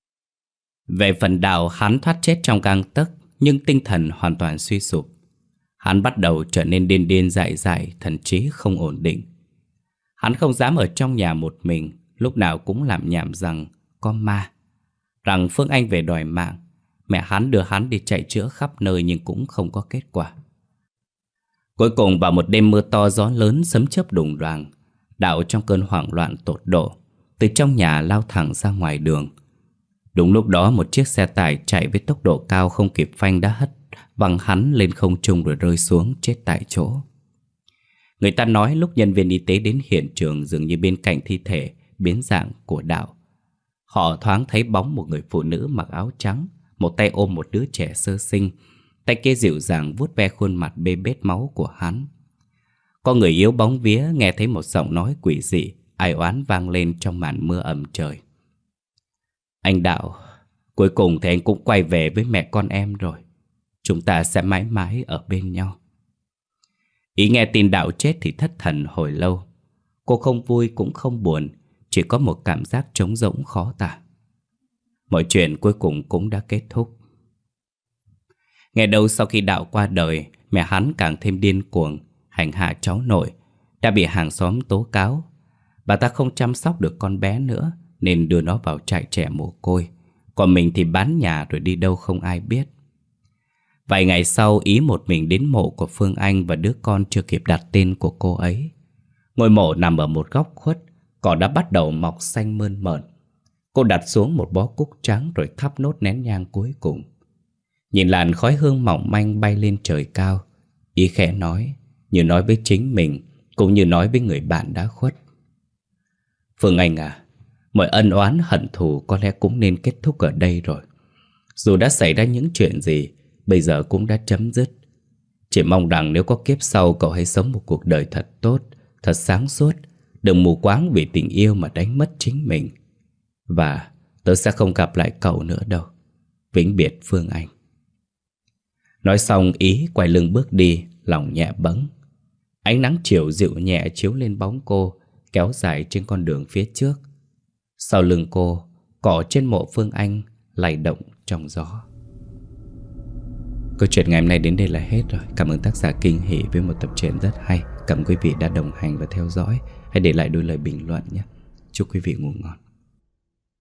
A: Về phần Đạo, hắn thoát chết trong gang tấc, nhưng tinh thần hoàn toàn suy sụp. Hắn bắt đầu trở nên điên điên dại dại, thần trí không ổn định. Hắn không dám ở trong nhà một mình, lúc nào cũng làm nhảm rằng có ma, rằng Phương Anh về đòi mạng. Mẹ hắn đưa hắn đi chạy chữa khắp nơi nhưng cũng không có kết quả. Cuối cùng vào một đêm mưa to gió lớn, sấm chớp đùng đoàng, Đạo trong cơn hoảng loạn tột độ từ trong nhà lao thẳng ra ngoài đường. Đúng lúc đó một chiếc xe tải chạy với tốc độ cao không kịp phanh đã hất văng hắn lên không trung rồi rơi xuống chết tại chỗ. Người ta nói lúc nhân viên y tế đến hiện trường, dường như bên cạnh thi thể biến dạng của Đạo, họ thoáng thấy bóng một người phụ nữ mặc áo trắng, một tay ôm một đứa trẻ sơ sinh, tay kia dịu dàng vuốt ve khuôn mặt bê bết máu của hắn. Có người yếu bóng vía nghe thấy một giọng nói quỷ dị ai oán vang lên trong màn mưa ầm trời. Anh Đạo, cuối cùng thì anh cũng quay về với mẹ con em rồi. Chúng ta sẽ mãi mãi ở bên nhau. Ý nghe tin Đạo chết thì thất thần hồi lâu. Cô không vui cũng không buồn, chỉ có một cảm giác trống rỗng khó tả. Mọi chuyện cuối cùng cũng đã kết thúc. Ngày đầu sau khi Đạo qua đời, mẹ hắn càng thêm điên cuồng, hành hạ cháu nội, đã bị hàng xóm tố cáo. Bà ta không chăm sóc được con bé nữa nên đưa nó vào trại trẻ mồ côi, còn mình thì bán nhà rồi đi đâu không ai biết. Vài ngày sau, Ý một mình đến mộ của Phương Anh và đứa con chưa kịp đặt tên của cô ấy. Ngôi mộ nằm ở một góc khuất, cỏ đã bắt đầu mọc xanh mơn mởn. Cô đặt xuống một bó cúc trắng rồi thắp nốt nén nhang cuối cùng. Nhìn làn khói hương mỏng manh bay lên trời cao, Ý khẽ nói, như nói với chính mình, cũng như nói với người bạn đã khuất. Phương Anh à, mọi ân oán hận thù có lẽ cũng nên kết thúc ở đây rồi. Dù đã xảy ra những chuyện gì, bây giờ cũng đã chấm dứt. Chỉ mong rằng nếu có kiếp sau, cậu hãy sống một cuộc đời thật tốt, thật sáng suốt, đừng mù quáng vì tình yêu mà đánh mất chính mình. Và tớ sẽ không gặp lại cậu nữa đâu. Vĩnh biệt Phương Anh. Nói xong, Ý quay lưng bước đi, lòng nhẹ bẫng. Ánh nắng chiều dịu nhẹ chiếu lên bóng cô, kéo dài trên con đường phía trước. Sau lưng cô, cỏ trên mộ Phương Anh lay động trong gió. Câu chuyện ngày hôm nay đến đây là hết rồi. Cảm ơn tác giả Kinh Hỷ với một tập truyện rất hay. Cảm ơn quý vị đã đồng hành và theo dõi. Hãy để lại đôi lời bình luận nhé. Chúc quý vị ngủ ngon.